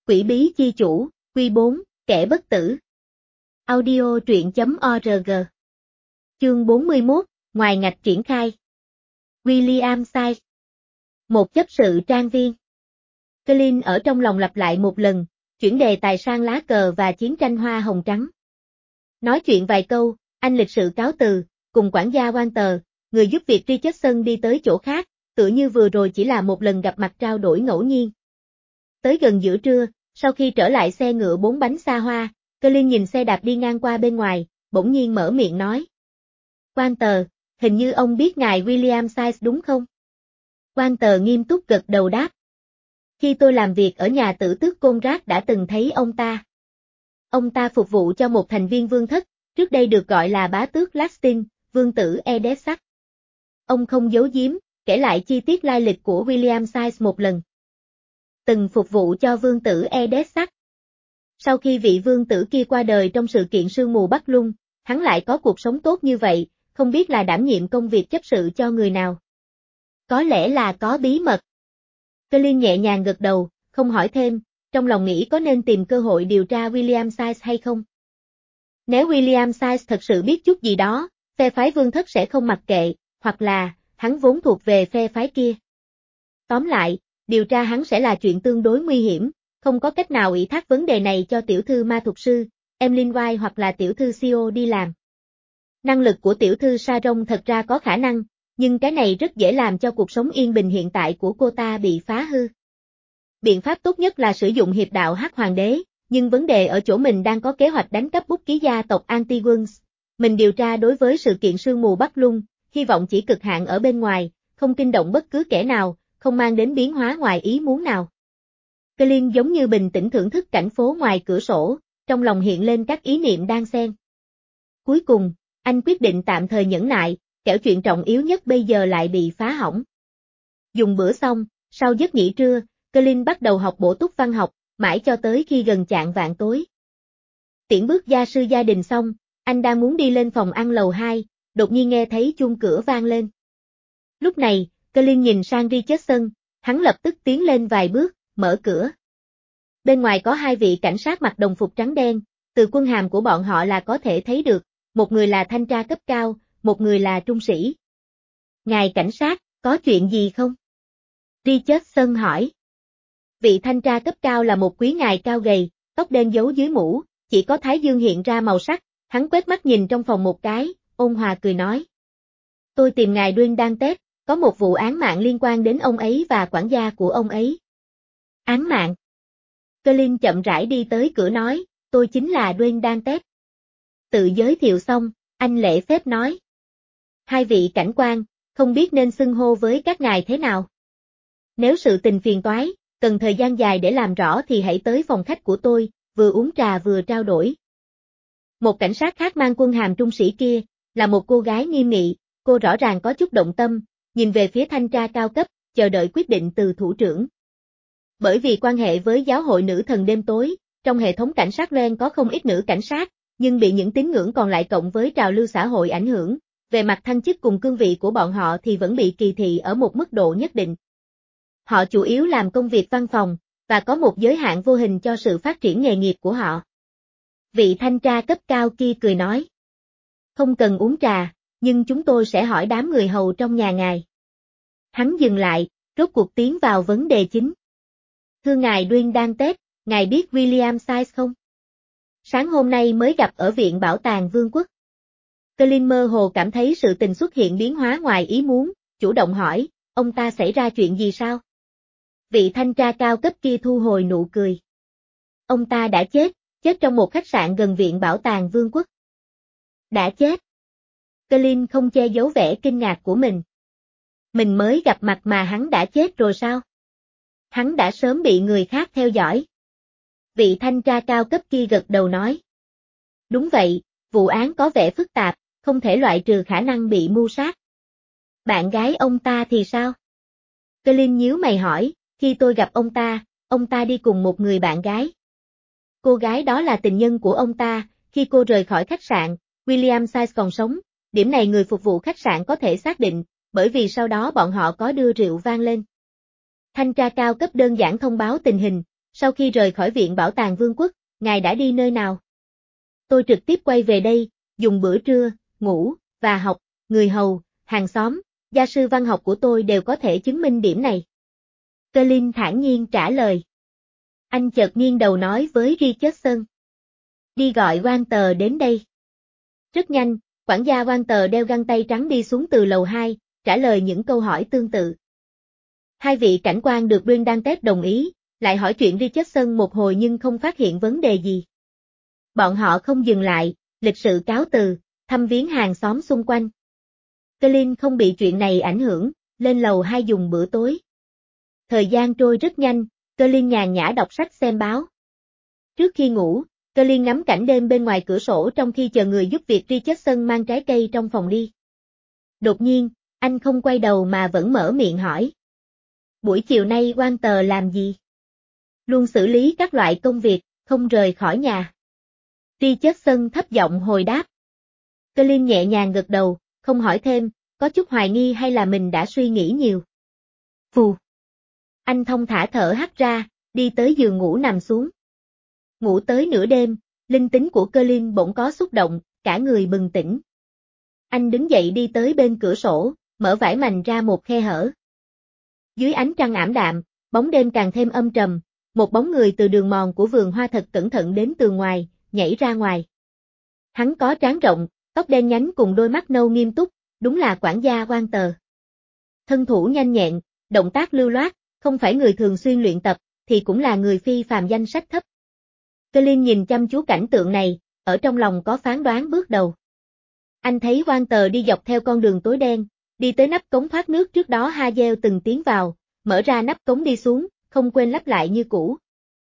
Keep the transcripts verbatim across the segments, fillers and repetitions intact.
Quỷ bí chi chủ, Quy bốn, kẻ bất tử. Audio truyện chấm org. Chương bốn mươi mốt, ngoài ngạch triển khai. William Size. Một chấp sự trang viên. Colin ở trong lòng lặp lại một lần, chuyển đề tài sang lá cờ và chiến tranh hoa hồng trắng. Nói chuyện vài câu, anh lịch sự cáo từ, cùng quản gia Walter, người giúp việc Richardson đi tới chỗ khác, tựa như vừa rồi chỉ là một lần gặp mặt trao đổi ngẫu nhiên. Tới gần giữa trưa, sau khi trở lại xe ngựa bốn bánh xa hoa, Colin nhìn xe đạp đi ngang qua bên ngoài, bỗng nhiên mở miệng nói. Walter, hình như ông biết ngài William Size đúng không? Walter nghiêm túc gật đầu đáp. Khi tôi làm việc ở nhà tử tước Conrad đã từng thấy ông ta. Ông ta phục vụ cho một thành viên vương thất, trước đây được gọi là bá tước Lastin, vương tử Edessac. Ông không giấu giếm, kể lại chi tiết lai lịch của William Size một lần. Từng phục vụ cho vương tử Edessac. Sau khi vị vương tử kia qua đời trong sự kiện sương mù Bắc Lung, hắn lại có cuộc sống tốt như vậy, không biết là đảm nhiệm công việc chấp sự cho người nào. Có lẽ là có bí mật. Colin nhẹ nhàng gật đầu, không hỏi thêm, trong lòng nghĩ có nên tìm cơ hội điều tra William Size hay không. Nếu William Size thật sự biết chút gì đó, phe phái vương thất sẽ không mặc kệ, hoặc là, hắn vốn thuộc về phe phái kia. Tóm lại, điều tra hắn sẽ là chuyện tương đối nguy hiểm, không có cách nào ủy thác vấn đề này cho tiểu thư ma thuật sư, Emlyn White hoặc là tiểu thư Sio đi làm. Năng lực của tiểu thư Sharon thật ra có khả năng, nhưng cái này rất dễ làm cho cuộc sống yên bình hiện tại của cô ta bị phá hư. Biện pháp tốt nhất là sử dụng hiệp đạo Hắc Hoàng đế, nhưng vấn đề ở chỗ mình đang có kế hoạch đánh cắp bút ký gia tộc Antigons. Mình điều tra đối với sự kiện sương mù Bắc Lung, hy vọng chỉ cực hạn ở bên ngoài, không kinh động bất cứ kẻ nào, không mang đến biến hóa ngoài ý muốn nào. Colin giống như bình tĩnh thưởng thức cảnh phố ngoài cửa sổ, trong lòng hiện lên các ý niệm đan xen. Cuối cùng, anh quyết định tạm thời nhẫn nại, kẻo chuyện trọng yếu nhất bây giờ lại bị phá hỏng. Dùng bữa xong, sau giấc nghỉ trưa, Colin bắt đầu học bổ túc văn học, mãi cho tới khi gần chạng vạng tối. Tiễn bước gia sư gia đình xong, anh đang muốn đi lên phòng ăn lầu hai, đột nhiên nghe thấy chuông cửa vang lên. Lúc này, Colin nhìn sang Richardson, hắn lập tức tiến lên vài bước, mở cửa. Bên ngoài có hai vị cảnh sát mặc đồng phục trắng đen, từ quân hàm của bọn họ là có thể thấy được, một người là thanh tra cấp cao, một người là trung sĩ. Ngài cảnh sát, có chuyện gì không? Richardson hỏi. Vị thanh tra cấp cao là một quý ngài cao gầy, tóc đen giấu dưới mũ, chỉ có thái dương hiện ra màu sắc, hắn quét mắt nhìn trong phòng một cái, ôn hòa cười nói. Tôi tìm ngài Dwayne Dantes, có một vụ án mạng liên quan đến ông ấy và quản gia của ông ấy. Án mạng? Colin chậm rãi đi tới cửa nói, tôi chính là Dwayne Dantes. Tự giới thiệu xong, anh lễ phép nói. Hai vị cảnh quan, không biết nên xưng hô với các ngài thế nào. Nếu sự tình phiền toái, cần thời gian dài để làm rõ thì hãy tới phòng khách của tôi, vừa uống trà vừa trao đổi. Một cảnh sát khác mang quân hàm trung sĩ kia, là một cô gái nghiêm nghị, cô rõ ràng có chút động tâm, nhìn về phía thanh tra cao cấp, chờ đợi quyết định từ thủ trưởng. Bởi vì quan hệ với giáo hội nữ thần đêm tối, trong hệ thống cảnh sát Ren có không ít nữ cảnh sát, nhưng bị những tín ngưỡng còn lại cộng với trào lưu xã hội ảnh hưởng, về mặt thăng chức cùng cương vị của bọn họ thì vẫn bị kỳ thị ở một mức độ nhất định. Họ chủ yếu làm công việc văn phòng, và có một giới hạn vô hình cho sự phát triển nghề nghiệp của họ. Vị thanh tra cấp cao kia cười nói. Không cần uống trà, nhưng chúng tôi sẽ hỏi đám người hầu trong nhà ngài. Hắn dừng lại, rốt cuộc tiến vào vấn đề chính. Thưa ngài Dwayne Dantes, ngài biết William Size không? Sáng hôm nay mới gặp ở Viện Bảo tàng Vương quốc. Colin mơ hồ cảm thấy sự tình xuất hiện biến hóa ngoài ý muốn, chủ động hỏi, ông ta xảy ra chuyện gì sao? Vị thanh tra cao cấp kia thu hồi nụ cười. Ông ta đã chết, chết trong một khách sạn gần Viện Bảo tàng Vương quốc. Đã chết. Colin không che giấu vẻ kinh ngạc của mình. Mình mới gặp mặt mà hắn đã chết rồi sao? Hắn đã sớm bị người khác theo dõi. Vị thanh tra cao cấp kia gật đầu nói. Đúng vậy, vụ án có vẻ phức tạp, không thể loại trừ khả năng bị mưu sát. Bạn gái ông ta thì sao? Colin nhíu mày hỏi, khi tôi gặp ông ta, ông ta đi cùng một người bạn gái. Cô gái đó là tình nhân của ông ta, khi cô rời khỏi khách sạn, William Size còn sống, điểm này người phục vụ khách sạn có thể xác định, bởi vì sau đó bọn họ có đưa rượu vang lên. Thanh tra cao cấp đơn giản thông báo tình hình, Sau khi rời khỏi viện bảo tàng vương quốc, ngài đã đi nơi nào? Tôi trực tiếp quay về đây, dùng bữa trưa, ngủ, và học, người hầu, hàng xóm, gia sư văn học của tôi đều có thể chứng minh điểm này. Colin thản nhiên trả lời. Anh chợt nghiêng đầu nói với Richardson. Đi gọi Walter đến đây. Rất nhanh, quản gia Walter đeo găng tay trắng đi xuống từ lầu hai, trả lời những câu hỏi tương tự. Hai vị cảnh quan được Brendantes đồng ý, lại hỏi chuyện Richardson một hồi nhưng không phát hiện vấn đề gì. Bọn họ không dừng lại, lịch sự cáo từ, thăm viếng hàng xóm xung quanh. Colin không bị chuyện này ảnh hưởng, lên lầu hai dùng bữa tối. Thời gian trôi rất nhanh, Colin nhàn nhã đọc sách xem báo. Trước khi ngủ, Colin ngắm cảnh đêm bên ngoài cửa sổ trong khi chờ người giúp việc Richardson mang trái cây trong phòng đi. Đột nhiên, anh không quay đầu mà vẫn mở miệng hỏi. Buổi chiều nay Walter làm gì? Luôn xử lý các loại công việc, không rời khỏi nhà. Richardson thấp giọng hồi đáp. Colin nhẹ nhàng gật đầu, không hỏi thêm, có chút hoài nghi hay là mình đã suy nghĩ nhiều. Phù. Anh thong thả thở hắt ra, đi tới giường ngủ nằm xuống. Ngủ tới nửa đêm, linh tính của Colin bỗng có xúc động, cả người bừng tỉnh. Anh đứng dậy đi tới bên cửa sổ, mở vải mành ra một khe hở. Dưới ánh trăng ảm đạm, bóng đêm càng thêm âm trầm, một bóng người từ đường mòn của vườn hoa thật cẩn thận đến tường ngoài, nhảy ra ngoài. Hắn có trán rộng, tóc đen nhánh cùng đôi mắt nâu nghiêm túc, đúng là quản gia Walter. Thân thủ nhanh nhẹn, động tác lưu loát, không phải người thường xuyên luyện tập, thì cũng là người phi phàm danh sách thấp. Colin nhìn chăm chú cảnh tượng này, ở trong lòng có phán đoán bước đầu. Anh thấy Walter đi dọc theo con đường tối đen, đi tới nắp cống thoát nước trước đó Hazel từng tiến vào, mở ra nắp cống đi xuống, không quên lắp lại như cũ.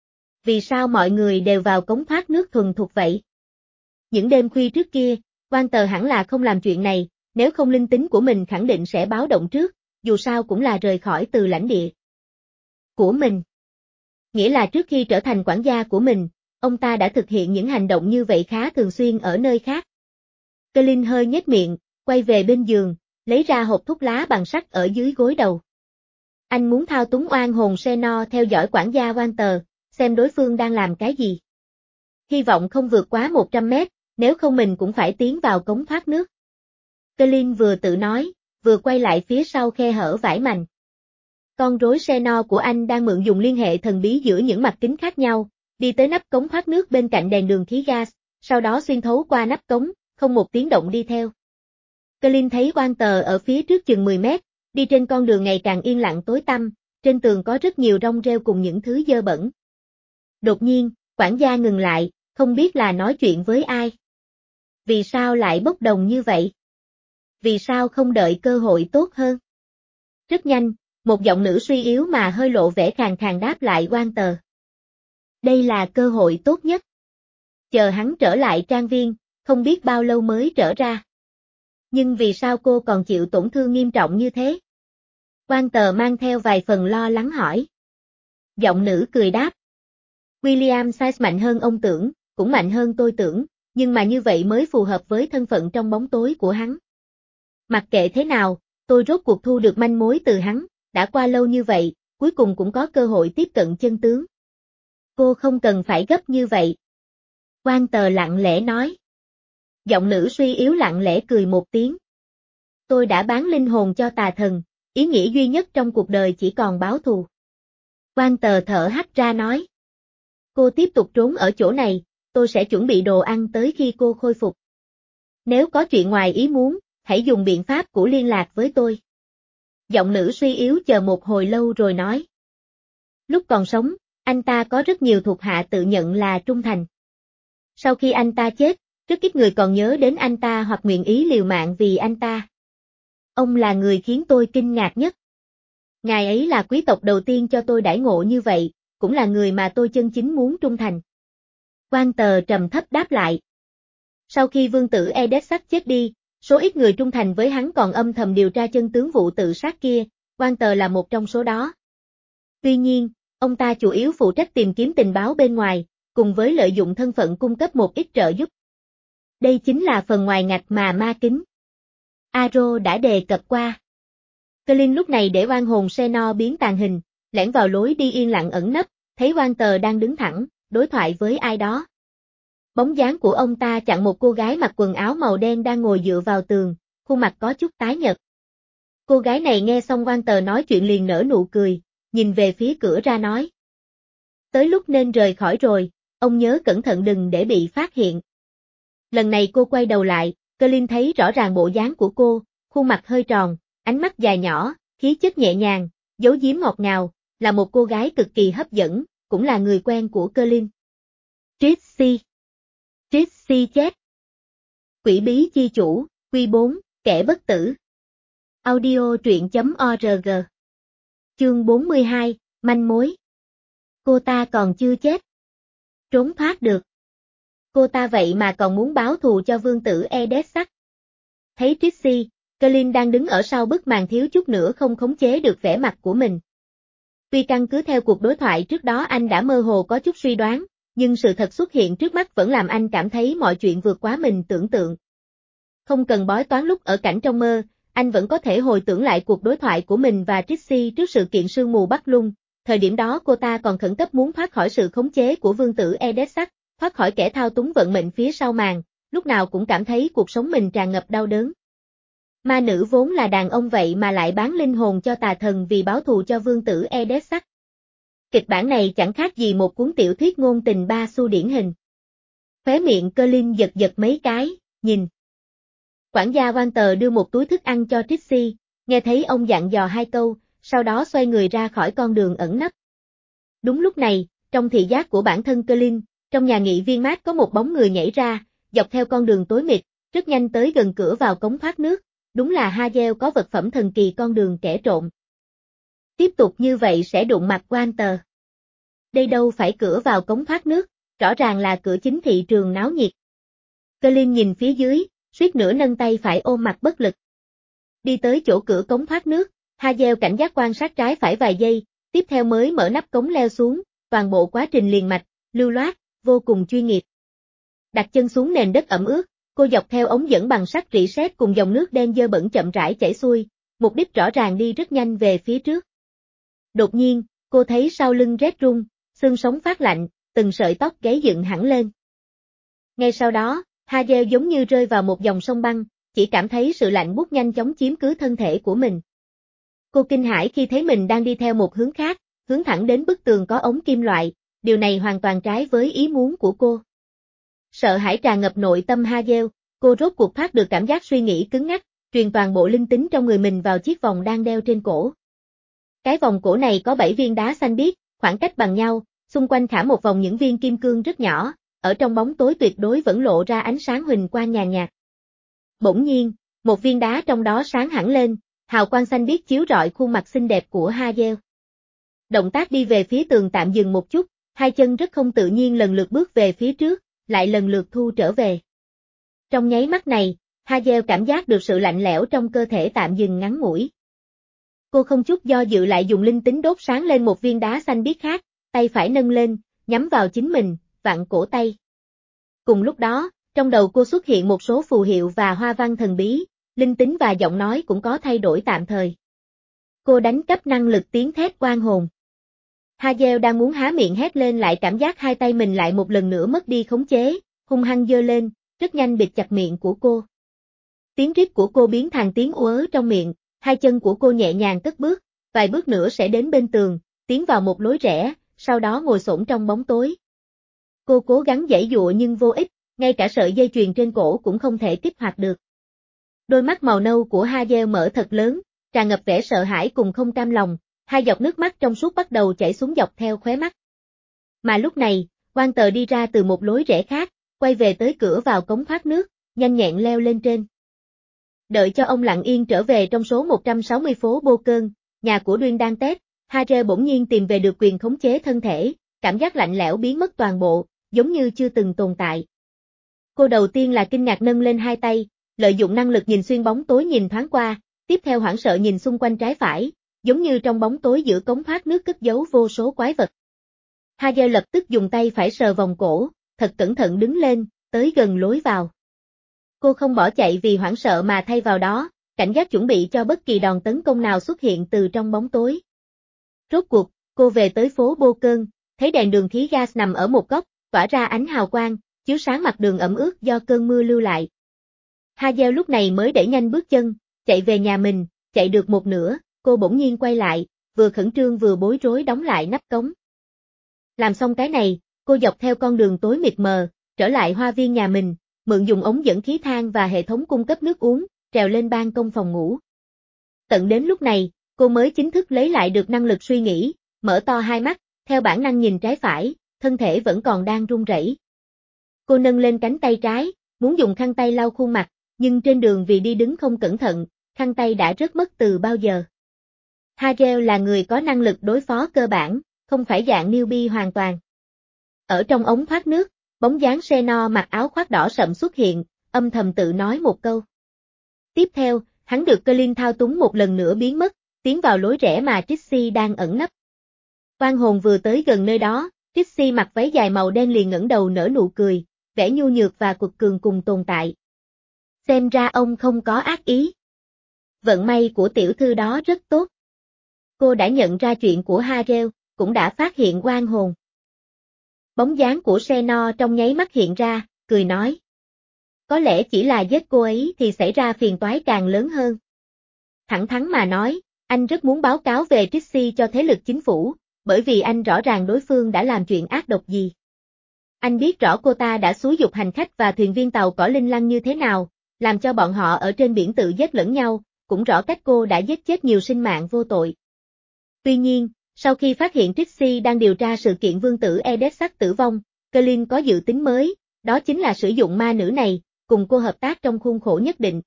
Vì sao mọi người đều vào cống thoát nước thuần thục vậy? Những đêm khuya trước kia, Walter hẳn là không làm chuyện này, nếu không linh tính của mình khẳng định sẽ báo động trước, dù sao cũng là rời khỏi từ lãnh địa của mình. Nghĩa là trước khi trở thành quản gia của mình, ông ta đã thực hiện những hành động như vậy khá thường xuyên ở nơi khác. Colin hơi nhếch miệng, quay về bên giường, lấy ra hộp thuốc lá bằng sắt ở dưới gối đầu. Anh muốn thao túng oan hồn Seno theo dõi quản gia Walter, xem đối phương đang làm cái gì. Hy vọng không vượt quá một trăm mét, nếu không mình cũng phải tiến vào cống thoát nước. Colin vừa tự nói, vừa quay lại phía sau khe hở vải mành. Con rối Seno của anh đang mượn dùng liên hệ thần bí giữa những mặt kính khác nhau, đi tới nắp cống thoát nước bên cạnh đèn đường khí gas, sau đó xuyên thấu qua nắp cống, không một tiếng động đi theo. Colin thấy Walter ở phía trước chừng mười mét, đi trên con đường ngày càng yên lặng tối tăm, trên tường có rất nhiều rong rêu cùng những thứ dơ bẩn. Đột nhiên, quản gia ngừng lại, không biết là nói chuyện với ai. Vì sao lại bốc đồng như vậy? Vì sao không đợi cơ hội tốt hơn? Rất nhanh, một giọng nữ suy yếu mà hơi lộ vẻ khàn khàn đáp lại Walter. Đây là cơ hội tốt nhất. Chờ hắn trở lại trang viên, không biết bao lâu mới trở ra. Nhưng vì sao cô còn chịu tổn thương nghiêm trọng như thế? Walter mang theo vài phần lo lắng hỏi. Giọng nữ cười đáp. William Size mạnh hơn ông tưởng, cũng mạnh hơn tôi tưởng, nhưng mà như vậy mới phù hợp với thân phận trong bóng tối của hắn. Mặc kệ thế nào, tôi rốt cuộc thu được manh mối từ hắn, đã qua lâu như vậy, cuối cùng cũng có cơ hội tiếp cận chân tướng. Cô không cần phải gấp như vậy. Walter lặng lẽ nói. Giọng nữ suy yếu lặng lẽ cười một tiếng. Tôi đã bán linh hồn cho tà thần, ý nghĩa duy nhất trong cuộc đời chỉ còn báo thù. Walter thở hắt ra nói. Cô tiếp tục trốn ở chỗ này, tôi sẽ chuẩn bị đồ ăn tới khi cô khôi phục. Nếu có chuyện ngoài ý muốn, hãy dùng biện pháp của liên lạc với tôi. Giọng nữ suy yếu chờ một hồi lâu rồi nói. Lúc còn sống, anh ta có rất nhiều thuộc hạ tự nhận là trung thành. Sau khi anh ta chết, rất ít người còn nhớ đến anh ta hoặc nguyện ý liều mạng vì anh ta. Ông là người khiến tôi kinh ngạc nhất. Ngài ấy là quý tộc đầu tiên cho tôi đãi ngộ như vậy, cũng là người mà tôi chân chính muốn trung thành. Walter trầm thấp đáp lại. Sau khi vương tử Edessar chết đi, số ít người trung thành với hắn còn âm thầm điều tra chân tướng vụ tự sát kia, Walter là một trong số đó. Tuy nhiên, ông ta chủ yếu phụ trách tìm kiếm tình báo bên ngoài, cùng với lợi dụng thân phận cung cấp một ít trợ giúp. Đây chính là phần ngoài ngạch mà ma kính Aro đã đề cập qua. Colin lúc này để oan hồn Seno biến tàn hình, lẻn vào lối đi yên lặng ẩn nấp, thấy Walter đang đứng thẳng, đối thoại với ai đó. Bóng dáng của ông ta chặn một cô gái mặc quần áo màu đen đang ngồi dựa vào tường, khuôn mặt có chút tái nhợt. Cô gái này nghe xong Walter nói chuyện liền nở nụ cười, nhìn về phía cửa ra nói. Tới lúc nên rời khỏi rồi, ông nhớ cẩn thận đừng để bị phát hiện. Lần này cô quay đầu lại, Colin thấy rõ ràng bộ dáng của cô, khuôn mặt hơi tròn, ánh mắt dài nhỏ, khí chất nhẹ nhàng, giấu giếm ngọt ngào, là một cô gái cực kỳ hấp dẫn, cũng là người quen của Colin. Trixie. Trixie chết. Quỷ bí chi chủ, Quy bốn, kẻ bất tử. Audio truyện chấm org. Chương bốn mươi hai, manh mối. Cô ta còn chưa chết. Trốn thoát được. Cô ta vậy mà còn muốn báo thù cho vương tử Edessac. Thấy Trixie, Colin đang đứng ở sau bức màn thiếu chút nữa không khống chế được vẻ mặt của mình. Tuy căn cứ theo cuộc đối thoại trước đó anh đã mơ hồ có chút suy đoán, nhưng sự thật xuất hiện trước mắt vẫn làm anh cảm thấy mọi chuyện vượt quá mình tưởng tượng. Không cần bói toán lúc ở cảnh trong mơ, anh vẫn có thể hồi tưởng lại cuộc đối thoại của mình và Trixie trước sự kiện sương mù Bắc Lung. Thời điểm đó cô ta còn khẩn cấp muốn thoát khỏi sự khống chế của vương tử Edessac, thoát khỏi kẻ thao túng vận mệnh phía sau màn, lúc nào cũng cảm thấy cuộc sống mình tràn ngập đau đớn. Ma nữ vốn là đàn ông vậy mà lại bán linh hồn cho tà thần vì báo thù cho vương tử Edessac. Kịch bản này chẳng khác gì một cuốn tiểu thuyết ngôn tình ba xu điển hình. Khóe miệng Colin giật giật mấy cái, nhìn. Quản gia Walter đưa một túi thức ăn cho Trixie, nghe thấy ông dặn dò hai câu, sau đó xoay người ra khỏi con đường ẩn nấp. Đúng lúc này, trong thị giác của bản thân Colin, trong nhà nghị viên mát có một bóng người nhảy ra, dọc theo con đường tối mịt, rất nhanh tới gần cửa vào cống thoát nước, đúng là Hazel có vật phẩm thần kỳ con đường kẻ trộm. Tiếp tục như vậy sẽ đụng mặt Walter. Đây đâu phải cửa vào cống thoát nước, rõ ràng là cửa chính thị trường náo nhiệt. Colin nhìn phía dưới, suýt nữa nâng tay phải ôm mặt bất lực. Đi tới chỗ cửa cống thoát nước, Hazel cảnh giác quan sát trái phải vài giây, tiếp theo mới mở nắp cống leo xuống, toàn bộ quá trình liền mạch, lưu loát, vô cùng chuyên nghiệp. Đặt chân xuống nền đất ẩm ướt, cô dọc theo ống dẫn bằng sắt rỉ sét cùng dòng nước đen dơ bẩn chậm rãi chảy xuôi, mục đích rõ ràng đi rất nhanh về phía trước. Đột nhiên, cô thấy sau lưng rét run, xương sống phát lạnh, từng sợi tóc gáy dựng hẳn lên. Ngay sau đó, Hazel giống như rơi vào một dòng sông băng, chỉ cảm thấy sự lạnh buốt nhanh chóng chiếm cứ thân thể của mình. Cô kinh hãi khi thấy mình đang đi theo một hướng khác, hướng thẳng đến bức tường có ống kim loại, điều này hoàn toàn trái với ý muốn của cô. Sợ hãi tràn ngập nội tâm Hazel, cô rốt cuộc thoát được cảm giác suy nghĩ cứng ngắc, truyền toàn bộ linh tính trong người mình vào chiếc vòng đang đeo trên cổ. Cái vòng cổ này có bảy viên đá xanh biếc, khoảng cách bằng nhau, xung quanh khảm một vòng những viên kim cương rất nhỏ, ở trong bóng tối tuyệt đối vẫn lộ ra ánh sáng huỳnh quang nhàn nhạt. Bỗng nhiên, một viên đá trong đó sáng hẳn lên, hào quang xanh biếc chiếu rọi khuôn mặt xinh đẹp của Hazel. Động tác đi về phía tường tạm dừng một chút, hai chân rất không tự nhiên lần lượt bước về phía trước, lại lần lượt thu trở về. Trong nháy mắt này, Hazel cảm giác được sự lạnh lẽo trong cơ thể tạm dừng ngắn ngủi. Cô không chút do dự lại dùng linh tính đốt sáng lên một viên đá xanh biếc khác, tay phải nâng lên, nhắm vào chính mình, vặn cổ tay. Cùng lúc đó, trong đầu cô xuất hiện một số phù hiệu và hoa văn thần bí, linh tính và giọng nói cũng có thay đổi tạm thời. Cô đánh cấp năng lực tiếng thét oan hồn. Hazel đang muốn há miệng hét lên lại cảm giác hai tay mình lại một lần nữa mất đi khống chế, hung hăng giơ lên, rất nhanh bịt chặt miệng của cô. Tiếng rít của cô biến thành tiếng uớ trong miệng, hai chân của cô nhẹ nhàng cất bước, vài bước nữa sẽ đến bên tường, tiến vào một lối rẽ, sau đó ngồi xổm trong bóng tối. Cô cố gắng giãy giụa nhưng vô ích, ngay cả sợi dây chuyền trên cổ cũng không thể kích hoạt được. Đôi mắt màu nâu của Hazel mở thật lớn, tràn ngập vẻ sợ hãi cùng không cam lòng, hai giọt nước mắt trong suốt bắt đầu chảy xuống dọc theo khóe mắt. Mà lúc này, Walter đi ra từ một lối rẽ khác, quay về tới cửa vào cống thoát nước, nhanh nhẹn leo lên trên. Đợi cho ông lặng yên trở về trong số một trăm sáu mươi phố Bô Cơn, nhà của Duyên đang Tết, Hazel bỗng nhiên tìm về được quyền khống chế thân thể, cảm giác lạnh lẽo biến mất toàn bộ, giống như chưa từng tồn tại. Cô đầu tiên là kinh ngạc nâng lên hai tay, lợi dụng năng lực nhìn xuyên bóng tối nhìn thoáng qua, tiếp theo hoảng sợ nhìn xung quanh trái phải, giống như trong bóng tối giữa cống thoát nước cất giấu vô số quái vật. Hazel lập tức dùng tay phải sờ vòng cổ, thật cẩn thận đứng lên, tới gần lối vào. Cô không bỏ chạy vì hoảng sợ mà thay vào đó, cảnh giác chuẩn bị cho bất kỳ đòn tấn công nào xuất hiện từ trong bóng tối. Rốt cuộc, cô về tới phố Bô Cơn, thấy đèn đường khí gas nằm ở một góc, tỏa ra ánh hào quang, chiếu sáng mặt đường ẩm ướt do cơn mưa lưu lại. Hazel lúc này mới đẩy nhanh bước chân, chạy về nhà mình, chạy được một nửa, cô bỗng nhiên quay lại, vừa khẩn trương vừa bối rối đóng lại nắp cống. Làm xong cái này, cô dọc theo con đường tối mịt mờ, trở lại hoa viên nhà mình, mượn dùng ống dẫn khí than và hệ thống cung cấp nước uống, trèo lên ban công phòng ngủ. Tận đến lúc này, cô mới chính thức lấy lại được năng lực suy nghĩ, mở to hai mắt, theo bản năng nhìn trái phải, thân thể vẫn còn đang run rẩy. Cô nâng lên cánh tay trái, muốn dùng khăn tay lau khuôn mặt, nhưng trên đường vì đi đứng không cẩn thận, khăn tay đã rớt mất từ bao giờ. Hazel là người có năng lực đối phó cơ bản, không phải dạng newbie hoàn toàn. Ở trong ống thoát nước, bóng dáng Senior mặc áo khoác đỏ sậm xuất hiện, âm thầm tự nói một câu. Tiếp theo, hắn được Colin thao túng một lần nữa biến mất, tiến vào lối rẽ mà Trixie đang ẩn nấp. Oan hồn vừa tới gần nơi đó, Trixie mặc váy dài màu đen liền ngẩng đầu nở nụ cười, vẻ nhu nhược và quật cường cùng tồn tại. Xem ra ông không có ác ý. Vận may của tiểu thư đó rất tốt. Cô đã nhận ra chuyện của Hazel, cũng đã phát hiện oan hồn. Bóng dáng của Senior trong nháy mắt hiện ra, cười nói. Có lẽ chỉ là giết cô ấy thì xảy ra phiền toái càng lớn hơn. Thẳng thắn mà nói, anh rất muốn báo cáo về Trixie cho thế lực chính phủ, bởi vì anh rõ ràng đối phương đã làm chuyện ác độc gì. Anh biết rõ cô ta đã xúi giục hành khách và thuyền viên tàu cỏ linh lăng như thế nào, làm cho bọn họ ở trên biển tự giết lẫn nhau, cũng rõ cách cô đã giết chết nhiều sinh mạng vô tội. Tuy nhiên, sau khi phát hiện Trixie đang điều tra sự kiện vương tử Edessac tử vong, Colin có dự tính mới, đó chính là sử dụng ma nữ này, cùng cô hợp tác trong khuôn khổ nhất định.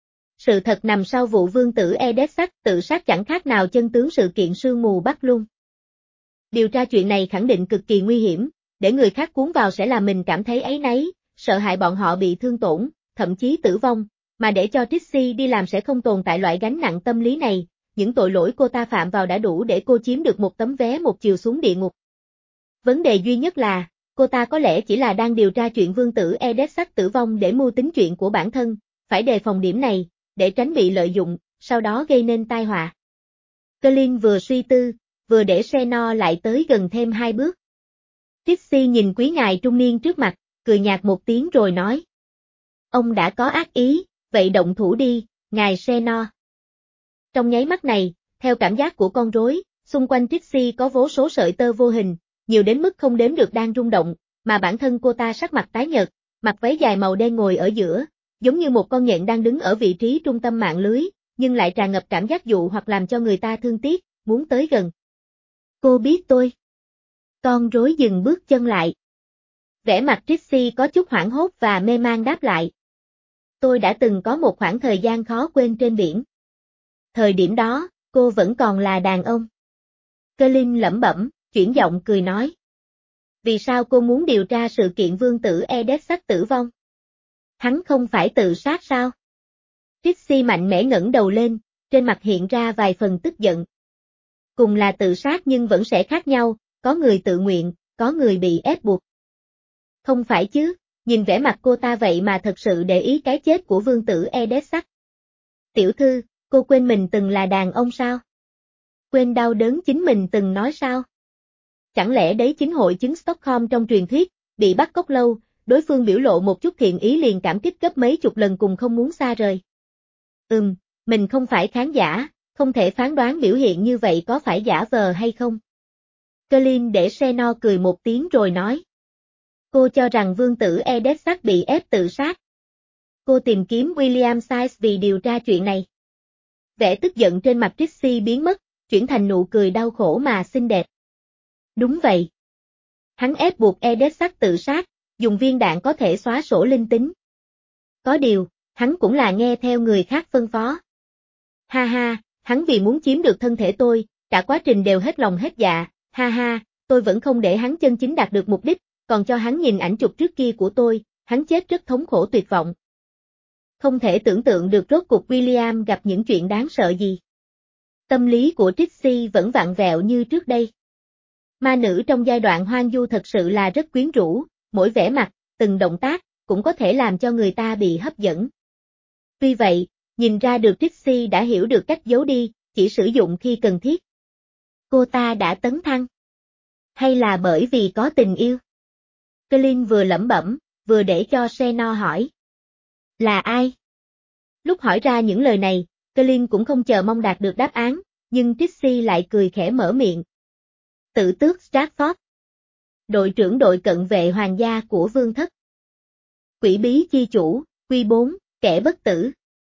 Sự thật nằm sau vụ vương tử Edessac tự sát chẳng khác nào chân tướng sự kiện sương mù Bắc Luân. Điều tra chuyện này khẳng định cực kỳ nguy hiểm, để người khác cuốn vào sẽ làm mình cảm thấy áy náy, sợ hại bọn họ bị thương tổn, thậm chí tử vong, mà để cho Trixie đi làm sẽ không tồn tại loại gánh nặng tâm lý này, những tội lỗi cô ta phạm vào đã đủ để cô chiếm được một tấm vé một chiều xuống địa ngục. Vấn đề duy nhất là, cô ta có lẽ chỉ là đang điều tra chuyện vương tử Edessac tử vong để mưu tính chuyện của bản thân, phải đề phòng điểm này, để tránh bị lợi dụng, sau đó gây nên tai họa. Colin vừa suy tư, vừa để Senior lại tới gần thêm hai bước. Trixie nhìn quý ngài trung niên trước mặt, cười nhạt một tiếng rồi nói. Ông đã có ác ý, vậy động thủ đi, ngài Senior. Trong nháy mắt này, theo cảm giác của con rối, xung quanh Trixie có vô số sợi tơ vô hình, nhiều đến mức không đếm được đang rung động, mà bản thân cô ta sắc mặt tái nhợt, mặc váy dài màu đen ngồi ở giữa, giống như một con nhện đang đứng ở vị trí trung tâm mạng lưới, nhưng lại tràn ngập cảm giác dụ hoặc làm cho người ta thương tiếc, muốn tới gần. Cô biết tôi. Con rối dừng bước chân lại. Vẻ mặt Trixie có chút hoảng hốt và mê man đáp lại. Tôi đã từng có một khoảng thời gian khó quên trên biển. Thời điểm đó, cô vẫn còn là đàn ông. Colin lẩm bẩm, chuyển giọng cười nói. Vì sao cô muốn điều tra sự kiện vương tử Edessac tử vong? Hắn không phải tự sát sao? Trixie mạnh mẽ ngẩng đầu lên, trên mặt hiện ra vài phần tức giận. Cùng là tự sát nhưng vẫn sẽ khác nhau, có người tự nguyện, có người bị ép buộc. Không phải chứ, nhìn vẻ mặt cô ta vậy mà thật sự để ý cái chết của vương tử Edessac. Tiểu thư, cô quên mình từng là đàn ông sao? Quên đau đớn chính mình từng nói sao? Chẳng lẽ đấy chính hội chứng Stockholm trong truyền thuyết, bị bắt cóc lâu, đối phương biểu lộ một chút thiện ý liền cảm kích gấp mấy chục lần cùng không muốn xa rời. Ừm, mình không phải khán giả, không thể phán đoán biểu hiện như vậy có phải giả vờ hay không. Colin để Senior cười một tiếng rồi nói. Cô cho rằng vương tử Edessac bị ép tự sát. Cô tìm kiếm William Size vì điều tra chuyện này. Vẻ tức giận trên mặt Trixie biến mất, chuyển thành nụ cười đau khổ mà xinh đẹp. Đúng vậy. Hắn ép buộc Edessac tự sát, dùng viên đạn có thể xóa sổ linh tính. Có điều, hắn cũng là nghe theo người khác phân phó. Ha ha, hắn vì muốn chiếm được thân thể tôi, cả quá trình đều hết lòng hết dạ, ha ha, tôi vẫn không để hắn chân chính đạt được mục đích, còn cho hắn nhìn ảnh chụp trước kia của tôi, hắn chết rất thống khổ tuyệt vọng. Không thể tưởng tượng được rốt cuộc William gặp những chuyện đáng sợ gì. Tâm lý của Trixie vẫn vặn vẹo như trước đây. Ma nữ trong giai đoạn hoang du thật sự là rất quyến rũ, mỗi vẻ mặt, từng động tác, cũng có thể làm cho người ta bị hấp dẫn. Tuy vậy, nhìn ra được Trixie đã hiểu được cách giấu đi, chỉ sử dụng khi cần thiết. Cô ta đã tấn thăng. Hay là bởi vì có tình yêu? Colin vừa lẩm bẩm, vừa để cho Seno hỏi. Là ai? Lúc hỏi ra những lời này, Colin cũng không chờ mong đạt được đáp án, nhưng Trixie lại cười khẽ mở miệng. Tử tước Stratford. Đội trưởng đội cận vệ hoàng gia của vương thất. Quỷ bí chi chủ, Quy bốn, kẻ bất tử.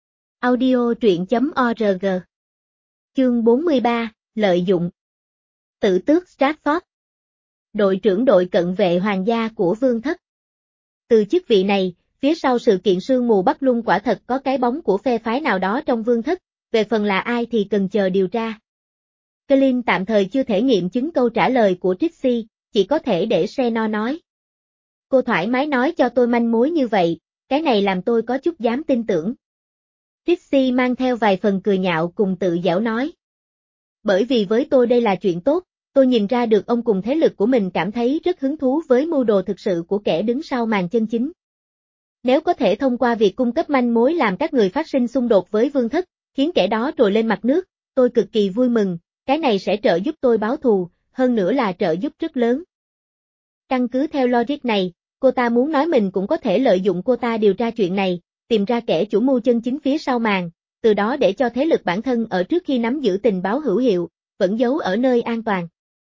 Audio truyện chấm org. Chương bốn mươi ba, lợi dụng. Tử tước Stratford. Đội trưởng đội cận vệ hoàng gia của vương thất. Từ chức vị này, phía sau sự kiện sương mù Bắc Luân quả thật có cái bóng của phe phái nào đó trong vương thất, về phần là ai thì cần chờ điều tra. Colin tạm thời chưa thể nghiệm chứng câu trả lời của Trixie, chỉ có thể để Seno nói. Cô thoải mái nói cho tôi manh mối như vậy, cái này làm tôi có chút dám tin tưởng. Trixie mang theo vài phần cười nhạo cùng tự giễu nói. Bởi vì với tôi đây là chuyện tốt, tôi nhìn ra được ông cùng thế lực của mình cảm thấy rất hứng thú với mưu đồ thực sự của kẻ đứng sau màn chân chính. Nếu có thể thông qua việc cung cấp manh mối làm các người phát sinh xung đột với vương thất, khiến kẻ đó trồi lên mặt nước, tôi cực kỳ vui mừng, cái này sẽ trợ giúp tôi báo thù, hơn nữa là trợ giúp rất lớn. Căn cứ theo logic này, cô ta muốn nói mình cũng có thể lợi dụng cô ta điều tra chuyện này, tìm ra kẻ chủ mưu chân chính phía sau màn, từ đó để cho thế lực bản thân ở trước khi nắm giữ tình báo hữu hiệu, vẫn giấu ở nơi an toàn.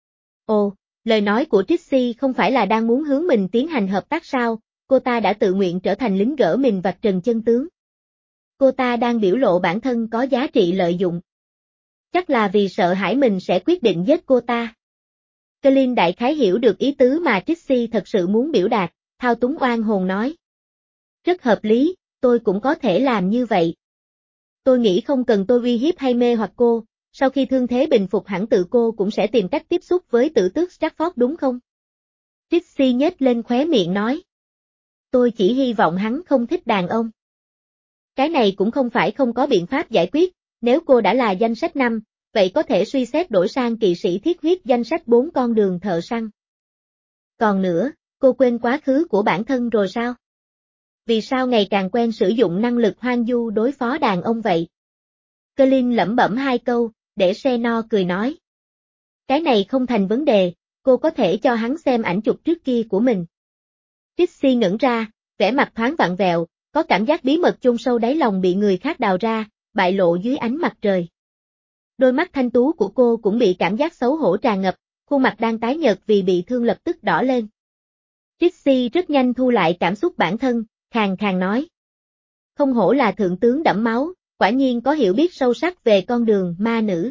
Ồ, lời nói của Trixie không phải là đang muốn hướng mình tiến hành hợp tác sao, cô ta đã tự nguyện trở thành lính gỡ mình vạch trần chân tướng. Cô ta đang biểu lộ bản thân có giá trị lợi dụng. Chắc là vì sợ hãi mình sẽ quyết định giết cô ta. Colin đại khái hiểu được ý tứ mà Trixie thật sự muốn biểu đạt, thao túng oan hồn nói. Rất hợp lý, tôi cũng có thể làm như vậy. Tôi nghĩ không cần tôi uy hiếp hay mê hoặc cô, sau khi thương thế bình phục hẳn tự cô cũng sẽ tìm cách tiếp xúc với tử tước Stratford đúng không? Trixie nhếch lên khóe miệng nói. Tôi chỉ hy vọng hắn không thích đàn ông. Cái này cũng không phải không có biện pháp giải quyết, nếu cô đã là danh sách năm, vậy có thể suy xét đổi sang kỵ sĩ thiết huyết danh sách bốn con đường thợ săn. Còn nữa, cô quên quá khứ của bản thân rồi sao? Vì sao ngày càng quen sử dụng năng lực hoang du đối phó đàn ông vậy? Colin lẩm bẩm hai câu, để Seno cười nói. Cái này không thành vấn đề, cô có thể cho hắn xem ảnh chụp trước kia của mình. Trixie ngẩn ra, vẻ mặt thoáng vặn vẹo, có cảm giác bí mật chôn sâu đáy lòng bị người khác đào ra, bại lộ dưới ánh mặt trời. Đôi mắt thanh tú của cô cũng bị cảm giác xấu hổ tràn ngập, khuôn mặt đang tái nhợt vì bị thương lập tức đỏ lên. Trixie rất nhanh thu lại cảm xúc bản thân, khàn khàn nói. Không hổ là thượng tướng đẫm máu, quả nhiên có hiểu biết sâu sắc về con đường ma nữ.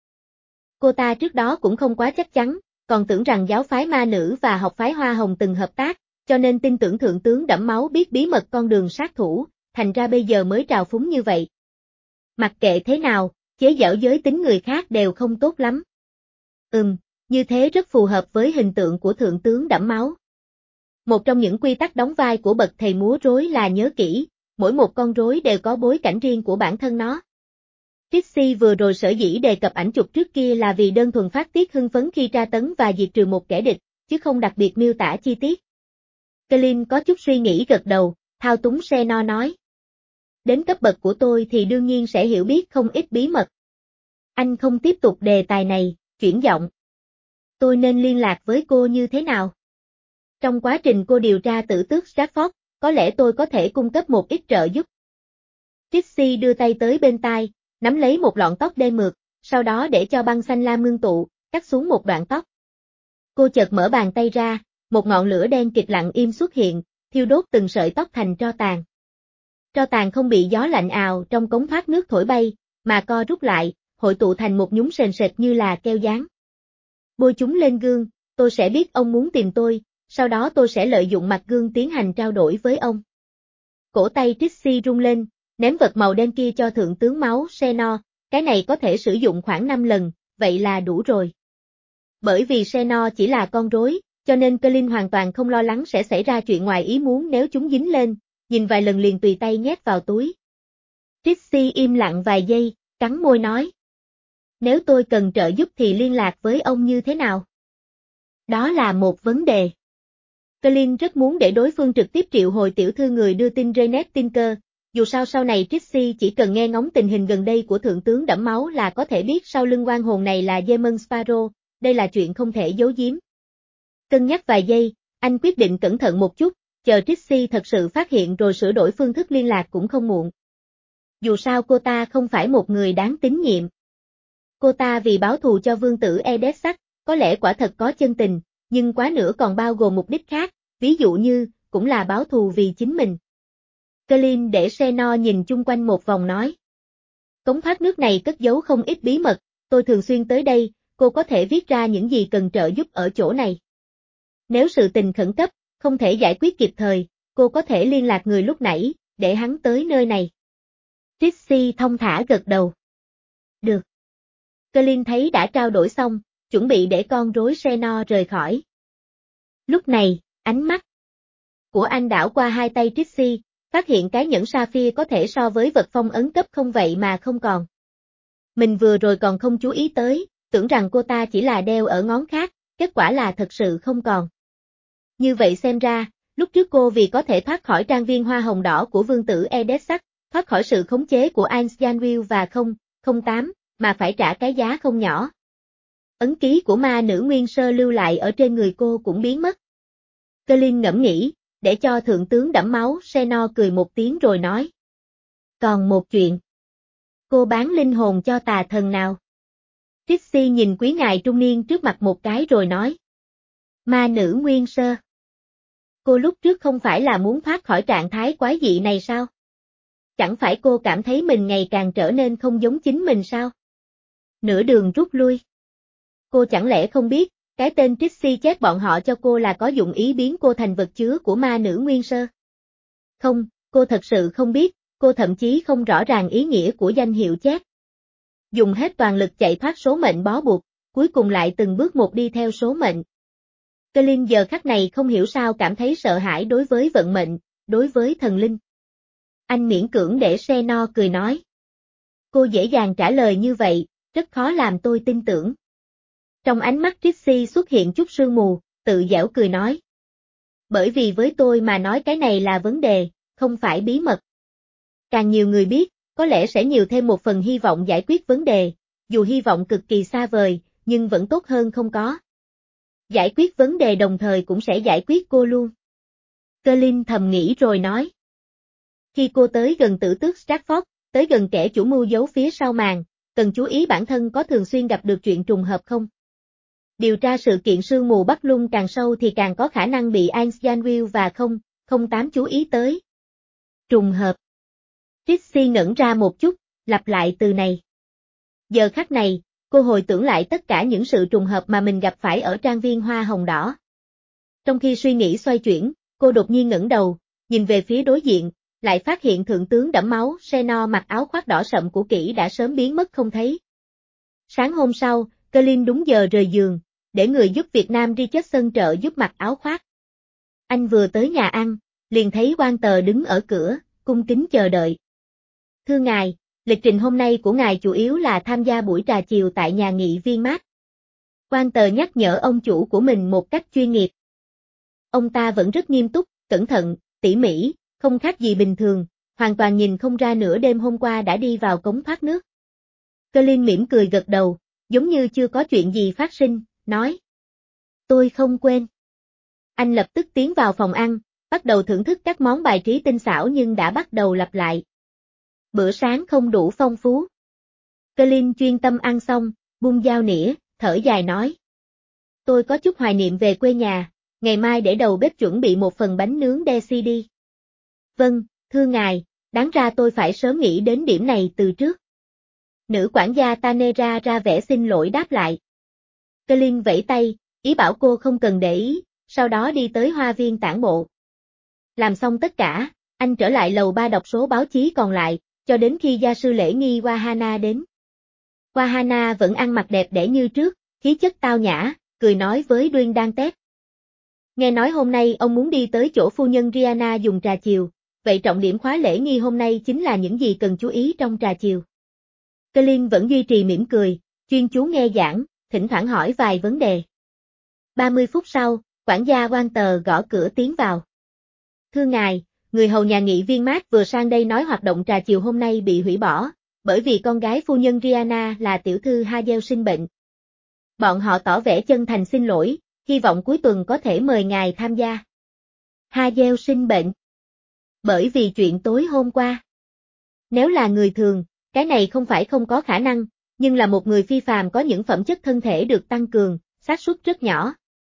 Cô ta trước đó cũng không quá chắc chắn, còn tưởng rằng giáo phái ma nữ và học phái hoa hồng từng hợp tác, cho nên tin tưởng thượng tướng đẫm máu biết bí mật con đường sát thủ, thành ra bây giờ mới trào phúng như vậy. Mặc kệ thế nào, chế giễu giới tính người khác đều không tốt lắm. Ừm, như thế rất phù hợp với hình tượng của thượng tướng đẫm máu. Một trong những quy tắc đóng vai của bậc thầy múa rối là nhớ kỹ, mỗi một con rối đều có bối cảnh riêng của bản thân nó. Trixie vừa rồi sở dĩ đề cập ảnh chụp trước kia là vì đơn thuần phát tiết hưng phấn khi tra tấn và diệt trừ một kẻ địch, chứ không đặc biệt miêu tả chi tiết. Colin có chút suy nghĩ gật đầu, thao túng Seno nói. Đến cấp bậc của tôi thì đương nhiên sẽ hiểu biết không ít bí mật. Anh không tiếp tục đề tài này, chuyển giọng. Tôi nên liên lạc với cô như thế nào? Trong quá trình cô điều tra tử tước Stratford, có lẽ tôi có thể cung cấp một ít trợ giúp. Trixie đưa tay tới bên tai, nắm lấy một lọn tóc đen mượt, sau đó để cho băng xanh lam ngưng tụ, cắt xuống một đoạn tóc. Cô chợt mở bàn tay ra, một ngọn lửa đen kịch lặng im xuất hiện, thiêu đốt từng sợi tóc thành tro tàn. Tro tàn không bị gió lạnh ào trong cống thoát nước thổi bay, mà co rút lại, hội tụ thành một nhúm sền sệt như là keo dán. Bôi chúng lên gương, tôi sẽ biết ông muốn tìm tôi, sau đó tôi sẽ lợi dụng mặt gương tiến hành trao đổi với ông. Cổ tay Trixie rung lên, ném vật màu đen kia cho thượng tướng máu Seno, cái này có thể sử dụng khoảng năm lần, vậy là đủ rồi. Bởi vì Seno chỉ là con rối, cho nên Colin hoàn toàn không lo lắng sẽ xảy ra chuyện ngoài ý muốn nếu chúng dính lên, nhìn vài lần liền tùy tay nhét vào túi. Trixie im lặng vài giây, cắn môi nói. Nếu tôi cần trợ giúp thì liên lạc với ông như thế nào? Đó là một vấn đề. Colin rất muốn để đối phương trực tiếp triệu hồi tiểu thư người đưa tin Janet Tinker, dù sao sau này Trixie chỉ cần nghe ngóng tình hình gần đây của thượng tướng đẫm máu là có thể biết sau lưng oan hồn này là Demon Sparrow, đây là chuyện không thể giấu giếm. Cân nhắc vài giây, anh quyết định cẩn thận một chút, chờ Trixie thật sự phát hiện rồi sửa đổi phương thức liên lạc cũng không muộn. Dù sao cô ta không phải một người đáng tín nhiệm. Cô ta vì báo thù cho vương tử Edessac, có lẽ quả thật có chân tình, nhưng quá nữa còn bao gồm mục đích khác, ví dụ như, cũng là báo thù vì chính mình. Colin để Seno nhìn chung quanh một vòng nói. Cống thoát nước này cất giấu không ít bí mật, tôi thường xuyên tới đây, cô có thể viết ra những gì cần trợ giúp ở chỗ này. Nếu sự tình khẩn cấp, không thể giải quyết kịp thời, cô có thể liên lạc người lúc nãy, để hắn tới nơi này. Trixie thông thả gật đầu. Được. Colin thấy đã trao đổi xong, chuẩn bị để con rối Seno rời khỏi. Lúc này, ánh mắt của anh đảo qua hai tay Trixie, phát hiện cái nhẫn sapphire có thể so với vật phong ấn cấp không vậy mà không còn. Mình vừa rồi còn không chú ý tới, tưởng rằng cô ta chỉ là đeo ở ngón khác, kết quả là thật sự không còn. Như vậy xem ra, lúc trước cô vì có thể thoát khỏi trang viên hoa hồng đỏ của vương tử Edessac, thoát khỏi sự khống chế của Einstein và không, không tám, mà phải trả cái giá không nhỏ. Ấn ký của ma nữ nguyên sơ lưu lại ở trên người cô cũng biến mất. Colin ngẫm nghĩ, để cho thượng tướng đẫm máu, Seno cười một tiếng rồi nói. Còn một chuyện. Cô bán linh hồn cho tà thần nào? Trixie nhìn quý ngài trung niên trước mặt một cái rồi nói. Ma nữ nguyên sơ. Cô lúc trước không phải là muốn thoát khỏi trạng thái quái dị này sao? Chẳng phải cô cảm thấy mình ngày càng trở nên không giống chính mình sao? Nửa đường rút lui. Cô chẳng lẽ không biết, cái tên Trixie chết bọn họ cho cô là có dụng ý biến cô thành vật chứa của ma nữ nguyên sơ? Không, cô thật sự không biết, cô thậm chí không rõ ràng ý nghĩa của danh hiệu chết. Dùng hết toàn lực chạy thoát số mệnh bó buộc, cuối cùng lại từng bước một đi theo số mệnh. Colin giờ khắc này không hiểu sao cảm thấy sợ hãi đối với vận mệnh, đối với thần linh. Anh miễn cưỡng để Seno cười nói. Cô dễ dàng trả lời như vậy, rất khó làm tôi tin tưởng. Trong ánh mắt Trixie xuất hiện chút sương mù, tự giễu cười nói. Bởi vì với tôi mà nói cái này là vấn đề, không phải bí mật. Càng nhiều người biết, có lẽ sẽ nhiều thêm một phần hy vọng giải quyết vấn đề, dù hy vọng cực kỳ xa vời, nhưng vẫn tốt hơn không có. Giải quyết vấn đề đồng thời cũng sẽ giải quyết cô luôn. Colin thầm nghĩ rồi nói. Khi cô tới gần tử tước Stratford, tới gần kẻ chủ mưu giấu phía sau màn, cần chú ý bản thân có thường xuyên gặp được chuyện trùng hợp không? Điều tra sự kiện sương mù Bắc Lung càng sâu thì càng có khả năng bị Einstein và không, không tám chú ý tới. Trùng hợp. Trixie ngẩn ra một chút, lặp lại từ này. Giờ khắc này, cô hồi tưởng lại tất cả những sự trùng hợp mà mình gặp phải ở trang viên hoa hồng đỏ. Trong khi suy nghĩ xoay chuyển, cô đột nhiên ngẩng đầu, nhìn về phía đối diện, lại phát hiện thượng tướng đẫm máu Seno mặc áo khoác đỏ sậm của kỹ đã sớm biến mất không thấy. Sáng hôm sau, Colin đúng giờ rời giường, để người giúp Việt Nam Richardson trợ giúp mặc áo khoác. Anh vừa tới nhà ăn, liền thấy quan tờ đứng ở cửa, cung kính chờ đợi. Thưa ngài, lịch trình hôm nay của ngài chủ yếu là tham gia buổi trà chiều tại nhà nghị viên mát. Quan tờ nhắc nhở ông chủ của mình một cách chuyên nghiệp. Ông ta vẫn rất nghiêm túc, cẩn thận, tỉ mỉ, không khác gì bình thường, hoàn toàn nhìn không ra nửa đêm hôm qua đã đi vào cống thoát nước. Colin mỉm cười gật đầu, giống như chưa có chuyện gì phát sinh, nói. Tôi không quên. Anh lập tức tiến vào phòng ăn, bắt đầu thưởng thức các món bài trí tinh xảo nhưng đã bắt đầu lặp lại. Bữa sáng không đủ phong phú. Colin chuyên tâm ăn xong, buông dao nĩa, thở dài nói. Tôi có chút hoài niệm về quê nhà, ngày mai để đầu bếp chuẩn bị một phần bánh nướng Desi đi. Vâng, thưa ngài, đáng ra tôi phải sớm nghĩ đến điểm này từ trước. Nữ quản gia Tanera ra vẻ xin lỗi đáp lại. Colin vẫy tay, ý bảo cô không cần để ý, sau đó đi tới hoa viên tản bộ. Làm xong tất cả, anh trở lại lầu ba đọc số báo chí còn lại, cho đến khi gia sư lễ nghi Wahana đến. Wahana vẫn ăn mặc đẹp đẽ như trước, khí chất tao nhã, cười nói với Duyên Đan Tép. Nghe nói hôm nay ông muốn đi tới chỗ phu nhân Rihanna dùng trà chiều, vậy trọng điểm khóa lễ nghi hôm nay chính là những gì cần chú ý trong trà chiều. Colin vẫn duy trì mỉm cười, chuyên chú nghe giảng, thỉnh thoảng hỏi vài vấn đề. ba mươi phút sau, quản gia Walter gõ cửa tiến vào. Thưa ngài, người hầu nhà nghị viên mát vừa sang đây nói hoạt động trà chiều hôm nay bị hủy bỏ, bởi vì con gái phu nhân Rihanna là tiểu thư Hazel sinh bệnh. Bọn họ tỏ vẻ chân thành xin lỗi, hy vọng cuối tuần có thể mời ngài tham gia. Hazel sinh bệnh. Bởi vì chuyện tối hôm qua. Nếu là người thường, cái này không phải không có khả năng, nhưng là một người phi phàm có những phẩm chất thân thể được tăng cường, xác suất rất nhỏ.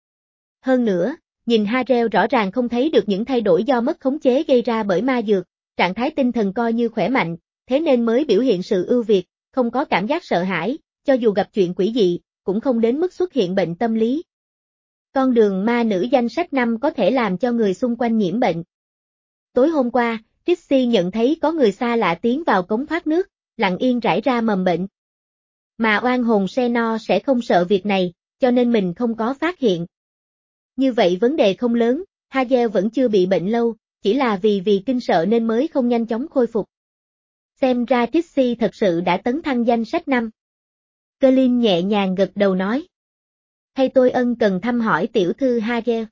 Hơn nữa, nhìn Hazel rõ ràng không thấy được những thay đổi do mất khống chế gây ra bởi ma dược, trạng thái tinh thần coi như khỏe mạnh, thế nên mới biểu hiện sự ưu việt, không có cảm giác sợ hãi, cho dù gặp chuyện quỷ dị, cũng không đến mức xuất hiện bệnh tâm lý. Con đường ma nữ danh sách năm có thể làm cho người xung quanh nhiễm bệnh. Tối hôm qua, Trixie nhận thấy có người xa lạ tiến vào cống thoát nước, lặng yên rải ra mầm bệnh. Mà oan hồn Xenor sẽ không sợ việc này, cho nên mình không có phát hiện. Như vậy vấn đề không lớn, Hazel vẫn chưa bị bệnh lâu, chỉ là vì vì kinh sợ nên mới không nhanh chóng khôi phục. Xem ra Trixie thật sự đã tấn thăng danh sách năm. Colin nhẹ nhàng gật đầu nói. Hay tôi ân cần thăm hỏi tiểu thư Hazel.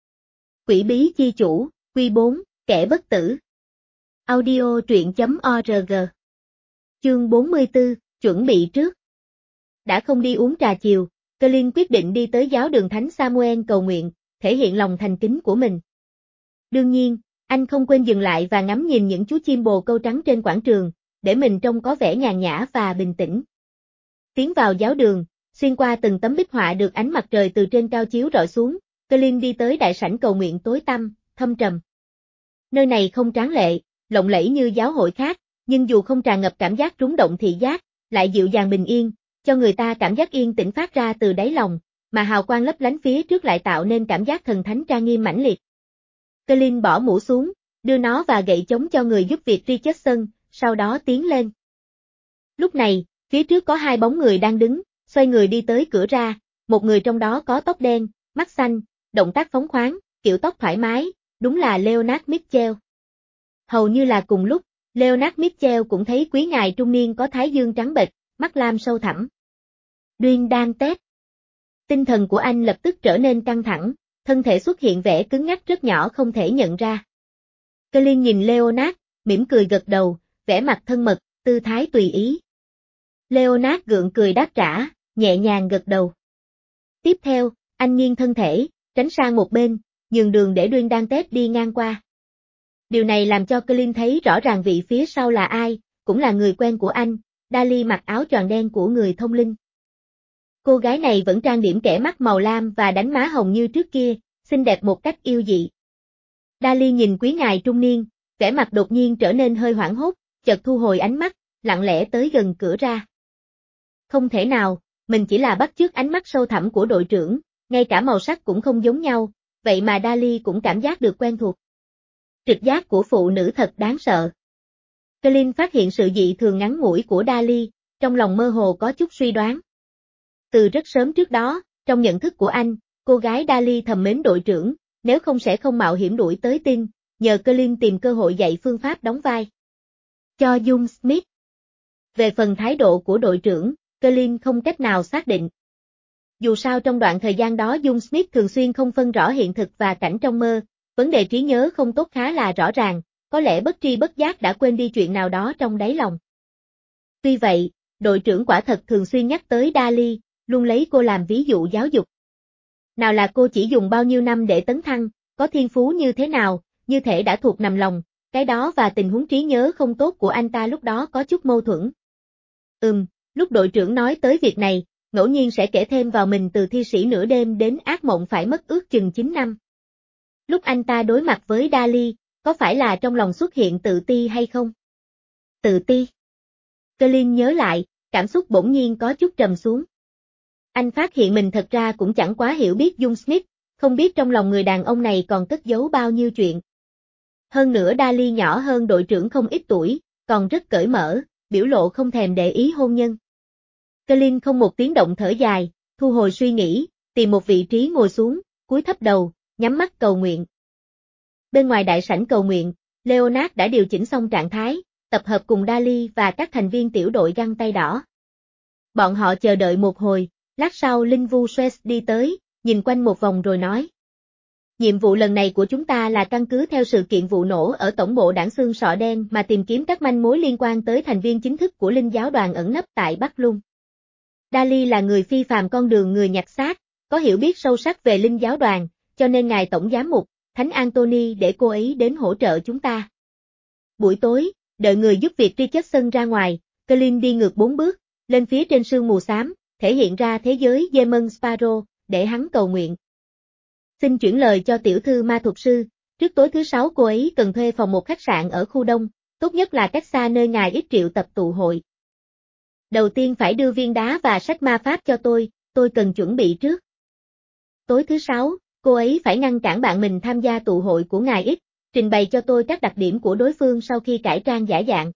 Quỷ bí chi chủ, Quy bốn, kẻ bất tử. Audio truyện.org. Chương bốn mươi tư, chuẩn bị trước. Đã không đi uống trà chiều, Colin quyết định đi tới giáo đường Thánh Samuel cầu nguyện, thể hiện lòng thành kính của mình. Đương nhiên, anh không quên dừng lại và ngắm nhìn những chú chim bồ câu trắng trên quảng trường, để mình trông có vẻ nhàn nhã và bình tĩnh. Tiến vào giáo đường, xuyên qua từng tấm bích họa được ánh mặt trời từ trên cao chiếu rọi xuống, Colin đi tới đại sảnh cầu nguyện tối tăm, thâm trầm. Nơi này không tráng lệ, lộng lẫy như giáo hội khác, nhưng dù không tràn ngập cảm giác rúng động thị giác, lại dịu dàng bình yên, cho người ta cảm giác yên tĩnh phát ra từ đáy lòng, mà hào quang lấp lánh phía trước lại tạo nên cảm giác thần thánh trang nghiêm mãnh liệt. Colin bỏ mũ xuống, đưa nó và gậy chống cho người giúp việc Richardson, sau đó tiến lên. Lúc này, phía trước có hai bóng người đang đứng, xoay người đi tới cửa ra, một người trong đó có tóc đen, mắt xanh, động tác phóng khoáng, kiểu tóc thoải mái, đúng là Leonard Mitchell. Hầu như là cùng lúc, Leonard Mitchell cũng thấy quý ngài trung niên có thái dương trắng bệch, mắt lam sâu thẳm. Duyên đang tét. Tinh thần của anh lập tức trở nên căng thẳng, thân thể xuất hiện vẻ cứng ngắc rất nhỏ không thể nhận ra. Colin nhìn Leonard, mỉm cười gật đầu, vẻ mặt thân mật, tư thái tùy ý. Leonard gượng cười đáp trả, nhẹ nhàng gật đầu. Tiếp theo, anh nghiêng thân thể, tránh sang một bên, nhường đường để Duyên đang tét đi ngang qua. Điều này làm cho Colin thấy rõ ràng vị phía sau là ai, cũng là người quen của anh, Dali mặc áo choàng đen của người thông linh. Cô gái này vẫn trang điểm kẻ mắt màu lam và đánh má hồng như trước kia, xinh đẹp một cách yêu dị. Dali nhìn quý ngài trung niên, vẻ mặt đột nhiên trở nên hơi hoảng hốt, chợt thu hồi ánh mắt, lặng lẽ tới gần cửa ra. Không thể nào, mình chỉ là bắt chước ánh mắt sâu thẳm của đội trưởng, ngay cả màu sắc cũng không giống nhau, vậy mà Dali cũng cảm giác được quen thuộc. Trực giác của phụ nữ thật đáng sợ. Colin phát hiện sự dị thường ngắn ngủi của Dali, trong lòng mơ hồ có chút suy đoán. Từ rất sớm trước đó, trong nhận thức của anh, cô gái Dali thầm mến đội trưởng, nếu không sẽ không mạo hiểm đuổi tới tin, nhờ Colin tìm cơ hội dạy phương pháp đóng vai. Cho Dung Smith. Về phần thái độ của đội trưởng, Colin không cách nào xác định. Dù sao trong đoạn thời gian đó Dung Smith thường xuyên không phân rõ hiện thực và cảnh trong mơ, vấn đề trí nhớ không tốt khá là rõ ràng, có lẽ bất tri bất giác đã quên đi chuyện nào đó trong đáy lòng. Tuy vậy, đội trưởng quả thật thường xuyên nhắc tới Dali, luôn lấy cô làm ví dụ giáo dục. Nào là cô chỉ dùng bao nhiêu năm để tấn thăng, có thiên phú như thế nào, như thể đã thuộc nằm lòng, cái đó và tình huống trí nhớ không tốt của anh ta lúc đó có chút mâu thuẫn. Ừm, lúc đội trưởng nói tới việc này, ngẫu nhiên sẽ kể thêm vào mình từ thi sĩ nửa đêm đến ác mộng phải mất ước chừng chín năm. Lúc anh ta đối mặt với Dali, có phải là trong lòng xuất hiện tự ti hay không? Tự ti. Colin nhớ lại, cảm xúc bỗng nhiên có chút trầm xuống. Anh phát hiện mình thật ra cũng chẳng quá hiểu biết Dung Smith, không biết trong lòng người đàn ông này còn cất giấu bao nhiêu chuyện. Hơn nữa Dali nhỏ hơn đội trưởng không ít tuổi, còn rất cởi mở, biểu lộ không thèm để ý hôn nhân. Colin không một tiếng động thở dài, thu hồi suy nghĩ, tìm một vị trí ngồi xuống, cúi thấp đầu, nhắm mắt cầu nguyện. Bên ngoài đại sảnh cầu nguyện, Leonard đã điều chỉnh xong trạng thái, tập hợp cùng Dali và các thành viên tiểu đội găng tay đỏ. Bọn họ chờ đợi một hồi, lát sau Linh Vu Swes đi tới, nhìn quanh một vòng rồi nói. Nhiệm vụ lần này của chúng ta là căn cứ theo sự kiện vụ nổ ở tổng bộ đảng xương sọ đen mà tìm kiếm các manh mối liên quan tới thành viên chính thức của Linh giáo đoàn ẩn nấp tại Bắc Lung. Dali là người phi phàm con đường người nhặt xác, có hiểu biết sâu sắc về linh giáo đoàn, cho nên ngài tổng giám mục, Thánh Anthony để cô ấy đến hỗ trợ chúng ta. Buổi tối, đợi người giúp việc Richardson ra ngoài, Colin đi ngược bốn bước, lên phía trên sương mù xám, thể hiện ra thế giới Demon Sparrow, để hắn cầu nguyện. Xin chuyển lời cho tiểu thư ma thuật sư, trước tối thứ sáu cô ấy cần thuê phòng một khách sạn ở khu đông, tốt nhất là cách xa nơi ngài ít triệu tập tụ hội. Đầu tiên phải đưa viên đá và sách ma pháp cho tôi, tôi cần chuẩn bị trước. Tối thứ sáu, cô ấy phải ngăn cản bạn mình tham gia tụ hội của ngài ít, trình bày cho tôi các đặc điểm của đối phương sau khi cải trang giả dạng.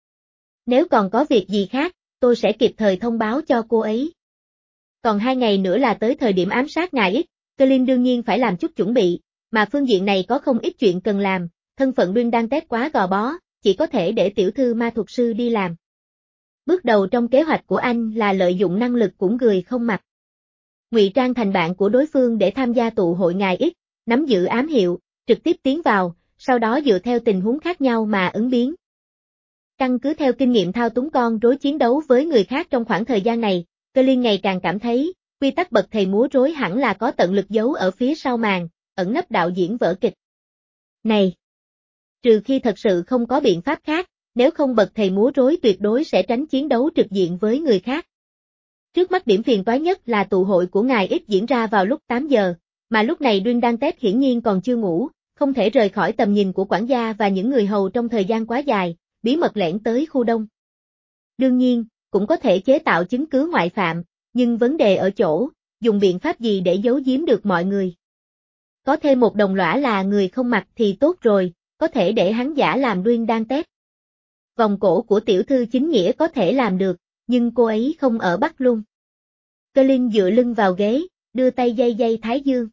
Nếu còn có việc gì khác, tôi sẽ kịp thời thông báo cho cô ấy. Còn hai ngày nữa là tới thời điểm ám sát ngài ít, Colin đương nhiên phải làm chút chuẩn bị, mà phương diện này có không ít chuyện cần làm, thân phận Đuyên đang tét quá gò bó, chỉ có thể để tiểu thư ma thuật sư đi làm. Bước đầu trong kế hoạch của anh là lợi dụng năng lực của người không mặt. Ngụy trang thành bạn của đối phương để tham gia tụ hội ngài ít, nắm giữ ám hiệu, trực tiếp tiến vào, sau đó dựa theo tình huống khác nhau mà ứng biến. Căn cứ theo kinh nghiệm thao túng con rối chiến đấu với người khác trong khoảng thời gian này, Colin ngày càng cảm thấy, quy tắc bậc thầy múa rối hẳn là có tận lực giấu ở phía sau màn, ẩn nấp đạo diễn vở kịch. Này! Trừ khi thật sự không có biện pháp khác, nếu không bậc thầy múa rối tuyệt đối sẽ tránh chiến đấu trực diện với người khác. Trước mắt điểm phiền toái nhất là tụ hội của ngài ít diễn ra vào lúc tám giờ, mà lúc này Đuyên đang tét hiển nhiên còn chưa ngủ, không thể rời khỏi tầm nhìn của quản gia và những người hầu trong thời gian quá dài, bí mật lẻn tới khu đông. Đương nhiên, cũng có thể chế tạo chứng cứ ngoại phạm, nhưng vấn đề ở chỗ, dùng biện pháp gì để giấu giếm được mọi người. Có thêm một đồng lõa là người không mặt thì tốt rồi, có thể để hắn giả làm Đuyên đang tét. Vòng cổ của tiểu thư chính nghĩa có thể làm được, nhưng cô ấy không ở Bắc Lung. Colin dựa lưng vào ghế, đưa tay dây dây thái dương.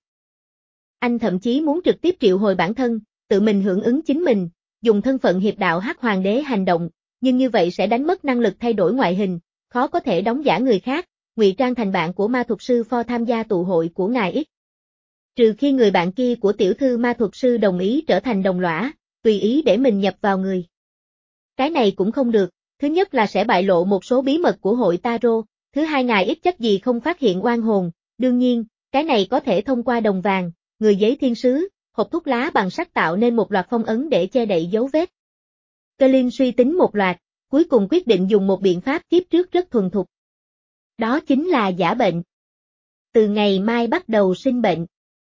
Anh thậm chí muốn trực tiếp triệu hồi bản thân, tự mình hưởng ứng chính mình, dùng thân phận hiệp đạo hắc hoàng đế hành động, nhưng như vậy sẽ đánh mất năng lực thay đổi ngoại hình, khó có thể đóng giả người khác, ngụy trang thành bạn của ma thuật sư For tham gia tụ hội của ngài ít. Trừ khi người bạn kia của tiểu thư ma thuật sư đồng ý trở thành đồng lõa, tùy ý để mình nhập vào người. Cái này cũng không được, thứ nhất là sẽ bại lộ một số bí mật của hội Tarot, thứ hai ngài ít chắc gì không phát hiện oan hồn, đương nhiên, cái này có thể thông qua đồng vàng, người giấy thiên sứ, hộp thuốc lá bằng sắt tạo nên một loạt phong ấn để che đậy dấu vết. Colin suy tính một loạt, cuối cùng quyết định dùng một biện pháp kiếp trước rất thuần thục. Đó chính là giả bệnh. Từ ngày mai bắt đầu sinh bệnh.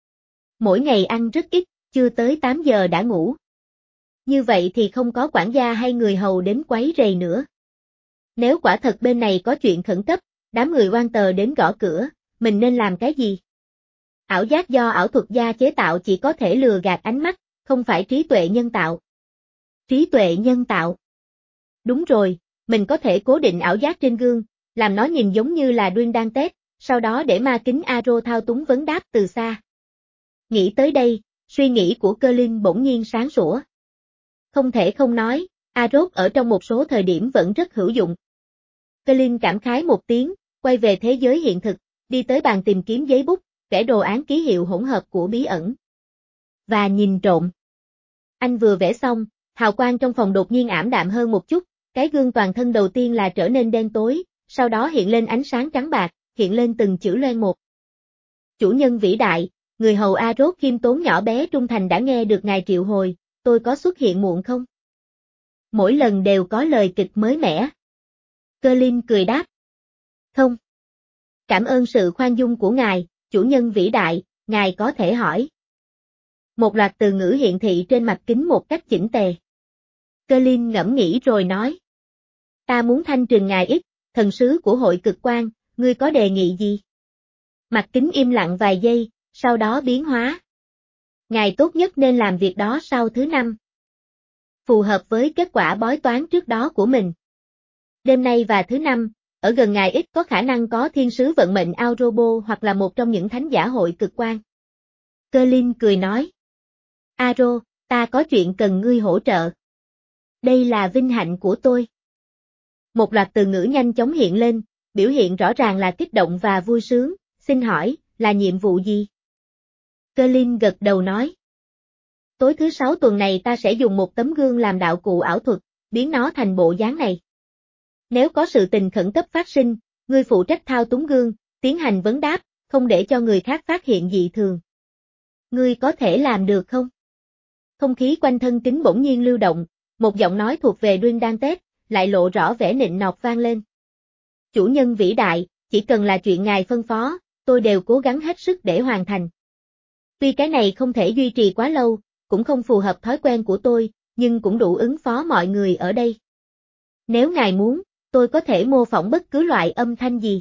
Mỗi ngày ăn rất ít, chưa tới tám giờ đã ngủ. Như vậy thì không có quản gia hay người hầu đến quấy rầy nữa. Nếu quả thật bên này có chuyện khẩn cấp, đám người oan tờ đến gõ cửa, mình nên làm cái gì? Ảo giác do ảo thuật gia chế tạo chỉ có thể lừa gạt ánh mắt, không phải trí tuệ nhân tạo. Trí tuệ nhân tạo. Đúng rồi, mình có thể cố định ảo giác trên gương, làm nó nhìn giống như là Đuyên đang tét, sau đó để ma kính Aro thao túng vấn đáp từ xa. Nghĩ tới đây, suy nghĩ của Colin bỗng nhiên sáng sủa. Không thể không nói, Arrow ở trong một số thời điểm vẫn rất hữu dụng. Colin cảm khái một tiếng, quay về thế giới hiện thực, đi tới bàn tìm kiếm giấy bút, vẽ đồ án ký hiệu hỗn hợp của bí ẩn. Và nhìn trộm. Anh vừa vẽ xong, hào quang trong phòng đột nhiên ảm đạm hơn một chút, cái gương toàn thân đầu tiên là trở nên đen tối, sau đó hiện lên ánh sáng trắng bạc, hiện lên từng chữ loen một. Chủ nhân vĩ đại, người hầu Arrow khiêm tốn nhỏ bé trung thành đã nghe được ngài triệu hồi, tôi có xuất hiện muộn không? Mỗi lần đều có lời kịch mới mẻ. Colin cười đáp. Không. Cảm ơn sự khoan dung của ngài, chủ nhân vĩ đại, ngài có thể hỏi. Một loạt từ ngữ hiện thị trên mặt kính một cách chỉnh tề. Colin ngẫm nghĩ rồi nói. Ta muốn thanh trừng ngài ít, thần sứ của hội cực quan, ngươi có đề nghị gì? Mặt kính im lặng vài giây, sau đó biến hóa. Ngài tốt nhất nên làm việc đó sau thứ năm. Phù hợp với kết quả bói toán trước đó của mình. Đêm nay và thứ năm, ở gần ngài ít có khả năng có thiên sứ vận mệnh Aurobo hoặc là một trong những thánh giả hội cực quan. Colin cười nói. Aro, ta có chuyện cần ngươi hỗ trợ. Đây là vinh hạnh của tôi. Một loạt từ ngữ nhanh chóng hiện lên, biểu hiện rõ ràng là kích động và vui sướng, xin hỏi, là nhiệm vụ gì? Colin gật đầu nói. Tối thứ sáu tuần này ta sẽ dùng một tấm gương làm đạo cụ ảo thuật, biến nó thành bộ dáng này. Nếu có sự tình khẩn cấp phát sinh, ngươi phụ trách thao túng gương, tiến hành vấn đáp, không để cho người khác phát hiện dị thường. Ngươi có thể làm được không? Không khí quanh thân kính bỗng nhiên lưu động, một giọng nói thuộc về Đuyên Đan Tết, lại lộ rõ vẻ nịnh nọt vang lên. Chủ nhân vĩ đại, chỉ cần là chuyện ngài phân phó, tôi đều cố gắng hết sức để hoàn thành. Tuy cái này không thể duy trì quá lâu, cũng không phù hợp thói quen của tôi, nhưng cũng đủ ứng phó mọi người ở đây. Nếu ngài muốn, tôi có thể mô phỏng bất cứ loại âm thanh gì.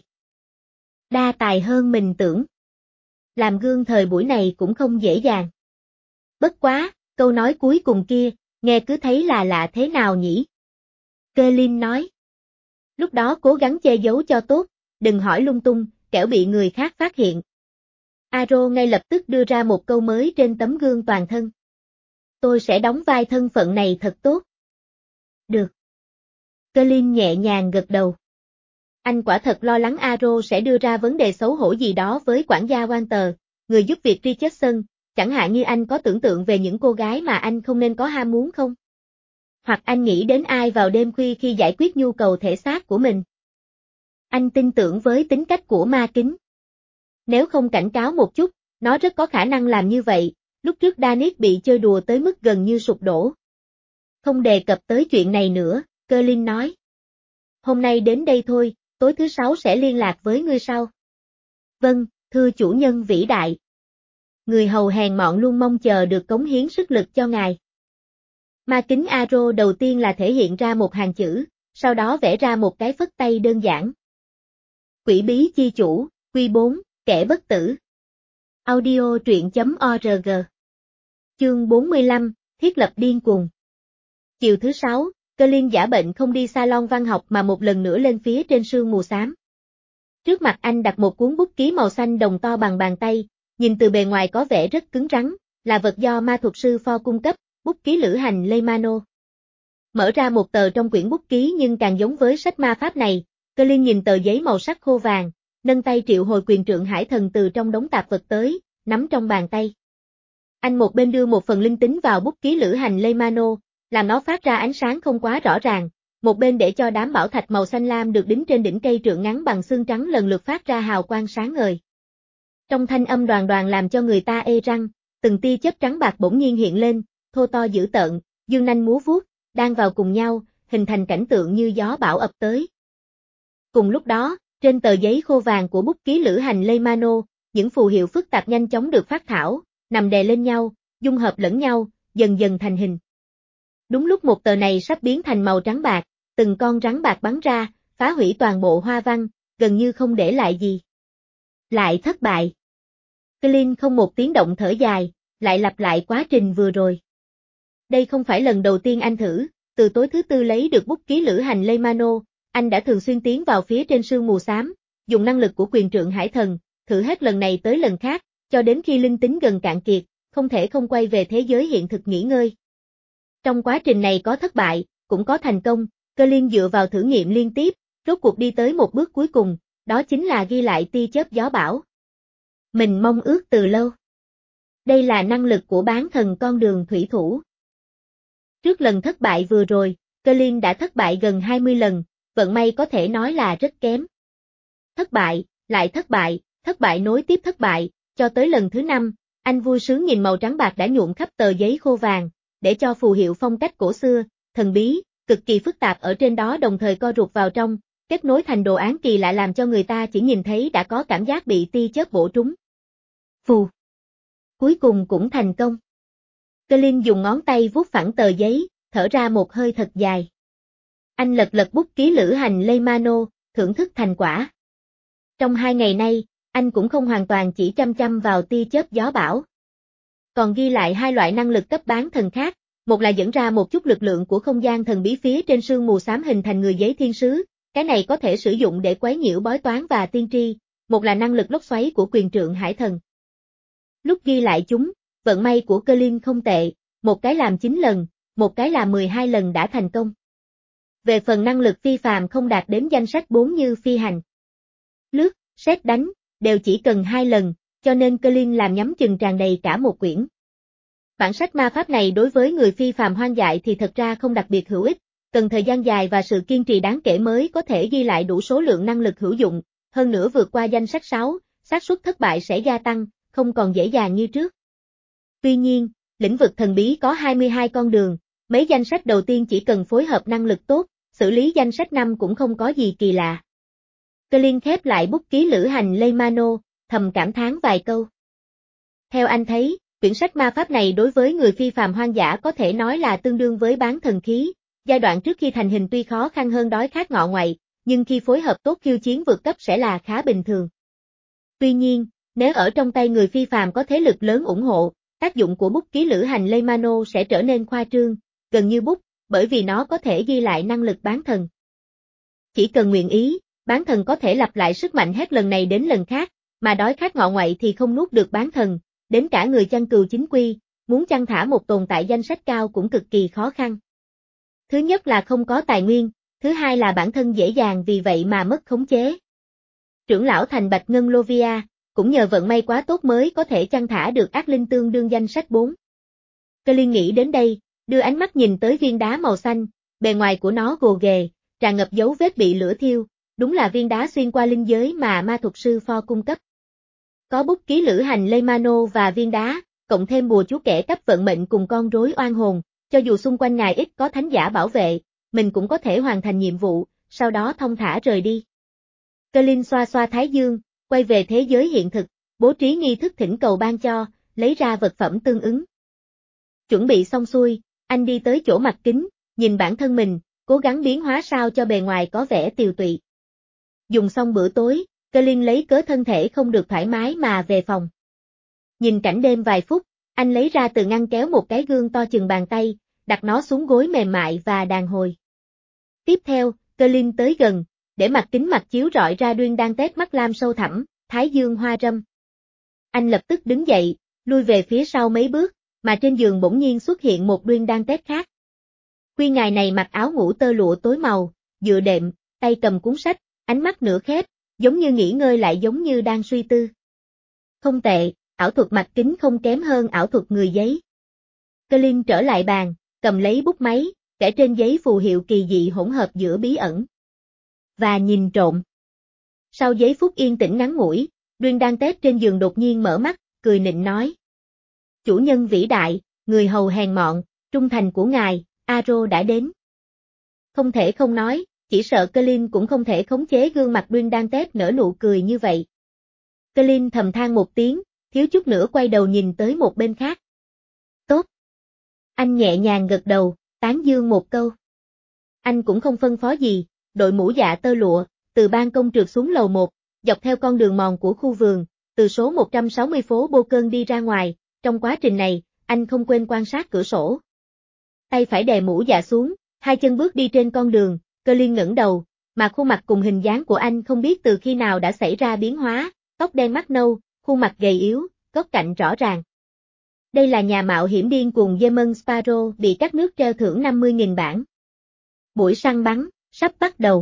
Đa tài hơn mình tưởng. Làm gương thời buổi này cũng không dễ dàng. Bất quá, câu nói cuối cùng kia, nghe cứ thấy là lạ thế nào nhỉ? Colin nói. Lúc đó cố gắng che giấu cho tốt, đừng hỏi lung tung, kẻo bị người khác phát hiện. Aro ngay lập tức đưa ra một câu mới trên tấm gương toàn thân. Tôi sẽ đóng vai thân phận này thật tốt. Được. Colin nhẹ nhàng gật đầu. Anh quả thật lo lắng Aro sẽ đưa ra vấn đề xấu hổ gì đó với quản gia Walter, người giúp việc Richardson, chẳng hạn như anh có tưởng tượng về những cô gái mà anh không nên có ham muốn không? Hoặc anh nghĩ đến ai vào đêm khuya khi giải quyết nhu cầu thể xác của mình? Anh tin tưởng với tính cách của ma kính. Nếu không cảnh cáo một chút, nó rất có khả năng làm như vậy, lúc trước Danis bị chơi đùa tới mức gần như sụp đổ. Không đề cập tới chuyện này nữa, Colin nói. Hôm nay đến đây thôi, tối thứ sáu sẽ liên lạc với ngươi sau. Vâng, thưa chủ nhân vĩ đại. Người hầu hèn mọn luôn mong chờ được cống hiến sức lực cho ngài. Ma kính Aro đầu tiên là thể hiện ra một hàng chữ, sau đó vẽ ra một cái phất tay đơn giản. Quỷ bí chi chủ, Quy bốn, kẻ bất tử. Audio truyện chấm org. Chương bốn mươi lăm, thiết lập điên cuồng. Chiều thứ sáu, Colin giả bệnh không đi salon văn học mà một lần nữa lên phía trên sương mù xám. Trước mặt anh đặt một cuốn bút ký màu xanh đồng to bằng bàn tay, nhìn từ bề ngoài có vẻ rất cứng rắn, là vật do ma thuật sư Ford cung cấp, bút ký lữ hành Leymano. Mở ra một tờ trong quyển bút ký nhưng càng giống với sách ma pháp này, Colin nhìn tờ giấy màu sắc khô vàng, nâng tay triệu hồi quyền trượng hải thần từ trong đống tạp vật tới, nắm trong bàn tay. Anh một bên đưa một phần linh tính vào bút ký lữ hành Leymano, làm nó phát ra ánh sáng không quá rõ ràng, một bên để cho đám bảo thạch màu xanh lam được đính trên đỉnh cây trượng ngắn bằng xương trắng lần lượt phát ra hào quang sáng ngời. Trong thanh âm đoàn đoàn làm cho người ta ê răng, từng tia chớp trắng bạc bỗng nhiên hiện lên, thô to dữ tợn, dương nanh múa vuốt, đang vào cùng nhau, hình thành cảnh tượng như gió bão ập tới. Cùng lúc đó, trên tờ giấy khô vàng của bút ký lữ hành Leymano, những phù hiệu phức tạp nhanh chóng được phát thảo, nằm đè lên nhau, dung hợp lẫn nhau, dần dần thành hình. Đúng lúc một tờ này sắp biến thành màu trắng bạc, từng con rắn bạc bắn ra, phá hủy toàn bộ hoa văn, gần như không để lại gì. Lại thất bại. Colin không một tiếng động thở dài, lại lặp lại quá trình vừa rồi. Đây không phải lần đầu tiên anh thử, từ tối thứ tư lấy được bút ký lữ hành Leymano, anh đã thường xuyên tiến vào phía trên sương mù xám, dùng năng lực của quyền trượng hải thần, thử hết lần này tới lần khác, cho đến khi linh tính gần cạn kiệt, không thể không quay về thế giới hiện thực nghỉ ngơi. Trong quá trình này có thất bại, cũng có thành công, Colin dựa vào thử nghiệm liên tiếp, rốt cuộc đi tới một bước cuối cùng, đó chính là ghi lại tia chớp gió bão. Mình mong ước từ lâu. Đây là năng lực của bán thần con đường thủy thủ. Trước lần thất bại vừa rồi, Colin đã thất bại gần hai mươi lần, vận may có thể nói là rất kém. Thất bại, lại thất bại, thất bại nối tiếp thất bại, cho tới lần thứ năm, anh vui sướng nhìn màu trắng bạc đã nhuộm khắp tờ giấy khô vàng, để cho phù hiệu phong cách cổ xưa, thần bí, cực kỳ phức tạp ở trên đó đồng thời co ruột vào trong, kết nối thành đồ án kỳ lạ làm cho người ta chỉ nhìn thấy đã có cảm giác bị tia chớp bổ trúng. Phù. Cuối cùng cũng thành công. Colin dùng ngón tay vuốt phẳng tờ giấy, thở ra một hơi thật dài. Anh lật lật bút ký lữ hành Leymano, thưởng thức thành quả. Trong hai ngày nay, anh cũng không hoàn toàn chỉ chăm chăm vào tia chớp gió bão. Còn ghi lại hai loại năng lực cấp bán thần khác, một là dẫn ra một chút lực lượng của không gian thần bí phía trên sương mù xám hình thành người giấy thiên sứ, cái này có thể sử dụng để quấy nhiễu bói toán và tiên tri, một là năng lực lốc xoáy của quyền trượng hải thần. Lúc ghi lại chúng, vận may của Colin không tệ, một cái làm chín lần, một cái làm mười hai lần đã thành công. Về phần năng lực phi phàm không đạt đến danh sách bốn như phi hành, lướt, sét đánh, đều chỉ cần hai lần, cho nên Colin làm nhắm chừng tràn đầy cả một quyển. Bản sách ma pháp này đối với người phi phàm hoang dại thì thật ra không đặc biệt hữu ích, cần thời gian dài và sự kiên trì đáng kể mới có thể ghi lại đủ số lượng năng lực hữu dụng, hơn nữa vượt qua danh sách sáu, xác suất thất bại sẽ gia tăng, không còn dễ dàng như trước. Tuy nhiên, lĩnh vực thần bí có hai mươi hai con đường, mấy danh sách đầu tiên chỉ cần phối hợp năng lực tốt, xử lý danh sách năm cũng không có gì kỳ lạ. Colin khép lại bút ký lữ hành Leymano, thầm cảm thán vài câu. Theo anh thấy, quyển sách ma pháp này đối với người phi phàm hoang dã có thể nói là tương đương với bán thần khí, giai đoạn trước khi thành hình tuy khó khăn hơn đói khát ngọ ngoại, nhưng khi phối hợp tốt khiêu chiến vượt cấp sẽ là khá bình thường. Tuy nhiên, nếu ở trong tay người phi phàm có thế lực lớn ủng hộ, tác dụng của bút ký lữ hành Leymano sẽ trở nên khoa trương, gần như bút, bởi vì nó có thể ghi lại năng lực bán thần. Chỉ cần nguyện ý, bán thần có thể lặp lại sức mạnh hết lần này đến lần khác, mà đói khát ngọ ngoại thì không nuốt được bán thần, đến cả người chăn cừu chính quy, muốn chăn thả một tồn tại danh sách cao cũng cực kỳ khó khăn. Thứ nhất là không có tài nguyên, thứ hai là bản thân dễ dàng vì vậy mà mất khống chế. Trưởng lão thành Bạch Ngân Lovia, cũng nhờ vận may quá tốt mới có thể chăn thả được ác linh tương đương danh sách bốn. Colin nghĩ đến đây, đưa ánh mắt nhìn tới viên đá màu xanh, bề ngoài của nó gồ ghề, tràn ngập dấu vết bị lửa thiêu, đúng là viên đá xuyên qua linh giới mà ma thuật sư Ford cung cấp. Có bút ký lữ hành Leymano và viên đá, cộng thêm bùa chú kẻ cấp vận mệnh cùng con rối oan hồn, cho dù xung quanh ngài ít có thánh giả bảo vệ, mình cũng có thể hoàn thành nhiệm vụ, sau đó thong thả rời đi. Colin xoa xoa thái dương, quay về thế giới hiện thực, bố trí nghi thức thỉnh cầu ban cho, lấy ra vật phẩm tương ứng. Chuẩn bị xong xuôi, anh đi tới chỗ mặt kính, nhìn bản thân mình, cố gắng biến hóa sao cho bề ngoài có vẻ tiều tụy. Dùng xong bữa tối, Colin lấy cớ thân thể không được thoải mái mà về phòng. Nhìn cảnh đêm vài phút, anh lấy ra từ ngăn kéo một cái gương to chừng bàn tay, đặt nó xuống gối mềm mại và đàn hồi. Tiếp theo, Colin tới gần, để mặt kính mặt chiếu rọi ra Duyên đang tét mắt lam sâu thẳm, thái dương hoa râm. Anh lập tức đứng dậy, lui về phía sau mấy bước, mà trên giường bỗng nhiên xuất hiện một Duyên đang tét khác. Quy ngài này mặc áo ngủ tơ lụa tối màu, dựa đệm, tay cầm cuốn sách, ánh mắt nửa khép, giống như nghỉ ngơi lại giống như đang suy tư. Không tệ, ảo thuật mặt kính không kém hơn ảo thuật người giấy. Colin trở lại bàn, cầm lấy bút máy, kẻ trên giấy phù hiệu kỳ dị hỗn hợp giữa bí ẩn và nhìn trộm. Sau giây phút yên tĩnh ngắn ngủi, Duyên đang tét trên giường đột nhiên mở mắt, cười nịnh nói. Chủ nhân vĩ đại, người hầu hèn mọn, trung thành của ngài, Aro đã đến. Không thể không nói, chỉ sợ Colin cũng không thể khống chế gương mặt Duyên đang tét nở nụ cười như vậy. Colin thầm than một tiếng, thiếu chút nữa quay đầu nhìn tới một bên khác. Tốt. Anh nhẹ nhàng gật đầu, tán dương một câu. Anh cũng không phân phó gì, đội mũ dạ tơ lụa, từ ban công trượt xuống lầu một, dọc theo con đường mòn của khu vườn, từ số một trăm sáu mươi phố Bô Cơn đi ra ngoài, trong quá trình này, anh không quên quan sát cửa sổ. Tay phải đè mũ dạ xuống, hai chân bước đi trên con đường, Colin ngẩng đầu, mà khuôn mặt cùng hình dáng của anh không biết từ khi nào đã xảy ra biến hóa, tóc đen mắt nâu, khuôn mặt gầy yếu, góc cạnh rõ ràng. Đây là nhà mạo hiểm điên cuồng Demon Sparrow bị các nước treo thưởng năm mươi nghìn bảng. Buổi săn bắn, sắp bắt đầu.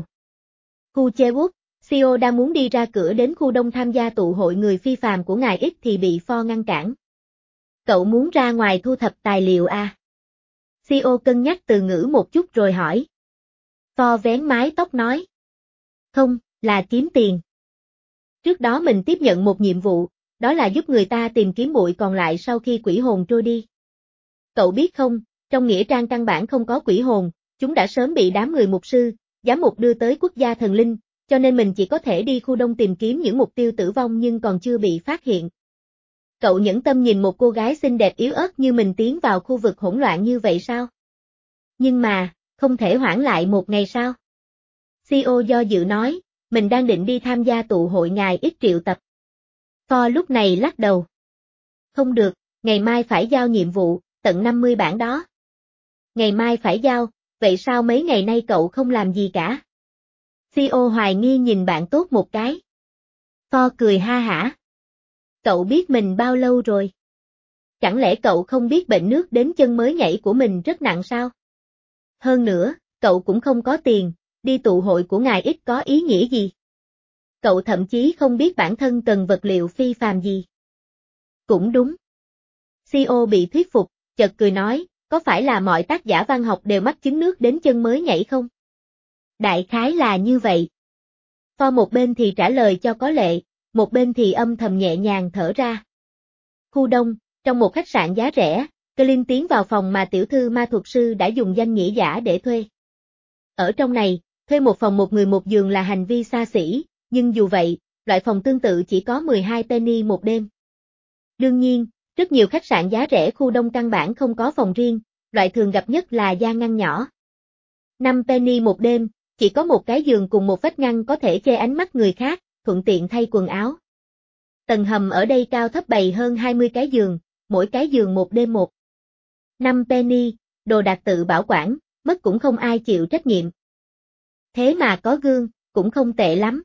Khu Chewood, xê e ô đang muốn đi ra cửa đến khu đông tham gia tụ hội người phi phàm của ngài X thì bị Ford ngăn cản. Cậu muốn ra ngoài thu thập tài liệu à? xê e ô cân nhắc từ ngữ một chút rồi hỏi. Ford vén mái tóc nói. Không, là kiếm tiền. Trước đó mình tiếp nhận một nhiệm vụ, đó là giúp người ta tìm kiếm bụi còn lại sau khi quỷ hồn trôi đi. Cậu biết không, trong nghĩa trang căn bản không có quỷ hồn, chúng đã sớm bị đám người mục sư, giám mục đưa tới quốc gia thần linh, cho nên mình chỉ có thể đi khu đông tìm kiếm những mục tiêu tử vong nhưng còn chưa bị phát hiện. Cậu nhẫn tâm nhìn một cô gái xinh đẹp yếu ớt như mình tiến vào khu vực hỗn loạn như vậy sao? Nhưng mà, không thể hoãn lại một ngày sao? xê e ô do dự nói, mình đang định đi tham gia tụ hội ngài X triệu tập. Ford lúc này lắc đầu. Không được, ngày mai phải giao nhiệm vụ, tận năm mươi bảng đó. Ngày mai phải giao, vậy sao mấy ngày nay cậu không làm gì cả? xê e ô hoài nghi nhìn bạn tốt một cái. Ford cười ha hả. Cậu biết mình bao lâu rồi? Chẳng lẽ cậu không biết bệnh nước đến chân mới nhảy của mình rất nặng sao? Hơn nữa, cậu cũng không có tiền, đi tụ hội của ngài X có ý nghĩa gì? Cậu thậm chí không biết bản thân cần vật liệu phi phàm gì. Cũng đúng. xê e ô bị thuyết phục, chợt cười nói, có phải là mọi tác giả văn học đều mắc chứng nước đến chân mới nhảy không? Đại khái là như vậy. Ford một bên thì trả lời cho có lệ, một bên thì âm thầm nhẹ nhàng thở ra. Khu đông, trong một khách sạn giá rẻ, Clint tiến vào phòng mà tiểu thư ma thuật sư đã dùng danh nghĩa giả để thuê. Ở trong này, thuê một phòng một người một giường là hành vi xa xỉ, nhưng dù vậy, loại phòng tương tự chỉ có mười hai penny một đêm. Đương nhiên, rất nhiều khách sạn giá rẻ khu đông căn bản không có phòng riêng, loại thường gặp nhất là gia ngăn nhỏ. năm penny một đêm, chỉ có một cái giường cùng một vách ngăn có thể che ánh mắt người khác, thuận tiện thay quần áo. Tầng hầm ở đây cao thấp bày hơn hai mươi cái giường, mỗi cái giường một đêm một. năm penny, đồ đạc tự bảo quản, mất cũng không ai chịu trách nhiệm. Thế mà có gương, cũng không tệ lắm.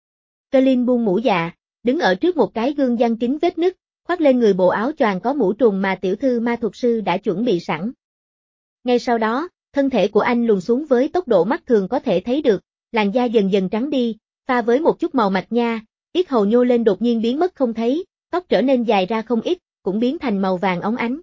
Clint buông mũ dạ, đứng ở trước một cái gương giăng kính vết nứt, khoác lên người bộ áo choàng có mũ trùng mà tiểu thư ma thuật sư đã chuẩn bị sẵn. Ngay sau đó, thân thể của anh lùn xuống với tốc độ mắt thường có thể thấy được, làn da dần dần trắng đi, pha với một chút màu mạch nha, yết hầu nhô lên đột nhiên biến mất không thấy, tóc trở nên dài ra không ít, cũng biến thành màu vàng óng ánh.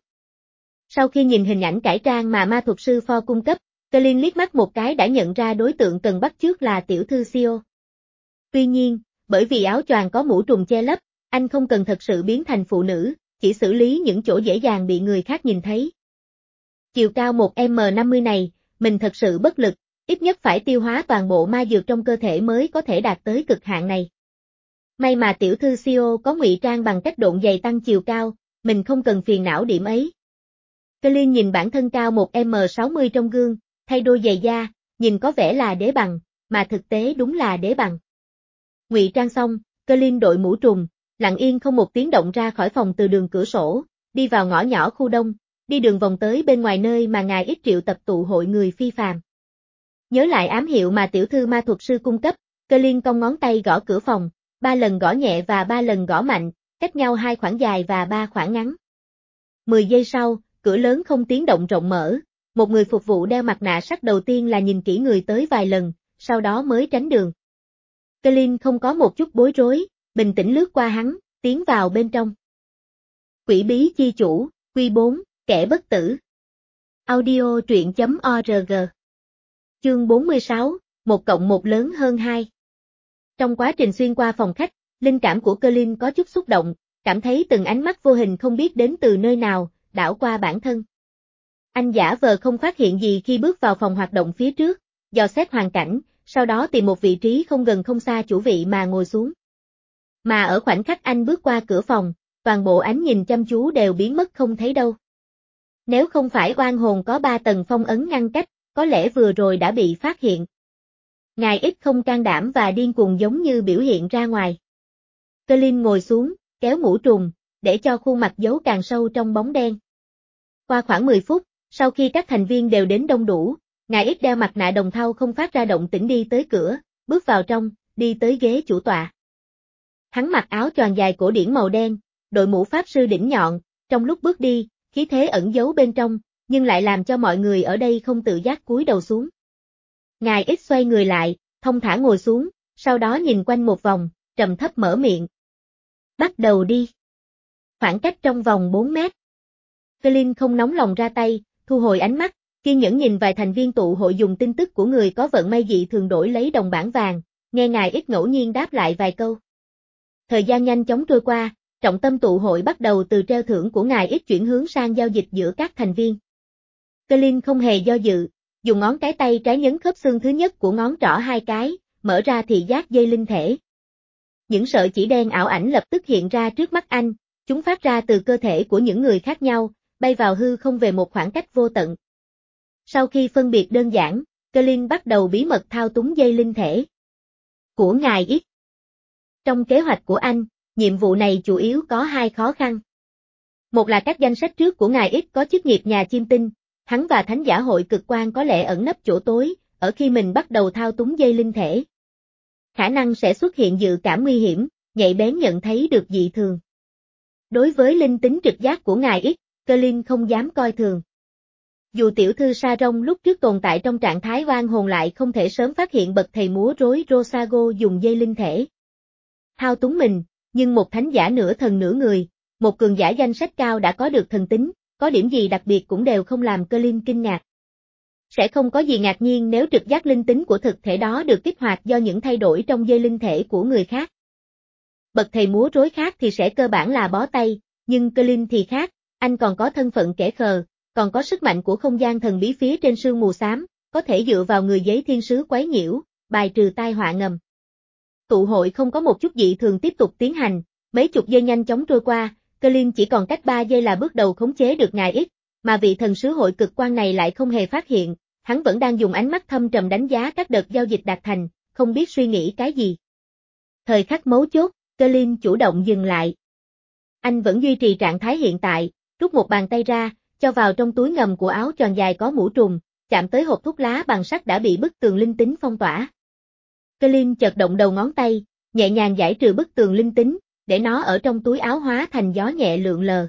Sau khi nhìn hình ảnh cải trang mà ma thuật sư Ford cung cấp, Clint liếc mắt một cái đã nhận ra đối tượng cần bắt chước là tiểu thư Sio. Tuy nhiên, bởi vì áo choàng có mũ trùng che lấp, anh không cần thật sự biến thành phụ nữ, chỉ xử lý những chỗ dễ dàng bị người khác nhìn thấy. Chiều cao một mét năm mươi này, mình thật sự bất lực, ít nhất phải tiêu hóa toàn bộ ma dược trong cơ thể mới có thể đạt tới cực hạn này. May mà tiểu thư Sio có ngụy trang bằng cách độn giày tăng chiều cao, mình không cần phiền não điểm ấy. Clint nhìn bản thân cao một mét sáu mươi trong gương, thay đôi giày da, nhìn có vẻ là đế bằng, mà thực tế đúng là đế bằng. Ngụy trang xong, Clint đội mũ trùm, lặng yên không một tiếng động ra khỏi phòng từ đường cửa sổ, đi vào ngõ nhỏ khu đông, đi đường vòng tới bên ngoài nơi mà ngài ít triệu tập tụ hội người phi phàm. Nhớ lại ám hiệu mà tiểu thư ma thuật sư cung cấp, Clint cong ngón tay gõ cửa phòng, ba lần gõ nhẹ và ba lần gõ mạnh, cách nhau hai khoảng dài và ba khoảng ngắn. Mười giây sau, cửa lớn không tiếng động rộng mở, một người phục vụ đeo mặt nạ sắt đầu tiên là nhìn kỹ người tới vài lần, sau đó mới tránh đường. Clint không có một chút bối rối, bình tĩnh lướt qua hắn, tiến vào bên trong. Quỷ bí chi chủ, quy bốn, kẻ bất tử. Audio truyện chấm org. Chương bốn mươi sáu, một cộng một lớn hơn hai. Trong quá trình xuyên qua phòng khách, linh cảm của Clint có chút xúc động, cảm thấy từng ánh mắt vô hình không biết đến từ nơi nào, đảo qua bản thân. Anh giả vờ không phát hiện gì khi bước vào phòng hoạt động phía trước, dò xét hoàn cảnh, sau đó tìm một vị trí không gần không xa chủ vị mà ngồi xuống. Mà ở khoảnh khắc anh bước qua cửa phòng, toàn bộ ánh nhìn chăm chú đều biến mất không thấy đâu. Nếu không phải oan hồn có ba tầng phong ấn ngăn cách, có lẽ vừa rồi đã bị phát hiện. Ngài ít không can đảm và điên cuồng giống như biểu hiện ra ngoài. Clint ngồi xuống, kéo mũ trùm, để cho khuôn mặt giấu càng sâu trong bóng đen. Qua khoảng mười phút, sau khi các thành viên đều đến đông đủ, ngài ít đeo mặt nạ đồng thau không phát ra động tĩnh đi tới cửa, bước vào trong, đi tới ghế chủ tọa. Hắn mặc áo choàng dài cổ điển màu đen, đội mũ pháp sư đỉnh nhọn, trong lúc bước đi, khí thế ẩn giấu bên trong, nhưng lại làm cho mọi người ở đây không tự giác cúi đầu xuống. Ngài ít xoay người lại, thong thả ngồi xuống, sau đó nhìn quanh một vòng, trầm thấp mở miệng. Bắt đầu đi. Khoảng cách trong vòng bốn mét. Clint không nóng lòng ra tay, thu hồi ánh mắt, kiên nhẫn nhìn vài thành viên tụ hội dùng tin tức của người có vận may dị thường đổi lấy đồng bảng vàng, nghe ngài ít ngẫu nhiên đáp lại vài câu. Thời gian nhanh chóng trôi qua, trọng tâm tụ hội bắt đầu từ treo thưởng của ngài ít chuyển hướng sang giao dịch giữa các thành viên. Clint không hề do dự, dùng ngón cái tay trái nhấn khớp xương thứ nhất của ngón trỏ hai cái, mở ra thị giác dây linh thể. Những sợi chỉ đen ảo ảnh lập tức hiện ra trước mắt anh, chúng phát ra từ cơ thể của những người khác nhau, bay vào hư không về một khoảng cách vô tận. Sau khi phân biệt đơn giản, Clint bắt đầu bí mật thao túng dây linh thể của ngài ít. Trong kế hoạch của anh, nhiệm vụ này chủ yếu có hai khó khăn. Một là các danh sách trước của ngài ít có chức nghiệp nhà chiêm tinh, hắn và thánh giả hội cực quan có lẽ ẩn nấp chỗ tối, ở khi mình bắt đầu thao túng dây linh thể. Khả năng sẽ xuất hiện dự cảm nguy hiểm, nhạy bén nhận thấy được dị thường. Đối với linh tính trực giác của ngài ít, Clint không dám coi thường. Dù tiểu thư Saron lúc trước tồn tại trong trạng thái oan hồn lại không thể sớm phát hiện bậc thầy múa rối Rosago dùng dây linh thể thao túng mình, nhưng một thánh giả nửa thần nửa người, một cường giả danh sách cao đã có được thần tính, có điểm gì đặc biệt cũng đều không làm Clint kinh ngạc. Sẽ không có gì ngạc nhiên nếu trực giác linh tính của thực thể đó được kích hoạt do những thay đổi trong dây linh thể của người khác. bậc thầy múa rối khác thì sẽ cơ bản là bó tay, nhưng Clint thì khác, anh còn có thân phận kẻ khờ, còn có sức mạnh của không gian thần bí phía trên sương mù xám, có thể dựa vào người giấy thiên sứ quấy nhiễu, bài trừ tai họa ngầm. Tụ hội không có một chút dị thường tiếp tục tiến hành, mấy chục giây nhanh chóng trôi qua, Clint chỉ còn cách ba giây là bước đầu khống chế được ngài X, mà vị thần sứ hội cực quan này lại không hề phát hiện, hắn vẫn đang dùng ánh mắt thâm trầm đánh giá các đợt giao dịch đạt thành, không biết suy nghĩ cái gì. Thời khắc mấu chốt, Clint chủ động dừng lại. Anh vẫn duy trì trạng thái hiện tại, rút một bàn tay ra, cho vào trong túi ngầm của áo choàng dài có mũ trùm, chạm tới hộp thuốc lá bằng sắt đã bị bức tường linh tính phong tỏa. Clint chợt động đầu ngón tay, nhẹ nhàng giải trừ bức tường linh tính, để nó ở trong túi áo hóa thành gió nhẹ lượn lờ.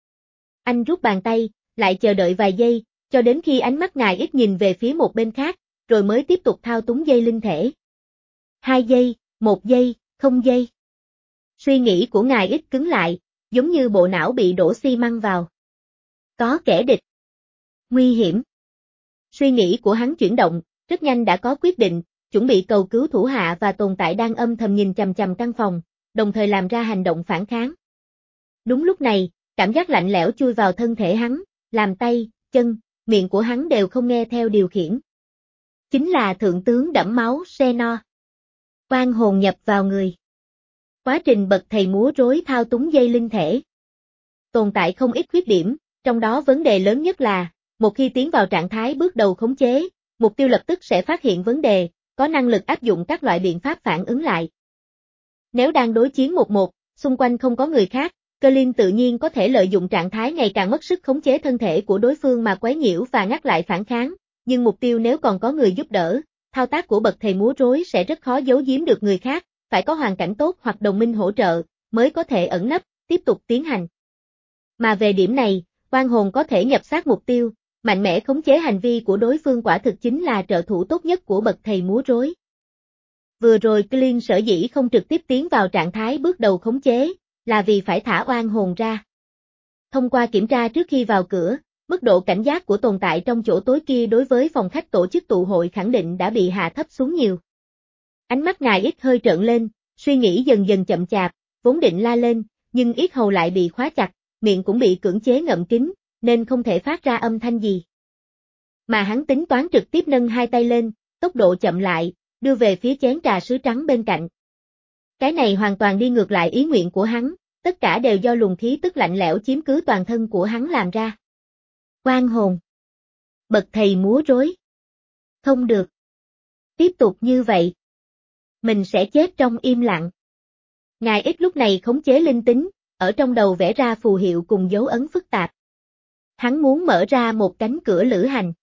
Anh rút bàn tay, lại chờ đợi vài giây, cho đến khi ánh mắt ngài X nhìn về phía một bên khác, rồi mới tiếp tục thao túng dây linh thể. Hai giây, một giây, không giây. Suy nghĩ của ngài X cứng lại, giống như bộ não bị đổ xi măng vào. Có kẻ địch. Nguy hiểm. Suy nghĩ của hắn chuyển động, rất nhanh đã có quyết định, chuẩn bị cầu cứu thủ hạ và tồn tại đang âm thầm nhìn chằm chằm căn phòng, đồng thời làm ra hành động phản kháng. Đúng lúc này, cảm giác lạnh lẽo chui vào thân thể hắn, làm tay, chân, miệng của hắn đều không nghe theo điều khiển. Chính là thượng tướng đẫm máu Xenor. Oan hồn nhập vào người. Quá trình bậc thầy múa rối thao túng dây linh thể. Tồn tại không ít khuyết điểm, trong đó vấn đề lớn nhất là, một khi tiến vào trạng thái bước đầu khống chế, mục tiêu lập tức sẽ phát hiện vấn đề, có năng lực áp dụng các loại biện pháp phản ứng lại. Nếu đang đối chiến một một, xung quanh không có người khác, Clint tự nhiên có thể lợi dụng trạng thái ngày càng mất sức khống chế thân thể của đối phương mà quấy nhiễu và ngắt lại phản kháng, nhưng mục tiêu nếu còn có người giúp đỡ, thao tác của bậc thầy múa rối sẽ rất khó giấu giếm được người khác, phải có hoàn cảnh tốt hoặc đồng minh hỗ trợ, mới có thể ẩn nấp, tiếp tục tiến hành. Mà về điểm này, oan hồn có thể nhập sát mục tiêu, mạnh mẽ khống chế hành vi của đối phương quả thực chính là trợ thủ tốt nhất của bậc thầy múa rối. Vừa rồi Clint sở dĩ không trực tiếp tiến vào trạng thái bước đầu khống chế, là vì phải thả oan hồn ra. Thông qua kiểm tra trước khi vào cửa, mức độ cảnh giác của tồn tại trong chỗ tối kia đối với phòng khách tổ chức tụ hội khẳng định đã bị hạ thấp xuống nhiều. Ánh mắt ngài X hơi trợn lên, suy nghĩ dần dần chậm chạp, vốn định la lên, nhưng yết hầu lại bị khóa chặt, miệng cũng bị cưỡng chế ngậm kín, nên không thể phát ra âm thanh gì. Mà hắn tính toán trực tiếp nâng hai tay lên, tốc độ chậm lại, đưa về phía chén trà sứ trắng bên cạnh. Cái này hoàn toàn đi ngược lại ý nguyện của hắn, tất cả đều do luồng khí tức lạnh lẽo chiếm cứ toàn thân của hắn làm ra. Oan hồn. Bậc thầy múa rối. Không được. Tiếp tục như vậy. Mình sẽ chết trong im lặng. Ngài X lúc này khống chế linh tính, ở trong đầu vẽ ra phù hiệu cùng dấu ấn phức tạp. Hắn muốn mở ra một cánh cửa lữ hành.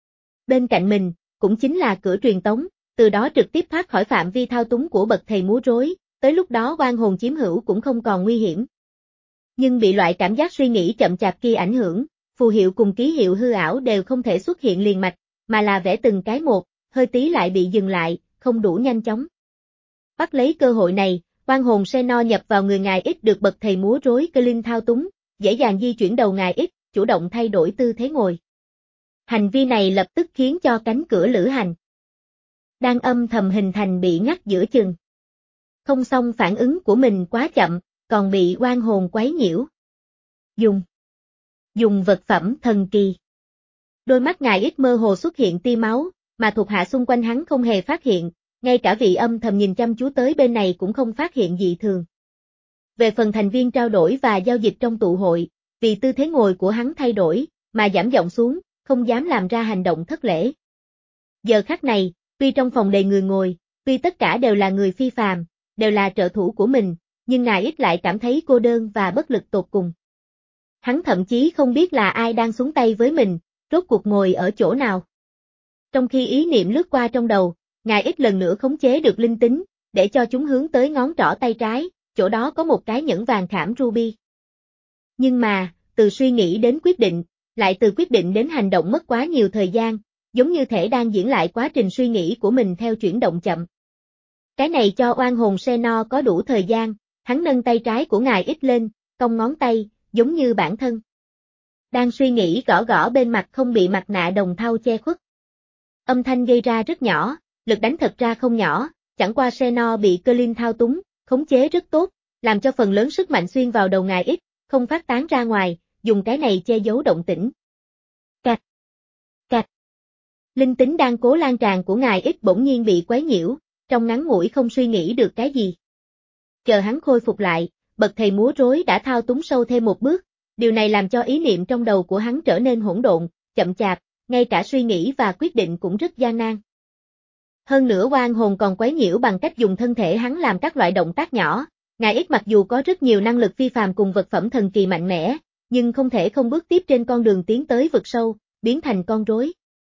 Bên cạnh mình, cũng chính là cửa truyền tống, từ đó trực tiếp thoát khỏi phạm vi thao túng của bậc thầy múa rối, tới lúc đó oan hồn chiếm hữu cũng không còn nguy hiểm. Nhưng bị loại cảm giác suy nghĩ chậm chạp kia ảnh hưởng, phù hiệu cùng ký hiệu hư ảo đều không thể xuất hiện liền mạch, mà là vẽ từng cái một, hơi tí lại bị dừng lại, không đủ nhanh chóng. Bắt lấy cơ hội này, oan hồn Xenor nhập vào người ngài X được bậc thầy múa rối Clint thao túng, dễ dàng di chuyển đầu ngài X, chủ động thay đổi tư thế ngồi. Hành vi này lập tức khiến cho cánh cửa lữ hành đang âm thầm hình thành bị ngắt giữa chừng. Không xong phản ứng của mình quá chậm, còn bị oan hồn quấy nhiễu. Dùng. Dùng vật phẩm thần kỳ. Đôi mắt ngài X mơ hồ xuất hiện tia máu, mà thuộc hạ xung quanh hắn không hề phát hiện, ngay cả vị âm thầm nhìn chăm chú tới bên này cũng không phát hiện dị thường. Về phần thành viên trao đổi và giao dịch trong tụ hội, vì tư thế ngồi của hắn thay đổi, mà giảm giọng xuống, không dám làm ra hành động thất lễ. Giờ khắc này, tuy trong phòng đầy người ngồi, tuy tất cả đều là người phi phàm, đều là trợ thủ của mình, nhưng ngài X lại cảm thấy cô đơn và bất lực tột cùng. Hắn thậm chí không biết là ai đang xuống tay với mình, rốt cuộc ngồi ở chỗ nào. Trong khi ý niệm lướt qua trong đầu, ngài X lần nữa khống chế được linh tính, để cho chúng hướng tới ngón trỏ tay trái, chỗ đó có một cái nhẫn vàng khảm ruby. Nhưng mà, từ suy nghĩ đến quyết định, lại từ quyết định đến hành động mất quá nhiều thời gian, giống như thể đang diễn lại quá trình suy nghĩ của mình theo chuyển động chậm. Cái này cho oan hồn Xenor có đủ thời gian, hắn nâng tay trái của ngài X lên, cong ngón tay, giống như bản thân. Đang suy nghĩ gõ gõ bên mặt không bị mặt nạ đồng thau che khuất. Âm thanh gây ra rất nhỏ, lực đánh thật ra không nhỏ, chẳng qua Xenor bị Clint thao túng, khống chế rất tốt, làm cho phần lớn sức mạnh xuyên vào đầu ngài X, không phát tán ra ngoài, dùng cái này che giấu động tĩnh. Cạch, cạch. Linh tính đang cố lan tràn của ngài X bỗng nhiên bị quấy nhiễu, trong ngắn ngủi không suy nghĩ được cái gì. Chờ hắn khôi phục lại, bậc thầy múa rối đã thao túng sâu thêm một bước, điều này làm cho ý niệm trong đầu của hắn trở nên hỗn độn, chậm chạp, ngay cả suy nghĩ và quyết định cũng rất gian nan. Hơn nữa oan hồn còn quấy nhiễu bằng cách dùng thân thể hắn làm các loại động tác nhỏ, ngài X mặc dù có rất nhiều năng lực phi phàm cùng vật phẩm thần kỳ mạnh mẽ, nhưng không thể không bước tiếp trên con đường tiến tới vực sâu, biến thành con rối.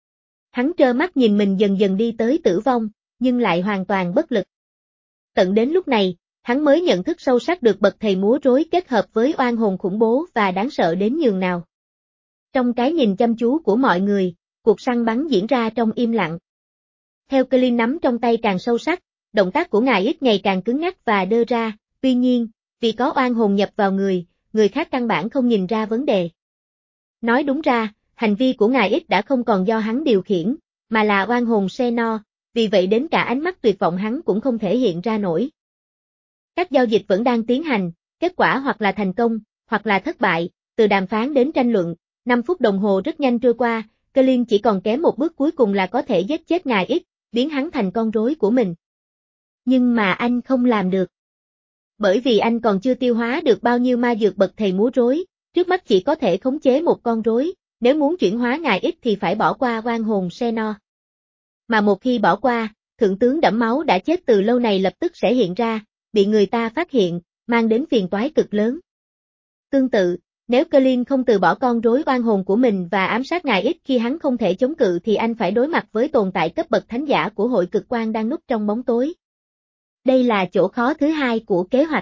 Hắn trơ mắt nhìn mình dần dần đi tới tử vong, nhưng lại hoàn toàn bất lực. Tận đến lúc này, hắn mới nhận thức sâu sắc được bậc thầy múa rối kết hợp với oan hồn khủng bố và đáng sợ đến nhường nào. Trong cái nhìn chăm chú của mọi người, cuộc săn bắn diễn ra trong im lặng. Theo Clint nắm trong tay càng sâu sắc, động tác của ngài X ngày càng cứng ngắc và đơ ra, tuy nhiên, vì có oan hồn nhập vào người, người khác căn bản không nhìn ra vấn đề. Nói đúng ra, hành vi của ngài X đã không còn do hắn điều khiển, mà là oan hồn Xenor, vì vậy đến cả ánh mắt tuyệt vọng hắn cũng không thể hiện ra nổi. Các giao dịch vẫn đang tiến hành, kết quả hoặc là thành công, hoặc là thất bại, từ đàm phán đến tranh luận, năm phút đồng hồ rất nhanh trôi qua, Clint chỉ còn kém một bước cuối cùng là có thể giết chết ngài X, biến hắn thành con rối của mình. Nhưng mà anh không làm được. Bởi vì anh còn chưa tiêu hóa được bao nhiêu ma dược bậc thầy múa rối, trước mắt chỉ có thể khống chế một con rối, nếu muốn chuyển hóa ngài X thì phải bỏ qua oan hồn Xenor. Mà một khi bỏ qua, thượng tướng đẫm máu đã chết từ lâu này lập tức sẽ hiện ra, bị người ta phát hiện, mang đến phiền toái cực lớn. Tương tự, nếu Clint không từ bỏ con rối oan hồn của mình và ám sát ngài X khi hắn không thể chống cự thì anh phải đối mặt với tồn tại cấp bậc thánh giả của hội cực quang đang núp trong bóng tối. Đây là chỗ khó thứ hai của kế hoạch.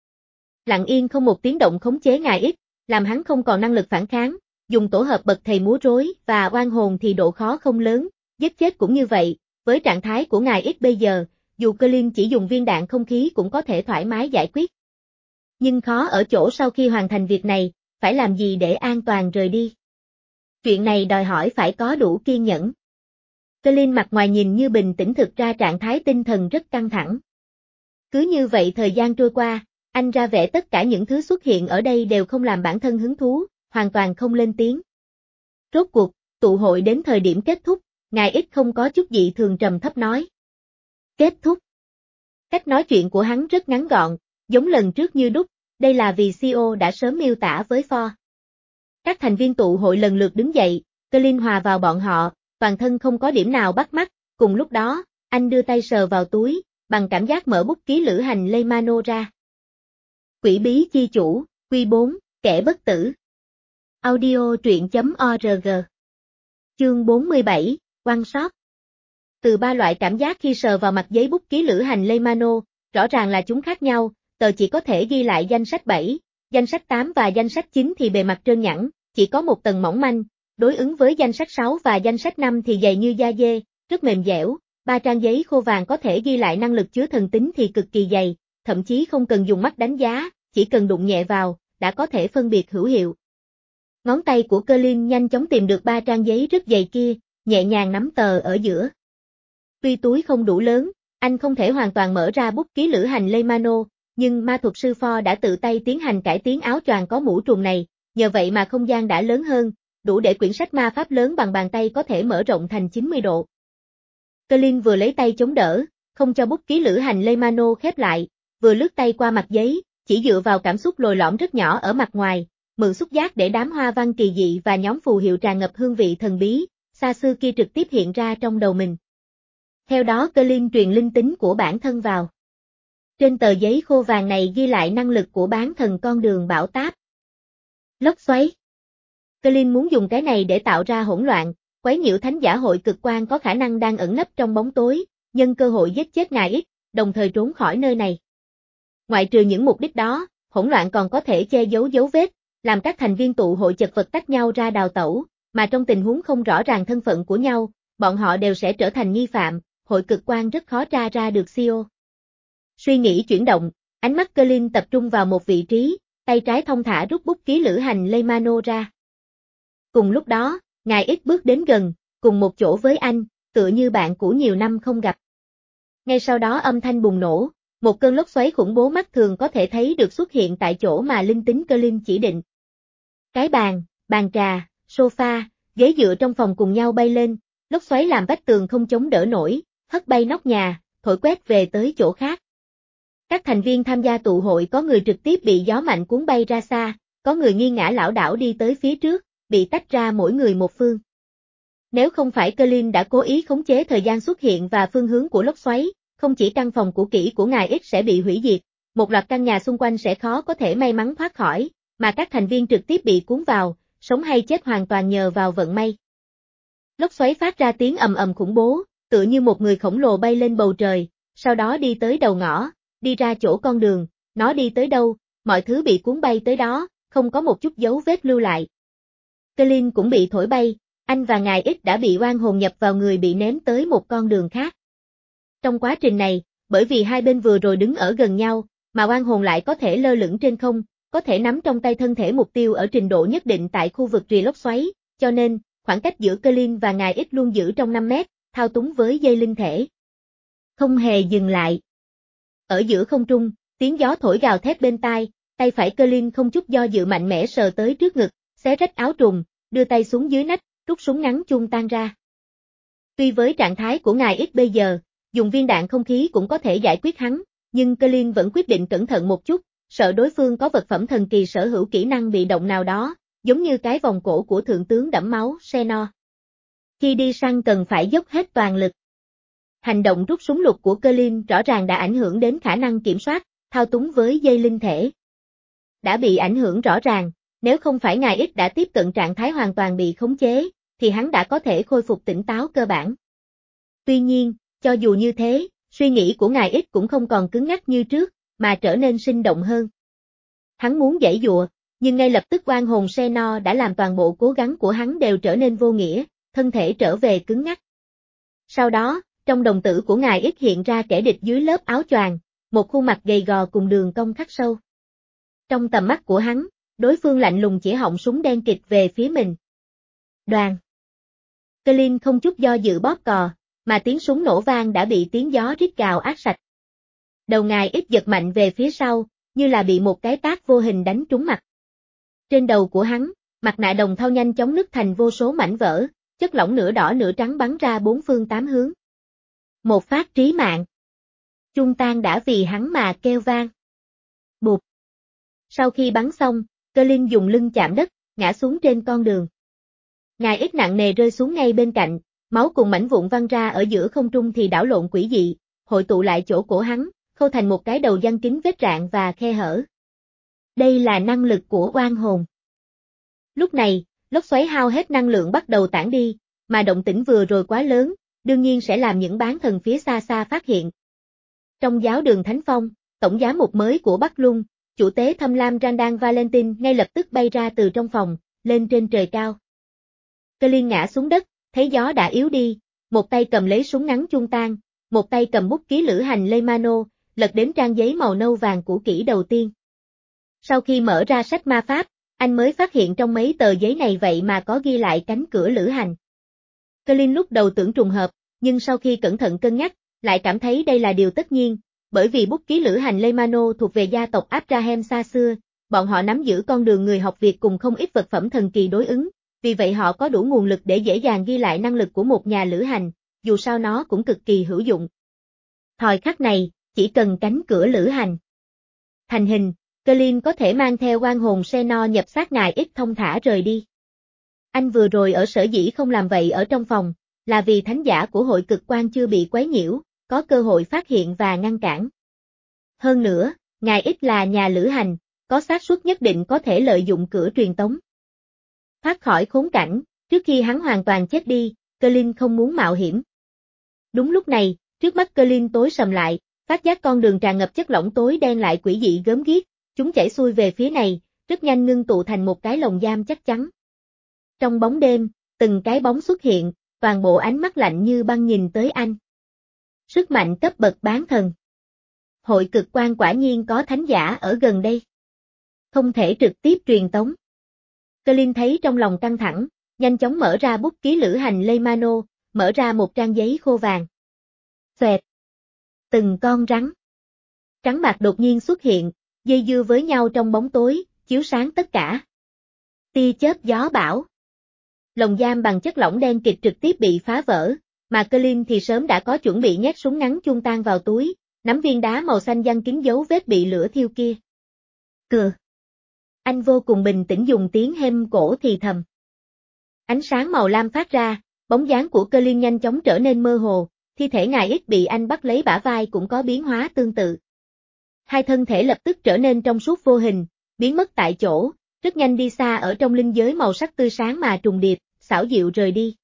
Lặng yên không một tiếng động khống chế ngài X, làm hắn không còn năng lực phản kháng, dùng tổ hợp bậc thầy múa rối và oan hồn thì độ khó không lớn, giết chết cũng như vậy, với trạng thái của ngài X bây giờ, dù Clint chỉ dùng viên đạn không khí cũng có thể thoải mái giải quyết. Nhưng khó ở chỗ sau khi hoàn thành việc này, phải làm gì để an toàn rời đi. Chuyện này đòi hỏi phải có đủ kiên nhẫn. Clint mặt ngoài nhìn như bình tĩnh thực ra trạng thái tinh thần rất căng thẳng. Cứ như vậy thời gian trôi qua, anh ra vẻ tất cả những thứ xuất hiện ở đây đều không làm bản thân hứng thú, hoàn toàn không lên tiếng. Rốt cuộc, tụ hội đến thời điểm kết thúc, ngài X không có chút gì thường trầm thấp nói. Kết thúc. Cách nói chuyện của hắn rất ngắn gọn, giống lần trước như đúc, đây là vì xê e ô đã sớm miêu tả với Ford. Các thành viên tụ hội lần lượt đứng dậy, Clint hòa vào bọn họ, toàn thân không có điểm nào bắt mắt, cùng lúc đó, anh đưa tay sờ vào túi, bằng cảm giác mở bút ký lữ hành Leymano ra. Quỷ bí chi chủ, Quy bốn, kẻ bất tử. Audio truyện chấm org. Chương bốn mươi bảy, quan sát. Từ ba loại cảm giác khi sờ vào mặt giấy bút ký lữ hành Leymano, rõ ràng là chúng khác nhau, tờ chỉ có thể ghi lại danh sách bảy, danh sách tám và danh sách chín thì bề mặt trơn nhẵn, chỉ có một tầng mỏng manh, đối ứng với danh sách sáu và danh sách năm thì dày như da dê, rất mềm dẻo, ba trang giấy khô vàng có thể ghi lại năng lực chứa thần tính thì cực kỳ dày, thậm chí không cần dùng mắt đánh giá, chỉ cần đụng nhẹ vào, đã có thể phân biệt hữu hiệu. Ngón tay của Clint nhanh chóng tìm được ba trang giấy rất dày kia, nhẹ nhàng nắm tờ ở giữa. Tuy túi không đủ lớn, anh không thể hoàn toàn mở ra bút ký lữ hành Leymano, nhưng ma thuật sư Ford đã tự tay tiến hành cải tiến áo choàng có mũ trùm này, nhờ vậy mà không gian đã lớn hơn, đủ để quyển sách ma pháp lớn bằng bàn tay có thể mở rộng thành chín mươi độ. Clint vừa lấy tay chống đỡ, không cho bút ký lữ hành Leymano khép lại, vừa lướt tay qua mặt giấy, chỉ dựa vào cảm xúc lồi lõm rất nhỏ ở mặt ngoài, mượn xúc giác để đám hoa văn kỳ dị và nhóm phù hiệu tràn ngập hương vị thần bí, xa xưa kia trực tiếp hiện ra trong đầu mình. Theo đó Clint truyền linh tính của bản thân vào. Trên tờ giấy khô vàng này ghi lại năng lực của bán thần con đường bão táp. Lốc xoáy. Clint muốn dùng cái này để tạo ra hỗn loạn, quấy nhiễu thánh giả hội cực quang có khả năng đang ẩn nấp trong bóng tối, nhân cơ hội giết chết ngài X, đồng thời trốn khỏi nơi này. Ngoại trừ những mục đích đó, hỗn loạn còn có thể che giấu dấu vết, làm các thành viên tụ hội chật vật tách nhau ra đào tẩu, mà trong tình huống không rõ ràng thân phận của nhau, bọn họ đều sẽ trở thành nghi phạm, hội cực quang rất khó tra ra được xê e ô. Suy nghĩ chuyển động, ánh mắt Clint tập trung vào một vị trí, tay trái thong thả rút bút ký lữ hành Leymano ra. Cùng lúc đó, ngài X bước đến gần, cùng một chỗ với anh, tựa như bạn cũ nhiều năm không gặp. Ngay sau đó âm thanh bùng nổ, một cơn lốc xoáy khủng bố mắt thường có thể thấy được xuất hiện tại chỗ mà linh tính Colin chỉ định. Cái bàn, bàn trà, sofa, ghế dựa trong phòng cùng nhau bay lên, lốc xoáy làm vách tường không chống đỡ nổi, hất bay nóc nhà, thổi quét về tới chỗ khác. Các thành viên tham gia tụ hội có người trực tiếp bị gió mạnh cuốn bay ra xa, có người nghiêng ngã lảo đảo đi tới phía trước, bị tách ra mỗi người một phương. Nếu không phải Colin đã cố ý khống chế thời gian xuất hiện và phương hướng của lốc xoáy, không chỉ căn phòng cũ kỹ của ngài X sẽ bị hủy diệt, một loạt căn nhà xung quanh sẽ khó có thể may mắn thoát khỏi, mà các thành viên trực tiếp bị cuốn vào, sống hay chết hoàn toàn nhờ vào vận may. Lốc xoáy phát ra tiếng ầm ầm khủng bố, tựa như một người khổng lồ bay lên bầu trời, sau đó đi tới đầu ngõ, đi ra chỗ con đường, nó đi tới đâu, mọi thứ bị cuốn bay tới đó, không có một chút dấu vết lưu lại. Colin cũng bị thổi bay, anh và ngài X đã bị oan hồn nhập vào người bị ném tới một con đường khác. Trong quá trình này, bởi vì hai bên vừa rồi đứng ở gần nhau, mà oan hồn lại có thể lơ lửng trên không, có thể nắm trong tay thân thể mục tiêu ở trình độ nhất định tại khu vực rìa lốc xoáy, cho nên, khoảng cách giữa Colin và ngài X luôn giữ trong năm mét, thao túng với dây linh thể. Không hề dừng lại. Ở giữa không trung, tiếng gió thổi gào thét bên tai, tay phải Colin không chút do dự mạnh mẽ sờ tới trước ngực, xé rách áo trùng, đưa tay xuống dưới nách, rút súng ngắn chung tan ra. Tuy với trạng thái của ngài X bây giờ, dùng viên đạn không khí cũng có thể giải quyết hắn, nhưng Colin vẫn quyết định cẩn thận một chút, sợ đối phương có vật phẩm thần kỳ sở hữu kỹ năng bị động nào đó, giống như cái vòng cổ của thượng tướng đẫm máu Xenor. Khi đi săn cần phải dốc hết toàn lực. Hành động rút súng lục của Colin rõ ràng đã ảnh hưởng đến khả năng kiểm soát, thao túng với dây linh thể. Đã bị ảnh hưởng rõ ràng, nếu không phải ngài X đã tiếp cận trạng thái hoàn toàn bị khống chế, thì hắn đã có thể khôi phục tỉnh táo cơ bản. Tuy nhiên, cho dù như thế, suy nghĩ của ngài X cũng không còn cứng ngắc như trước, mà trở nên sinh động hơn. Hắn muốn giãy giụa, nhưng ngay lập tức oan hồn Xenor đã làm toàn bộ cố gắng của hắn đều trở nên vô nghĩa, thân thể trở về cứng ngắc. Sau đó, trong đồng tử của ngài X hiện ra kẻ địch dưới lớp áo choàng, một khuôn mặt gầy gò cùng đường cong khắc sâu. Trong tầm mắt của hắn, đối phương lạnh lùng chỉ họng súng đen kịt về phía mình. Đoàn. Colin không chút do dự bóp cò, mà tiếng súng nổ vang đã bị tiếng gió rít gào át sạch. Đầu ngài X giật mạnh về phía sau, như là bị một cái tát vô hình đánh trúng mặt. Trên đầu của hắn, mặt nạ đồng thau nhanh chóng nứt thành vô số mảnh vỡ, chất lỏng nửa đỏ nửa trắng bắn ra bốn phương tám hướng. Một phát trí mạng. Chung tan đã vì hắn mà kêu vang. Bụp. Sau khi bắn xong, Colin dùng lưng chạm đất, ngã xuống trên con đường. Ngài X nặng nề rơi xuống ngay bên cạnh, máu cùng mảnh vụn văng ra ở giữa không trung thì đảo lộn quỷ dị, hội tụ lại chỗ cổ hắn, khâu thành một cái đầu giăng kín vết rạn và khe hở. Đây là năng lực của oan hồn. Lúc này, lốc xoáy hao hết năng lượng bắt đầu tản đi, mà động tĩnh vừa rồi quá lớn, đương nhiên sẽ làm những bán thần phía xa xa phát hiện. Trong giáo đường Thánh Phong, tổng giám mục mới của Bắc Lung, chủ tế Thâm Lam Randall Valentine ngay lập tức bay ra từ trong phòng, lên trên trời cao. Colin ngã xuống đất, thấy gió đã yếu đi, một tay cầm lấy súng ngắn chung tan, một tay cầm bút ký lữ hành Leymano, lật đến trang giấy màu nâu vàng cũ kỹ đầu tiên. Sau khi mở ra sách ma pháp, anh mới phát hiện trong mấy tờ giấy này vậy mà có ghi lại cánh cửa lữ hành. Colin lúc đầu tưởng trùng hợp, nhưng sau khi cẩn thận cân nhắc, lại cảm thấy đây là điều tất nhiên, bởi vì bút ký lữ hành Leymano thuộc về gia tộc Abraham xa xưa, bọn họ nắm giữ con đường người học Việt cùng không ít vật phẩm thần kỳ đối ứng, vì vậy họ có đủ nguồn lực để dễ dàng ghi lại năng lực của một nhà lữ hành, dù sao nó cũng cực kỳ hữu dụng. Thời khắc này, chỉ cần cánh cửa lữ hành thành hình, Colin có thể mang theo oan hồn Xenor nhập xác ngài X thông thả rời đi. Anh vừa rồi ở sở dĩ không làm vậy ở trong phòng, là vì thánh giả của hội cực quan chưa bị quấy nhiễu, có cơ hội phát hiện và ngăn cản. Hơn nữa, ngài X là nhà lữ hành, có xác suất nhất định có thể lợi dụng cửa truyền tống. Thoát khỏi khốn cảnh, trước khi hắn hoàn toàn chết đi, Colin không muốn mạo hiểm. Đúng lúc này, trước mắt Colin tối sầm lại, phát giác con đường tràn ngập chất lỏng tối đen lại quỷ dị gớm ghiếc, chúng chảy xuôi về phía này, rất nhanh ngưng tụ thành một cái lồng giam chắc chắn. Trong bóng đêm, từng cái bóng xuất hiện, toàn bộ ánh mắt lạnh như băng nhìn tới anh. Sức mạnh cấp bậc bán thần. Hội cực quan quả nhiên có thánh giả ở gần đây. Không thể trực tiếp truyền tống. Colin thấy trong lòng căng thẳng, nhanh chóng mở ra bút ký lữ hành Leymano, mở ra một trang giấy khô vàng. Xoẹt. Từng con rắn. trắng bạc đột nhiên xuất hiện, dây dưa với nhau trong bóng tối, chiếu sáng tất cả. Tia chớp gió bão. Lồng giam bằng chất lỏng đen kịt trực tiếp bị phá vỡ, mà Colin thì sớm đã có chuẩn bị nhét súng ngắn chung tan vào túi, nắm viên đá màu xanh giăng kín dấu vết bị lửa thiêu kia. Cừ. Anh vô cùng bình tĩnh dùng tiếng hêm cổ thì thầm. Ánh sáng màu lam phát ra, bóng dáng của Colin nhanh chóng trở nên mơ hồ, thi thể ngài ít bị anh bắt lấy bả vai cũng có biến hóa tương tự. Hai thân thể lập tức trở nên trong suốt vô hình, biến mất tại chỗ, rất nhanh đi xa ở trong linh giới màu sắc tươi sáng mà trùng điệp, xảo diệu rời đi.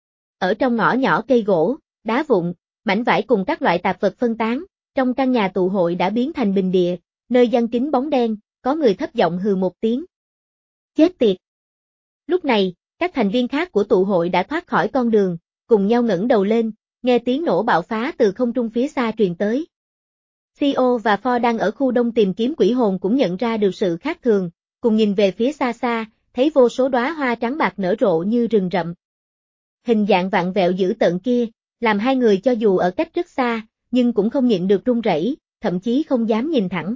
Ở trong ngõ nhỏ cây gỗ, đá vụn, mảnh vải cùng các loại tạp vật phân tán, trong căn nhà tụ hội đã biến thành bình địa, nơi giăng kín bóng đen, có người thấp giọng hừ một tiếng. Chết tiệt! Lúc này, các thành viên khác của tụ hội đã thoát khỏi con đường, cùng nhau ngẩng đầu lên, nghe tiếng nổ bạo phá từ không trung phía xa truyền tới. xê e ô và Ford đang ở khu đông tìm kiếm quỷ hồn cũng nhận ra được sự khác thường, cùng nhìn về phía xa xa, thấy vô số đóa hoa trắng bạc nở rộ như rừng rậm. Hình dạng vặn vẹo dữ tợn kia, làm hai người cho dù ở cách rất xa, nhưng cũng không nhịn được run rẩy, thậm chí không dám nhìn thẳng.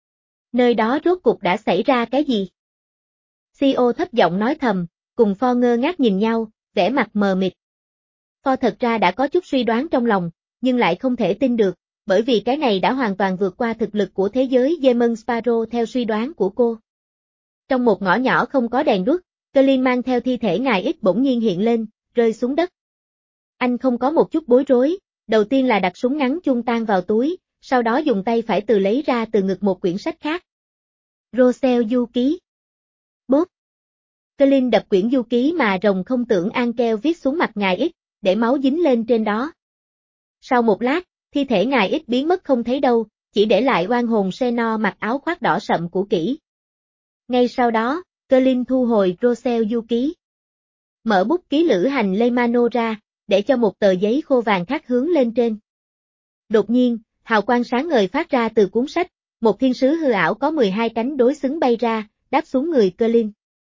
Nơi đó rốt cục đã xảy ra cái gì? xê e ô thấp giọng nói thầm, cùng Ford ngơ ngác nhìn nhau, vẻ mặt mờ mịt. Ford thật ra đã có chút suy đoán trong lòng, nhưng lại không thể tin được, bởi vì cái này đã hoàn toàn vượt qua thực lực của thế giới Demon Sparrow theo suy đoán của cô. Trong một ngõ nhỏ không có đèn đuốc, Colin mang theo thi thể ngài ít bỗng nhiên hiện lên, rơi xuống đất. Anh không có một chút bối rối, đầu tiên là đặt súng ngắn chung tan vào túi, sau đó dùng tay phải từ lấy ra từ ngực một quyển sách khác. Roselle du ký. Bốp. Colin đập quyển du ký mà rồng không tưởng Ankel viết xuống mặt ngài ít, để máu dính lên trên đó. Sau một lát, thi thể ngài ít biến mất không thấy đâu, chỉ để lại oan hồn Senor mặc áo khoác đỏ sậm cũ kỹ. Ngay sau đó, Colin thu hồi Roselle du ký. Mở bút ký lữ hành Leymano ra, để cho một tờ giấy khô vàng khác hướng lên trên. Đột nhiên, hào quang sáng ngời phát ra từ cuốn sách, một thiên sứ hư ảo có mười hai cánh đối xứng bay ra, đáp xuống người Colin.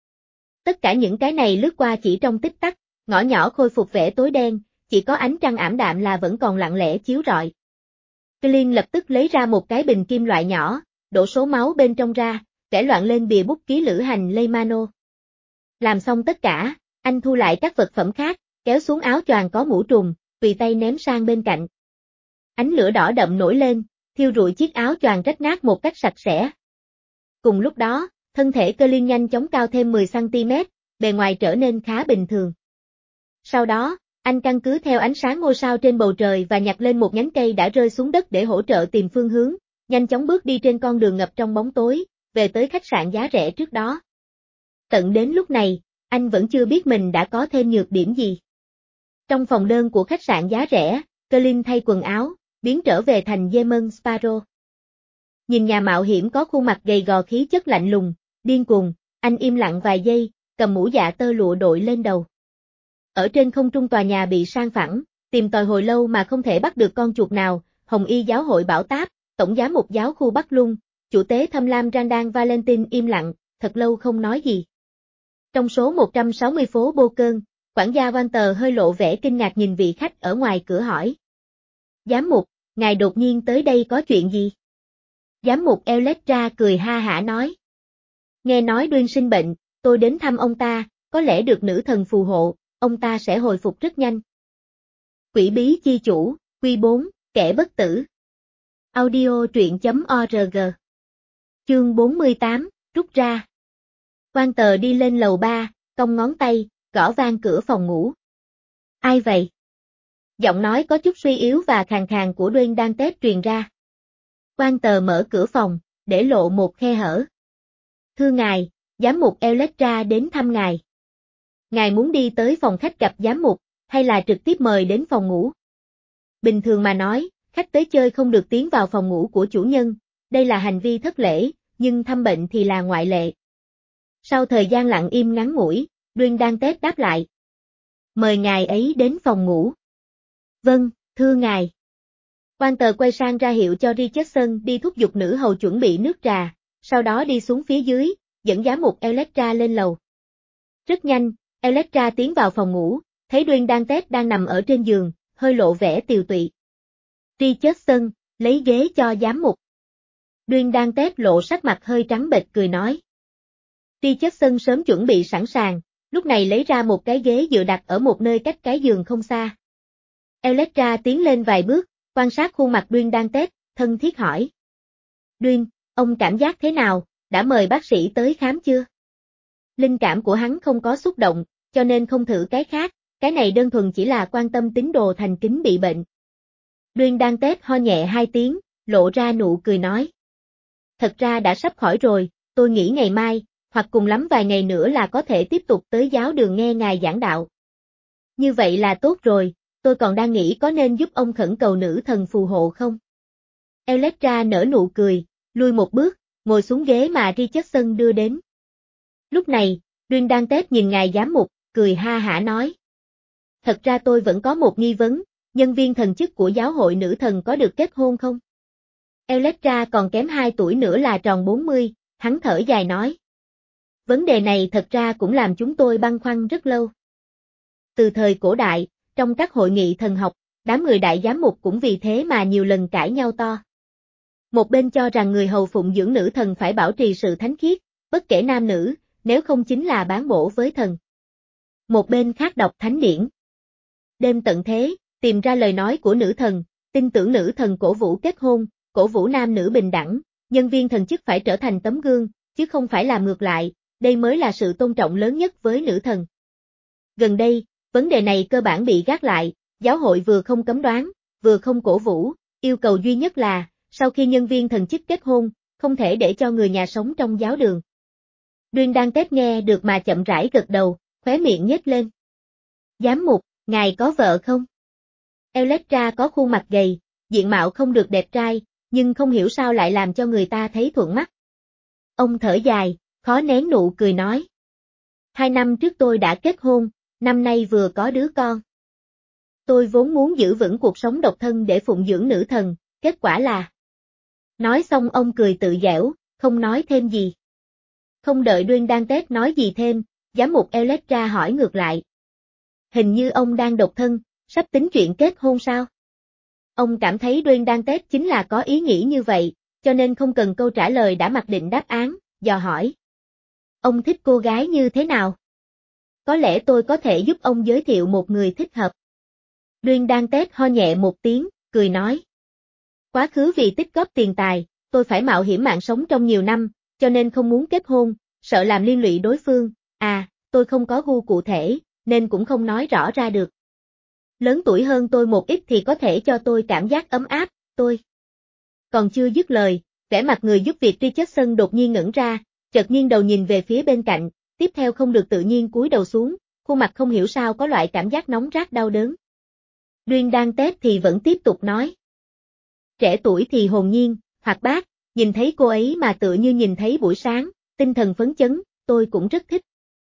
Tất cả những cái này lướt qua chỉ trong tích tắc, ngõ nhỏ khôi phục vẻ tối đen, chỉ có ánh trăng ảm đạm là vẫn còn lặng lẽ chiếu rọi. Colin lập tức lấy ra một cái bình kim loại nhỏ, đổ số máu bên trong ra, vẽ loạn lên bìa bút ký lữ hành Leymano. Làm xong tất cả, anh thu lại các vật phẩm khác, kéo xuống áo choàng có mũ trùm, tùy tay ném sang bên cạnh. Ánh lửa đỏ đậm nổi lên, thiêu rụi chiếc áo choàng rách nát một cách sạch sẽ. Cùng lúc đó, thân thể Colin nhanh chóng cao thêm mười xăng ti mét, bề ngoài trở nên khá bình thường. Sau đó, anh căn cứ theo ánh sáng ngôi sao trên bầu trời và nhặt lên một nhánh cây đã rơi xuống đất để hỗ trợ tìm phương hướng, nhanh chóng bước đi trên con đường ngập trong bóng tối, về tới khách sạn giá rẻ trước đó. Tận đến lúc này, anh vẫn chưa biết mình đã có thêm nhược điểm gì. Trong phòng đơn của khách sạn giá rẻ, Colin thay quần áo, biến trở về thành Demon Sparrow. Nhìn nhà mạo hiểm có khuôn mặt gầy gò khí chất lạnh lùng, điên cuồng, anh im lặng vài giây, cầm mũ dạ tơ lụa đội lên đầu. Ở trên không trung tòa nhà bị san phẳng, tìm tòi hồi lâu mà không thể bắt được con chuột nào, Hồng Y giáo hội bảo táp, tổng giám mục giáo khu Bắc Lung, chủ tế Thâm Lam Randan Valentine im lặng, thật lâu không nói gì. Trong số một trăm sáu mươi phố Bô Cơn, quản gia Walter hơi lộ vẻ kinh ngạc nhìn vị khách ở ngoài cửa hỏi. Giám mục, ngài đột nhiên tới đây có chuyện gì? Giám mục Electra cười ha hả nói. Nghe nói Duyên sinh bệnh, tôi đến thăm ông ta, có lẽ được nữ thần phù hộ, ông ta sẽ hồi phục rất nhanh. Quỷ bí chi chủ, Quy bốn, kẻ bất tử. Audio truyện chấm org. Chương bốn mươi tám, rút ra. Quan tờ đi lên lầu ba, cong ngón tay, gõ vang cửa phòng ngủ. Ai vậy? Giọng nói có chút suy yếu và khàn khàn của Duyên đang tép truyền ra. Quan tờ mở cửa phòng, để lộ một khe hở. Thưa ngài, giám mục Electra đến thăm ngài. Ngài muốn đi tới phòng khách gặp giám mục, hay là trực tiếp mời đến phòng ngủ? Bình thường mà nói, khách tới chơi không được tiến vào phòng ngủ của chủ nhân, đây là hành vi thất lễ, nhưng thăm bệnh thì là ngoại lệ. Sau thời gian lặng im ngắn ngủi, Duyên đang tép đáp lại. Mời ngài ấy đến phòng ngủ. Vâng, thưa ngài. Quan tờ quay sang ra hiệu cho Richardson đi thúc giục nữ hầu chuẩn bị nước trà, sau đó đi xuống phía dưới, dẫn giám mục Electra lên lầu. Rất nhanh, Electra tiến vào phòng ngủ, thấy Duyên đang tép đang nằm ở trên giường, hơi lộ vẻ tiều tụy. Richardson, lấy ghế cho giám mục. Duyên đang tét lộ sắc mặt hơi trắng bệch cười nói. Richardson sớm chuẩn bị sẵn sàng, lúc này lấy ra một cái ghế dựa đặt ở một nơi cách cái giường không xa. Elektra tiến lên vài bước, quan sát khuôn mặt Duyên đang tét, thân thiết hỏi. Duyên, ông cảm giác thế nào, đã mời bác sĩ tới khám chưa? Linh cảm của hắn không có xúc động, cho nên không thử cái khác, cái này đơn thuần chỉ là quan tâm tín đồ thành kính bị bệnh. Duyên đang tét ho nhẹ hai tiếng, lộ ra nụ cười nói. Thật ra đã sắp khỏi rồi, tôi nghĩ ngày mai, hoặc cùng lắm vài ngày nữa là có thể tiếp tục tới giáo đường nghe ngài giảng đạo. Như vậy là tốt rồi, tôi còn đang nghĩ có nên giúp ông khẩn cầu nữ thần phù hộ không? Elektra nở nụ cười, lui một bước, ngồi xuống ghế mà Richardson đưa đến. Lúc này, Duyên đang tét nhìn ngài giám mục, cười ha hả nói. Thật ra tôi vẫn có một nghi vấn, nhân viên thần chức của giáo hội nữ thần có được kết hôn không? Elektra còn kém hai tuổi nữa là tròn bốn mươi, hắn thở dài nói. Vấn đề này thật ra cũng làm chúng tôi băn khoăn rất lâu. Từ thời cổ đại, trong các hội nghị thần học, đám người đại giám mục cũng vì thế mà nhiều lần cãi nhau to. Một bên cho rằng người hầu phụng dưỡng nữ thần phải bảo trì sự thánh khiết, bất kể nam nữ, nếu không chính là bán bổ với thần. Một bên khác đọc thánh điển. Đêm tận thế, tìm ra lời nói của nữ thần, tin tưởng nữ thần cổ vũ kết hôn, cổ vũ nam nữ bình đẳng, nhân viên thần chức phải trở thành tấm gương, chứ không phải làm ngược lại, đây mới là sự tôn trọng lớn nhất với nữ thần. Gần đây, vấn đề này cơ bản bị gác lại, giáo hội vừa không cấm đoán, vừa không cổ vũ, yêu cầu duy nhất là, sau khi nhân viên thần chức kết hôn, không thể để cho người nhà sống trong giáo đường. Duyên đang tét nghe được mà chậm rãi gật đầu, khóe miệng nhếch lên. Giám mục, ngài có vợ không? Elektra có khuôn mặt gầy, diện mạo không được đẹp trai, nhưng không hiểu sao lại làm cho người ta thấy thuận mắt. Ông thở dài, khó nén nụ cười nói. Hai năm trước tôi đã kết hôn, năm nay vừa có đứa con. Tôi vốn muốn giữ vững cuộc sống độc thân để phụng dưỡng nữ thần, kết quả là... Nói xong ông cười tự giễu, không nói thêm gì. Không đợi Duyên đang tét nói gì thêm, giám mục Elektra hỏi ngược lại. Hình như ông đang độc thân, sắp tính chuyện kết hôn sao? Ông cảm thấy Duyên đang tét chính là có ý nghĩ như vậy, cho nên không cần câu trả lời đã mặc định đáp án, dò hỏi. Ông thích cô gái như thế nào? Có lẽ tôi có thể giúp ông giới thiệu một người thích hợp. Duyên đang tét ho nhẹ một tiếng, cười nói. Quá khứ vì tích góp tiền tài, tôi phải mạo hiểm mạng sống trong nhiều năm, cho nên không muốn kết hôn, sợ làm liên lụy đối phương, à, tôi không có gu cụ thể, nên cũng không nói rõ ra được. Lớn tuổi hơn tôi một ít thì có thể cho tôi cảm giác ấm áp, tôi. Còn chưa dứt lời, vẻ mặt người giúp việc Richardson đột nhiên ngẩn ra, chợt nghiêng đầu nhìn về phía bên cạnh, tiếp theo không được tự nhiên cúi đầu xuống, khuôn mặt không hiểu sao có loại cảm giác nóng rát đau đớn. Duyên đang tét thì vẫn tiếp tục nói. Trẻ tuổi thì hồn nhiên, hoạt bát, nhìn thấy cô ấy mà tựa như nhìn thấy buổi sáng, tinh thần phấn chấn, tôi cũng rất thích.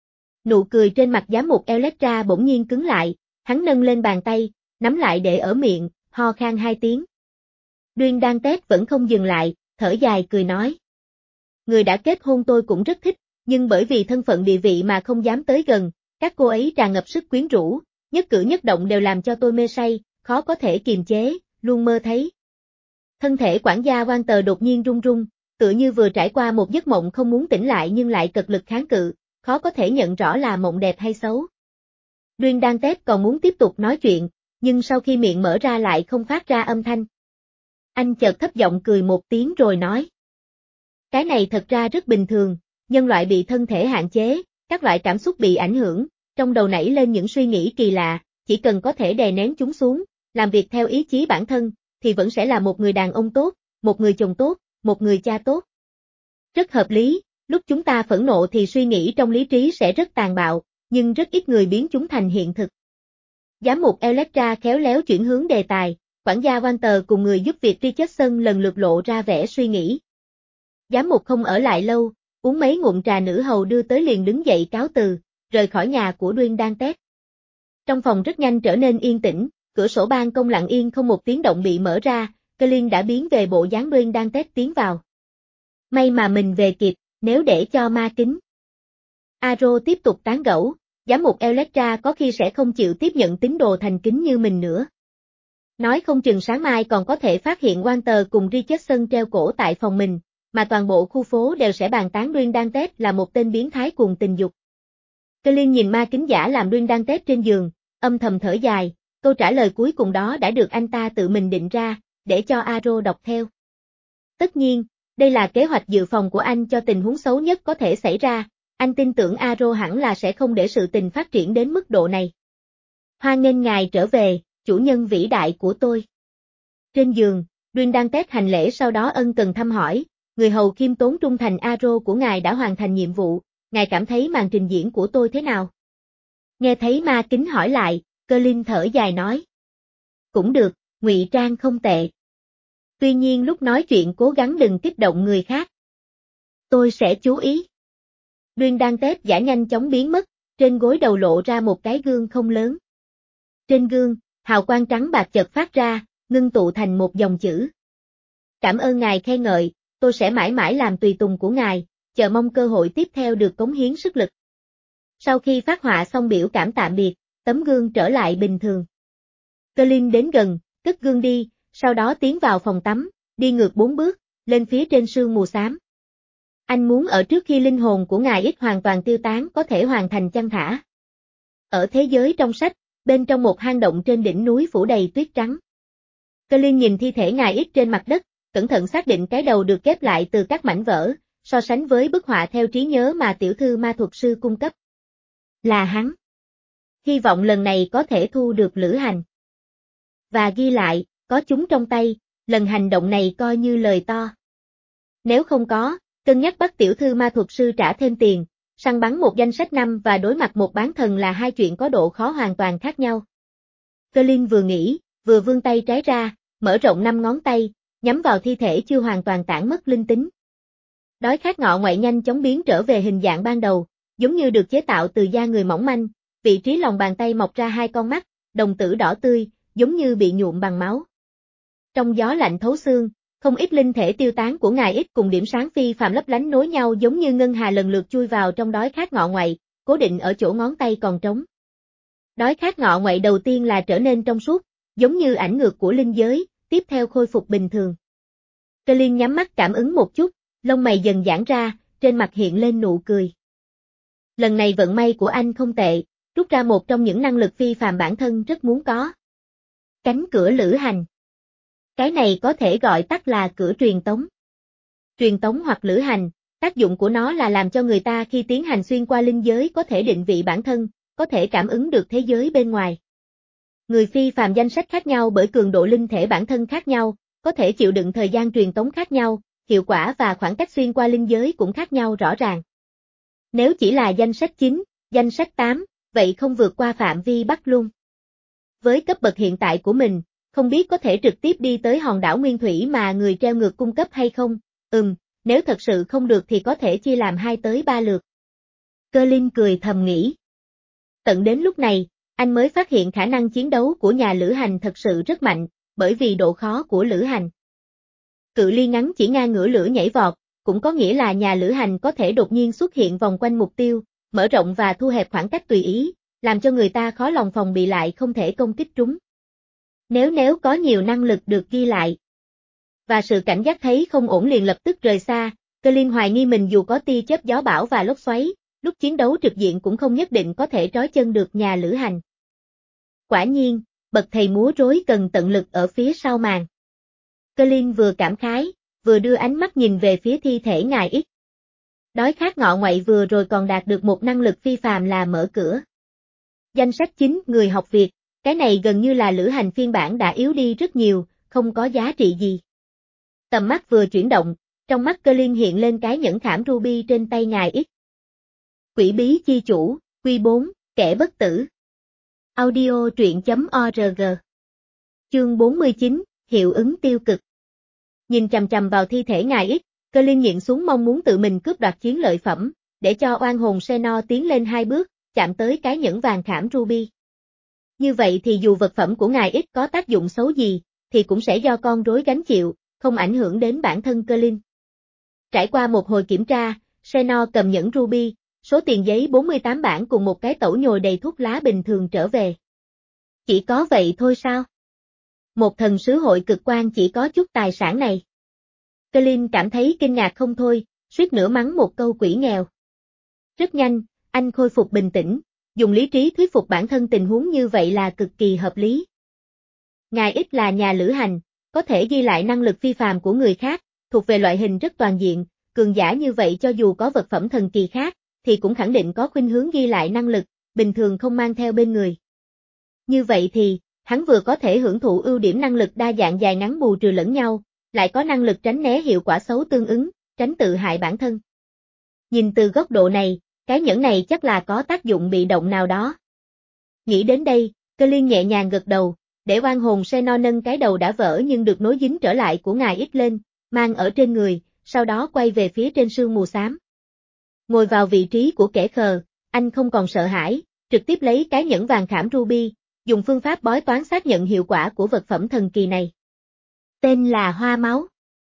Nụ cười trên mặt giám mục Elektra bỗng nhiên cứng lại, hắn nâng lên bàn tay, nắm lại để ở miệng, ho khan hai tiếng. Duyên đang tét vẫn không dừng lại, thở dài cười nói. Người đã kết hôn tôi cũng rất thích, nhưng bởi vì thân phận địa vị mà không dám tới gần, các cô ấy tràn ngập sức quyến rũ, nhất cử nhất động đều làm cho tôi mê say, khó có thể kiềm chế, luôn mơ thấy. Thân thể quản gia quan tờ đột nhiên run run, tựa như vừa trải qua một giấc mộng không muốn tỉnh lại nhưng lại cật lực kháng cự, khó có thể nhận rõ là mộng đẹp hay xấu. Duyên đang tét còn muốn tiếp tục nói chuyện, nhưng sau khi miệng mở ra lại không phát ra âm thanh. Anh chợt thấp giọng cười một tiếng rồi nói. Cái này thật ra rất bình thường, nhân loại bị thân thể hạn chế, các loại cảm xúc bị ảnh hưởng, trong đầu nảy lên những suy nghĩ kỳ lạ, chỉ cần có thể đè nén chúng xuống, làm việc theo ý chí bản thân, thì vẫn sẽ là một người đàn ông tốt, một người chồng tốt, một người cha tốt. Rất hợp lý, lúc chúng ta phẫn nộ thì suy nghĩ trong lý trí sẽ rất tàn bạo, nhưng rất ít người biến chúng thành hiện thực. Giám mục Elektra khéo léo chuyển hướng đề tài, quản gia Walter cùng người giúp việc Richardson lần lượt lộ ra vẻ suy nghĩ. Giám mục không ở lại lâu, uống mấy ngụm trà nữ hầu đưa tới liền đứng dậy cáo từ, rời khỏi nhà của Duyên đang tét. Trong phòng rất nhanh trở nên yên tĩnh, cửa sổ ban công lặng yên không một tiếng động bị mở ra, Colin đã biến về bộ dáng Duyên đang tét tiến vào. May mà mình về kịp, nếu để cho ma kính. Aro tiếp tục tán gẫu, giám mục Elektra có khi sẽ không chịu tiếp nhận tín đồ thành kính như mình nữa. Nói không chừng sáng mai còn có thể phát hiện Walter cùng Richardson treo cổ tại phòng mình, mà toàn bộ khu phố đều sẽ bàn tán Duyên Đan Tết là một tên biến thái cuồng tình dục. Colin nhìn ma kính giả làm Duyên Đan Tết trên giường, âm thầm thở dài, câu trả lời cuối cùng đó đã được anh ta tự mình định ra, để cho Aro đọc theo. Tất nhiên, đây là kế hoạch dự phòng của anh cho tình huống xấu nhất có thể xảy ra, anh tin tưởng Aro hẳn là sẽ không để sự tình phát triển đến mức độ này. Hoan nghênh ngài trở về, chủ nhân vĩ đại của tôi. Trên giường, Duyên Đan Tết hành lễ sau đó ân cần thăm hỏi, người hầu khiêm tốn trung thành Aro của ngài đã hoàn thành nhiệm vụ, ngài cảm thấy màn trình diễn của tôi thế nào? Nghe thấy ma kính hỏi lại, Colin thở dài nói. Cũng được, ngụy trang không tệ. Tuy nhiên lúc nói chuyện cố gắng đừng kích động người khác. Tôi sẽ chú ý. Duyên Đan Tết giả nhanh chóng biến mất, trên gối đầu lộ ra một cái gương không lớn. Trên gương, hào quang trắng bạc chợt phát ra, ngưng tụ thành một dòng chữ. Cảm ơn ngài khen ngợi, tôi sẽ mãi mãi làm tùy tùng của ngài, chờ mong cơ hội tiếp theo được cống hiến sức lực. Sau khi phát họa xong biểu cảm tạm biệt, tấm gương trở lại bình thường. Colin đến gần, cất gương đi, sau đó tiến vào phòng tắm, đi ngược bốn bước, lên phía trên sương mù xám. Anh muốn ở trước khi linh hồn của ngài ít hoàn toàn tiêu tán có thể hoàn thành chăn thả. Ở thế giới trong sách, bên trong một hang động trên đỉnh núi phủ đầy tuyết trắng. Colin nhìn thi thể ngài ít trên mặt đất, cẩn thận xác định cái đầu được ghép lại từ các mảnh vỡ, so sánh với bức họa theo trí nhớ mà tiểu thư ma thuật sư cung cấp. Là hắn. Hy vọng lần này có thể thu được lữ hành. Và ghi lại, có chúng trong tay, lần hành động này coi như lời to. Nếu không có, cân nhắc bắt tiểu thư ma thuật sư trả thêm tiền, săn bắn một danh sách năm và đối mặt một bán thần là hai chuyện có độ khó hoàn toàn khác nhau. Colin vừa nghĩ, vừa vươn tay trái ra, mở rộng năm ngón tay, nhắm vào thi thể chưa hoàn toàn tản mất linh tính. Đói khát ngọ ngoại nhanh chóng biến trở về hình dạng ban đầu, giống như được chế tạo từ da người mỏng manh, vị trí lòng bàn tay mọc ra hai con mắt, đồng tử đỏ tươi, giống như bị nhuộm bằng máu. Trong gió lạnh thấu xương, không ít linh thể tiêu tán của ngài ít cùng điểm sáng phi phàm lấp lánh nối nhau giống như ngân hà lần lượt chui vào trong đói khát ngọ ngoại, cố định ở chỗ ngón tay còn trống. Đói khát ngọ ngoại đầu tiên là trở nên trong suốt, giống như ảnh ngược của linh giới, tiếp theo khôi phục bình thường. Colin nhắm mắt cảm ứng một chút, lông mày dần giãn ra, trên mặt hiện lên nụ cười. Lần này vận may của anh không tệ, rút ra một trong những năng lực phi phàm bản thân rất muốn có. Cánh cửa lữ hành. Cái này có thể gọi tắt là cửa truyền tống. Truyền tống hoặc lữ hành, tác dụng của nó là làm cho người ta khi tiến hành xuyên qua linh giới có thể định vị bản thân, có thể cảm ứng được thế giới bên ngoài. Người phi phàm danh sách khác nhau bởi cường độ linh thể bản thân khác nhau, có thể chịu đựng thời gian truyền tống khác nhau, hiệu quả và khoảng cách xuyên qua linh giới cũng khác nhau rõ ràng. Nếu chỉ là danh sách chín, danh sách tám, vậy không vượt qua phạm vi Bắc Luân. Với cấp bậc hiện tại của mình, không biết có thể trực tiếp đi tới hòn đảo Nguyên Thủy mà người treo ngược cung cấp hay không, ừm, nếu thật sự không được thì có thể chia làm hai tới ba lượt. Colin cười thầm nghĩ. Tận đến lúc này, anh mới phát hiện khả năng chiến đấu của nhà lữ hành thật sự rất mạnh, bởi vì độ khó của lữ hành. Cự ly ngắn chỉ ngang ngửa lửa nhảy vọt, cũng có nghĩa là nhà lữ hành có thể đột nhiên xuất hiện vòng quanh mục tiêu, mở rộng và thu hẹp khoảng cách tùy ý, làm cho người ta khó lòng phòng bị lại không thể công kích trúng. Nếu nếu có nhiều năng lực được ghi lại, và sự cảnh giác thấy không ổn liền lập tức rời xa, Colin hoài nghi mình dù có tia chớp gió bão và lốc xoáy, lúc chiến đấu trực diện cũng không nhất định có thể trói chân được nhà lữ hành. Quả nhiên, bậc thầy múa rối cần tận lực ở phía sau màn. Colin vừa cảm khái, vừa đưa ánh mắt nhìn về phía thi thể ngài ít. Đói khát ngọ ngoại vừa rồi còn đạt được một năng lực phi phàm là mở cửa. Danh sách chín người học Việt, cái này gần như là lữ hành phiên bản đã yếu đi rất nhiều, không có giá trị gì. Tầm mắt vừa chuyển động, trong mắt Colin hiện lên cái nhẫn khảm ruby trên tay ngài ít. Quỷ bí chi chủ, Quy bốn, kẻ bất tử. Audio truyện chấm org. Chương bốn mươi chín, hiệu ứng tiêu cực. Nhìn chằm chằm vào thi thể ngài ít, Colin nhịn xuống mong muốn tự mình cướp đoạt chiến lợi phẩm, để cho oan hồn Xenor tiến lên hai bước, chạm tới cái nhẫn vàng khảm ruby. Như vậy thì dù vật phẩm của ngài ít có tác dụng xấu gì, thì cũng sẽ do con rối gánh chịu, không ảnh hưởng đến bản thân Colin. Trải qua một hồi kiểm tra, Xenor cầm nhẫn ruby, số tiền giấy bốn mươi tám bản cùng một cái tẩu nhồi đầy thuốc lá bình thường trở về. Chỉ có vậy thôi sao? Một thần sứ hội cực quan chỉ có chút tài sản này. Colin cảm thấy kinh ngạc không thôi, suýt nữa mắng một câu quỷ nghèo. Rất nhanh, anh khôi phục bình tĩnh, dùng lý trí thuyết phục bản thân tình huống như vậy là cực kỳ hợp lý. Ngài X là nhà lữ hành, có thể ghi lại năng lực phi phàm của người khác, thuộc về loại hình rất toàn diện, cường giả như vậy cho dù có vật phẩm thần kỳ khác, thì cũng khẳng định có khuynh hướng ghi lại năng lực, bình thường không mang theo bên người. Như vậy thì, hắn vừa có thể hưởng thụ ưu điểm năng lực đa dạng dài ngắn bù trừ lẫn nhau, lại có năng lực tránh né hiệu quả xấu tương ứng, tránh tự hại bản thân. Nhìn từ góc độ này, cái nhẫn này chắc là có tác dụng bị động nào đó. Nghĩ đến đây, Colin nhẹ nhàng gật đầu, để oan hồn Xenon nâng cái đầu đã vỡ nhưng được nối dính trở lại của ngài X lên, mang ở trên người, sau đó quay về phía trên sương mù xám. Ngồi vào vị trí của kẻ khờ, anh không còn sợ hãi, trực tiếp lấy cái nhẫn vàng khảm ruby, dùng phương pháp bói toán xác nhận hiệu quả của vật phẩm thần kỳ này. Tên là hoa máu.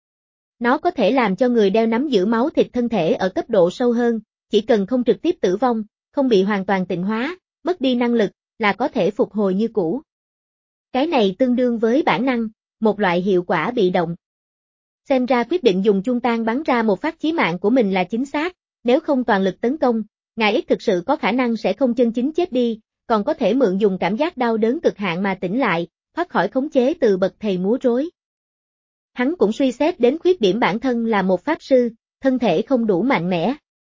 Nó có thể làm cho người đeo nắm giữ máu thịt thân thể ở cấp độ sâu hơn, chỉ cần không trực tiếp tử vong, không bị hoàn toàn tịnh hóa, mất đi năng lực, là có thể phục hồi như cũ. Cái này tương đương với bản năng, một loại hiệu quả bị động. Xem ra quyết định dùng chuông tan bắn ra một phát chí mạng của mình là chính xác, nếu không toàn lực tấn công, ngài X thực sự có khả năng sẽ không chân chính chết đi, còn có thể mượn dùng cảm giác đau đớn cực hạn mà tỉnh lại, thoát khỏi khống chế từ bậc thầy múa rối. Hắn cũng suy xét đến khuyết điểm bản thân là một pháp sư, thân thể không đủ mạnh mẽ.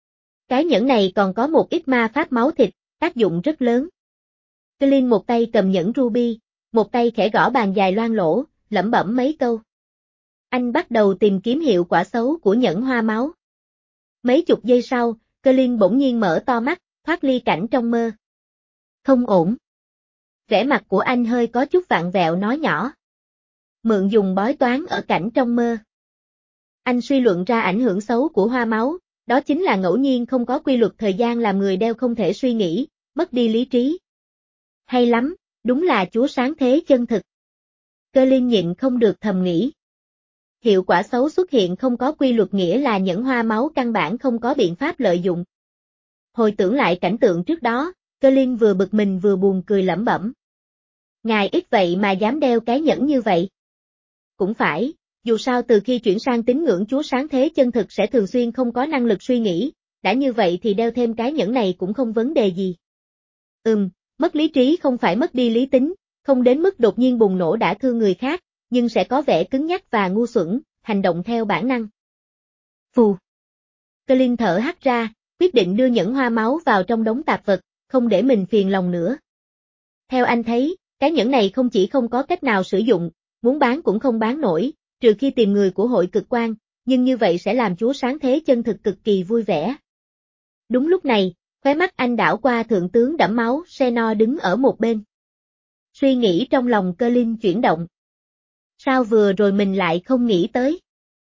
Cái nhẫn này còn có một ít ma pháp máu thịt, tác dụng rất lớn. Colin một tay cầm nhẫn ruby, một tay khẽ gõ bàn dài loang lỗ, lẩm bẩm mấy câu. Anh bắt đầu tìm kiếm hiệu quả xấu của nhẫn hoa máu. Mấy chục giây sau, Colin bỗng nhiên mở to mắt, thoát ly cảnh trong mơ. Không ổn. Vẻ mặt của anh hơi có chút vặn vẹo nói nhỏ. Mượn dùng bói toán ở cảnh trong mơ. Anh suy luận ra ảnh hưởng xấu của hoa máu, đó chính là ngẫu nhiên không có quy luật thời gian làm người đeo không thể suy nghĩ, mất đi lý trí. Hay lắm, đúng là chúa sáng thế chân thực. Colin nhịn không được thầm nghĩ. Hiệu quả xấu xuất hiện không có quy luật nghĩa là nhẫn hoa máu căn bản không có biện pháp lợi dụng. Hồi tưởng lại cảnh tượng trước đó, Colin vừa bực mình vừa buồn cười lẩm bẩm. Ngài X vậy mà dám đeo cái nhẫn như vậy. Cũng phải, dù sao từ khi chuyển sang tín ngưỡng chúa sáng thế chân thực sẽ thường xuyên không có năng lực suy nghĩ, đã như vậy thì đeo thêm cái nhẫn này cũng không vấn đề gì. Ừm, mất lý trí không phải mất đi lý tính, không đến mức đột nhiên bùng nổ đả thương người khác, nhưng sẽ có vẻ cứng nhắc và ngu xuẩn, hành động theo bản năng. Phù. Colin thở hắt ra, quyết định đưa nhẫn hoa máu vào trong đống tạp vật, không để mình phiền lòng nữa. Theo anh thấy, cái nhẫn này không chỉ không có cách nào sử dụng, muốn bán cũng không bán nổi, trừ khi tìm người của hội cực quan, nhưng như vậy sẽ làm chúa sáng thế chân thực cực kỳ vui vẻ. Đúng lúc này, khóe mắt anh đảo qua thượng tướng đẫm máu Xenon đứng ở một bên. Suy nghĩ trong lòng Colin chuyển động. Sao vừa rồi mình lại không nghĩ tới?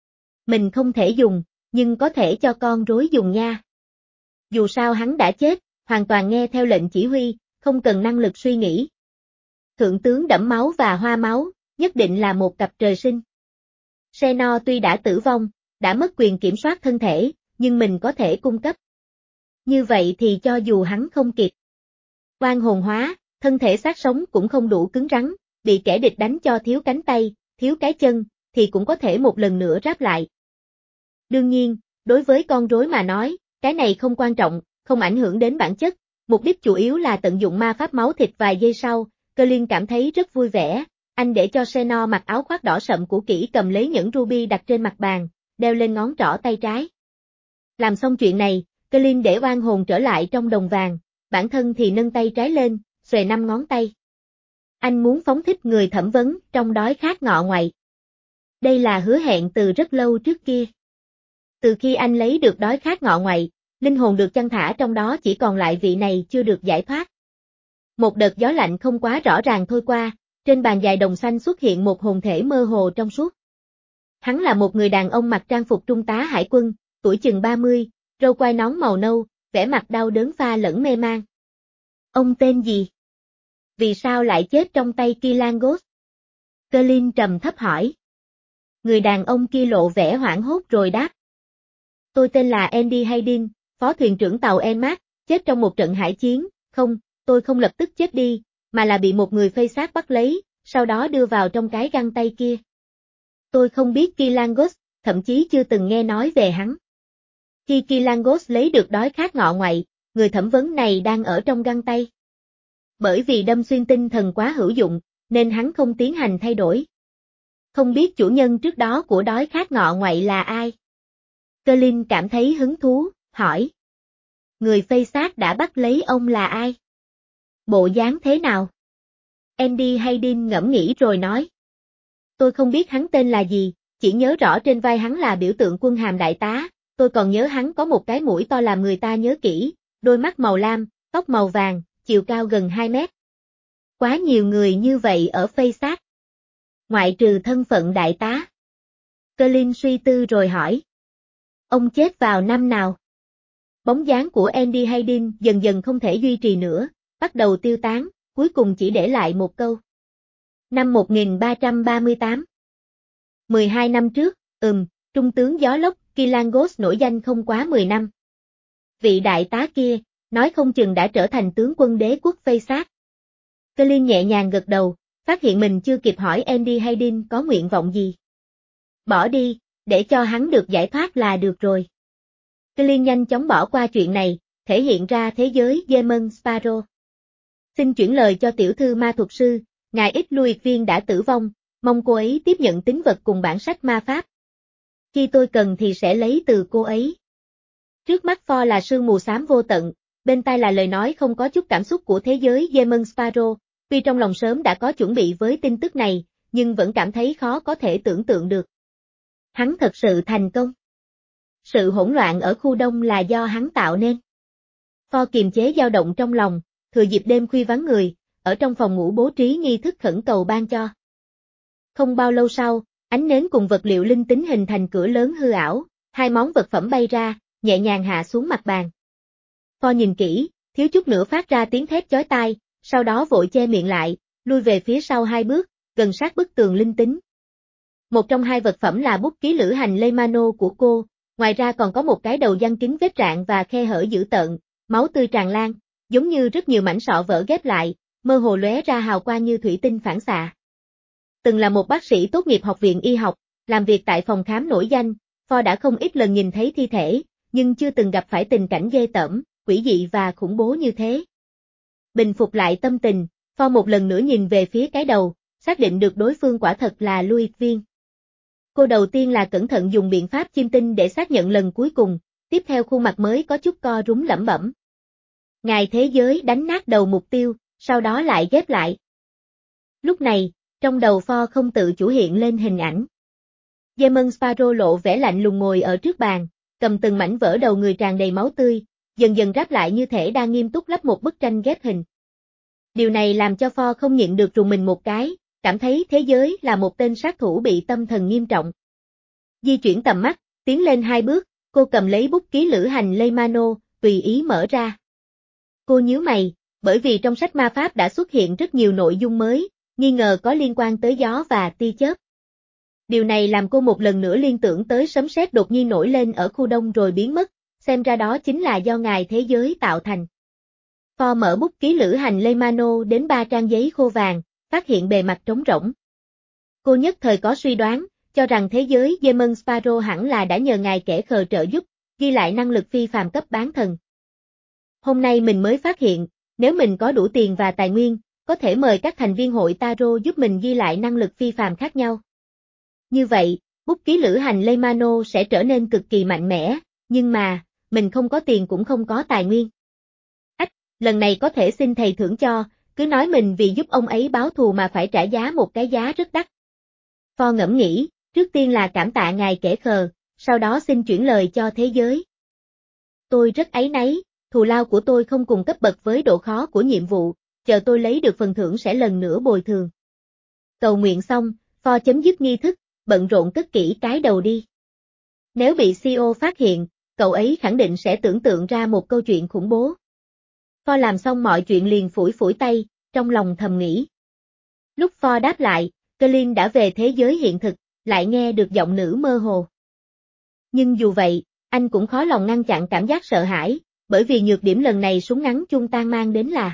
Mình không thể dùng, nhưng có thể cho con rối dùng nha. Dù sao hắn đã chết, hoàn toàn nghe theo lệnh chỉ huy, không cần năng lực suy nghĩ. Thượng tướng đẫm máu và hoa máu, nhất định là một cặp trời sinh. Xenon tuy đã tử vong, đã mất quyền kiểm soát thân thể, nhưng mình có thể cung cấp. Như vậy thì cho dù hắn không kịp oan hồn hóa, thân thể xác sống cũng không đủ cứng rắn, bị kẻ địch đánh cho thiếu cánh tay, thiếu cái chân, thì cũng có thể một lần nữa ráp lại. Đương nhiên, đối với con rối mà nói, cái này không quan trọng, không ảnh hưởng đến bản chất, mục đích chủ yếu là tận dụng ma pháp máu thịt. Vài giây sau, Colin cảm thấy rất vui vẻ, anh để cho Xenon mặc áo khoác đỏ sậm cũ kỹ cầm lấy nhẫn ruby đặt trên mặt bàn, đeo lên ngón trỏ tay trái. Làm xong chuyện này, Colin để oan hồn trở lại trong đồng vàng, bản thân thì nâng tay trái lên, xòe năm ngón tay. Anh muốn phóng thích người thẩm vấn trong đói khát ngọ ngoại. Đây là hứa hẹn từ rất lâu trước kia. Từ khi anh lấy được đói khát ngọ ngoại, linh hồn được chăn thả trong đó chỉ còn lại vị này chưa được giải thoát. Một đợt gió lạnh không quá rõ ràng thôi qua, trên bàn dài đồng xanh xuất hiện một hồn thể mơ hồ trong suốt. Hắn là một người đàn ông mặc trang phục trung tá hải quân, tuổi chừng ba mươi, râu quai nón màu nâu, vẻ mặt đau đớn pha lẫn mê man. Ông tên gì? Vì sao lại chết trong tay Kilangos? Colin trầm thấp hỏi. Người đàn ông kia lộ vẻ hoảng hốt rồi đáp. Tôi tên là Andy Hayden, phó thuyền trưởng tàu Enmark, chết trong một trận hải chiến. Không, tôi không lập tức chết đi, mà là bị một người phây xác bắt lấy, sau đó đưa vào trong cái găng tay kia. Tôi không biết Kilangos, thậm chí chưa từng nghe nói về hắn. Khi Kilangos lấy được đói khát ngọ ngoại, người thẩm vấn này đang ở trong găng tay. Bởi vì đâm xuyên tinh thần quá hữu dụng, nên hắn không tiến hành thay đổi. Không biết chủ nhân trước đó của đói khát ngọ ngoại là ai? Colin cảm thấy hứng thú, hỏi. Người phây xác đã bắt lấy ông là ai? Bộ dáng thế nào? Andy Hayden ngẫm nghĩ rồi nói. Tôi không biết hắn tên là gì, chỉ nhớ rõ trên vai hắn là biểu tượng quân hàm đại tá, tôi còn nhớ hắn có một cái mũi to làm người ta nhớ kỹ, đôi mắt màu lam, tóc màu vàng, chiều cao gần hai mét. Quá nhiều người như vậy ở phây xác. Ngoại trừ thân phận đại tá. Colin suy tư rồi hỏi. Ông chết vào năm nào? Bóng dáng của Andy Hayden dần dần không thể duy trì nữa, bắt đầu tiêu tán, cuối cùng chỉ để lại một câu. Năm một nghìn ba trăm ba mươi tám. mười hai năm trước, ừm, trung tướng gió lốc Kilangos nổi danh không quá mười năm. Vị đại tá kia, nói không chừng đã trở thành tướng quân đế quốc phây xác. Colin nhẹ nhàng gật đầu, phát hiện mình chưa kịp hỏi Andy Hayden có nguyện vọng gì. Bỏ đi, để cho hắn được giải thoát là được rồi. Colin nhanh chóng bỏ qua chuyện này, thể hiện ra thế giới Demon Sparrow. Xin chuyển lời cho tiểu thư ma thuật sư, ngài ít Louis Viên đã tử vong, mong cô ấy tiếp nhận tín vật cùng bản sách ma pháp. Khi tôi cần thì sẽ lấy từ cô ấy. Trước mắt Ford là sương mù xám vô tận, bên tai là lời nói không có chút cảm xúc của thế giới Demon Sparrow, tuy trong lòng sớm đã có chuẩn bị với tin tức này, nhưng vẫn cảm thấy khó có thể tưởng tượng được. Hắn thật sự thành công. Sự hỗn loạn ở khu đông là do hắn tạo nên. Ford kiềm chế dao động trong lòng, thừa dịp đêm khuya vắng người, ở trong phòng ngủ bố trí nghi thức khẩn cầu ban cho. Không bao lâu sau, ánh nến cùng vật liệu linh tính hình thành cửa lớn hư ảo, hai món vật phẩm bay ra, nhẹ nhàng hạ xuống mặt bàn. Ford nhìn kỹ, thiếu chút nữa phát ra tiếng thét chói tai, sau đó vội che miệng lại, lui về phía sau hai bước, gần sát bức tường linh tính. Một trong hai vật phẩm là bút ký lữ hành Leymano của cô, ngoài ra còn có một cái đầu giăng kính vết rạn và khe hở dữ tợn, máu tươi tràn lan, giống như rất nhiều mảnh sọ vỡ ghép lại, mơ hồ lóe ra hào quang như thủy tinh phản xạ. Từng là một bác sĩ tốt nghiệp học viện y học, làm việc tại phòng khám nổi danh, Ford đã không ít lần nhìn thấy thi thể, nhưng chưa từng gặp phải tình cảnh ghê tởm, quỷ dị và khủng bố như thế. Bình phục lại tâm tình, Ford một lần nữa nhìn về phía cái đầu, xác định được đối phương quả thật là Louis Viên. Cô đầu tiên là cẩn thận dùng biện pháp chiêm tinh để xác nhận lần cuối cùng, tiếp theo khuôn mặt mới có chút co rúm lẩm bẩm. Ngài thế giới đánh nát đầu mục tiêu, sau đó lại ghép lại. Lúc này, trong đầu Ford không tự chủ hiện lên hình ảnh. Demon Sparrow lộ vẻ lạnh lùng ngồi ở trước bàn, cầm từng mảnh vỡ đầu người tràn đầy máu tươi, dần dần ráp lại như thể đang nghiêm túc lắp một bức tranh ghép hình. Điều này làm cho Ford không nhịn được rùng mình một cái, cảm thấy thế giới là một tên sát thủ bị tâm thần nghiêm trọng. Di chuyển tầm mắt, tiến lên hai bước, cô cầm lấy bút ký lữ hành Leymano, tùy ý mở ra. Cô nhíu mày, bởi vì trong sách ma pháp đã xuất hiện rất nhiều nội dung mới, nghi ngờ có liên quan tới gió và tia chớp. Điều này làm cô một lần nữa liên tưởng tới sấm sét đột nhiên nổi lên ở khu đông rồi biến mất, xem ra đó chính là do ngài thế giới tạo thành. Ford mở bút ký lữ hành Leymano đến ba trang giấy khô vàng, phát hiện bề mặt trống rỗng. Cô nhất thời có suy đoán, cho rằng thế giới Demon Sparrow hẳn là đã nhờ ngài kẻ khờ trợ giúp, ghi lại năng lực phi phàm cấp bán thần. Hôm nay mình mới phát hiện, nếu mình có đủ tiền và tài nguyên, có thể mời các thành viên hội Tarot giúp mình ghi lại năng lực phi phàm khác nhau. Như vậy, bút ký lữ hành Leymano sẽ trở nên cực kỳ mạnh mẽ, nhưng mà, mình không có tiền cũng không có tài nguyên. Ách, lần này có thể xin thầy thưởng cho, cứ nói mình vì giúp ông ấy báo thù mà phải trả giá một cái giá rất đắt. Ford ngẫm nghĩ, trước tiên là cảm tạ ngài kẻ khờ, sau đó xin chuyển lời cho thế giới. Tôi rất áy náy, thù lao của tôi không cùng cấp bậc với độ khó của nhiệm vụ, chờ tôi lấy được phần thưởng sẽ lần nữa bồi thường. Cầu nguyện xong, Ford chấm dứt nghi thức, bận rộn cất kỹ cái đầu đi. Nếu bị xê e ô phát hiện, cậu ấy khẳng định sẽ tưởng tượng ra một câu chuyện khủng bố. Ford làm xong mọi chuyện liền phủi phủi tay, trong lòng thầm nghĩ. Lúc Ford đáp lại, Colin đã về thế giới hiện thực, lại nghe được giọng nữ mơ hồ. Nhưng dù vậy, anh cũng khó lòng ngăn chặn cảm giác sợ hãi, bởi vì nhược điểm lần này súng ngắn chung tan mang đến là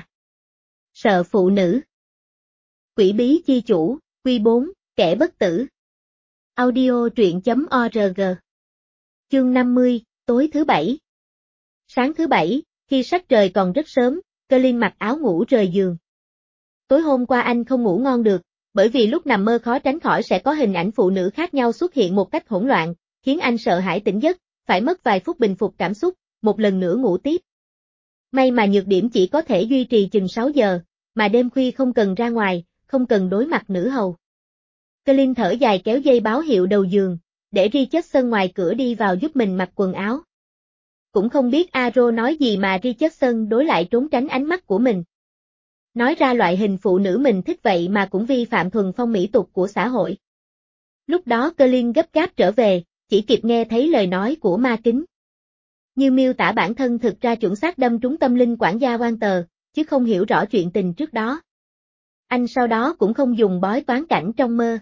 sợ phụ nữ. Quỷ bí chi chủ, quy bốn, kẻ bất tử. Audio truyện chấm org. Chương năm mươi, tối thứ bảy. Sáng thứ bảy, khi sắc trời còn rất sớm, Colin mặc áo ngủ rời giường. Tối hôm qua anh không ngủ ngon được, bởi vì lúc nằm mơ khó tránh khỏi sẽ có hình ảnh phụ nữ khác nhau xuất hiện một cách hỗn loạn, khiến anh sợ hãi tỉnh giấc, phải mất vài phút bình phục cảm xúc, một lần nữa ngủ tiếp. May mà nhược điểm chỉ có thể duy trì chừng sáu giờ, mà đêm khuya không cần ra ngoài, không cần đối mặt nữ hầu. Colin thở dài kéo dây báo hiệu đầu giường, để Richardson ngoài cửa đi vào giúp mình mặc quần áo. Cũng không biết Aro nói gì mà Richardson đối lại trốn tránh ánh mắt của mình. Nói ra loại hình phụ nữ mình thích vậy mà cũng vi phạm thuần phong mỹ tục của xã hội. Lúc đó Colin gấp gáp trở về, chỉ kịp nghe thấy lời nói của ma kính. Như miêu tả bản thân thực ra chuẩn xác đâm trúng tâm linh quản gia Walter, chứ không hiểu rõ chuyện tình trước đó. Anh sau đó cũng không dùng bói toán cảnh trong mơ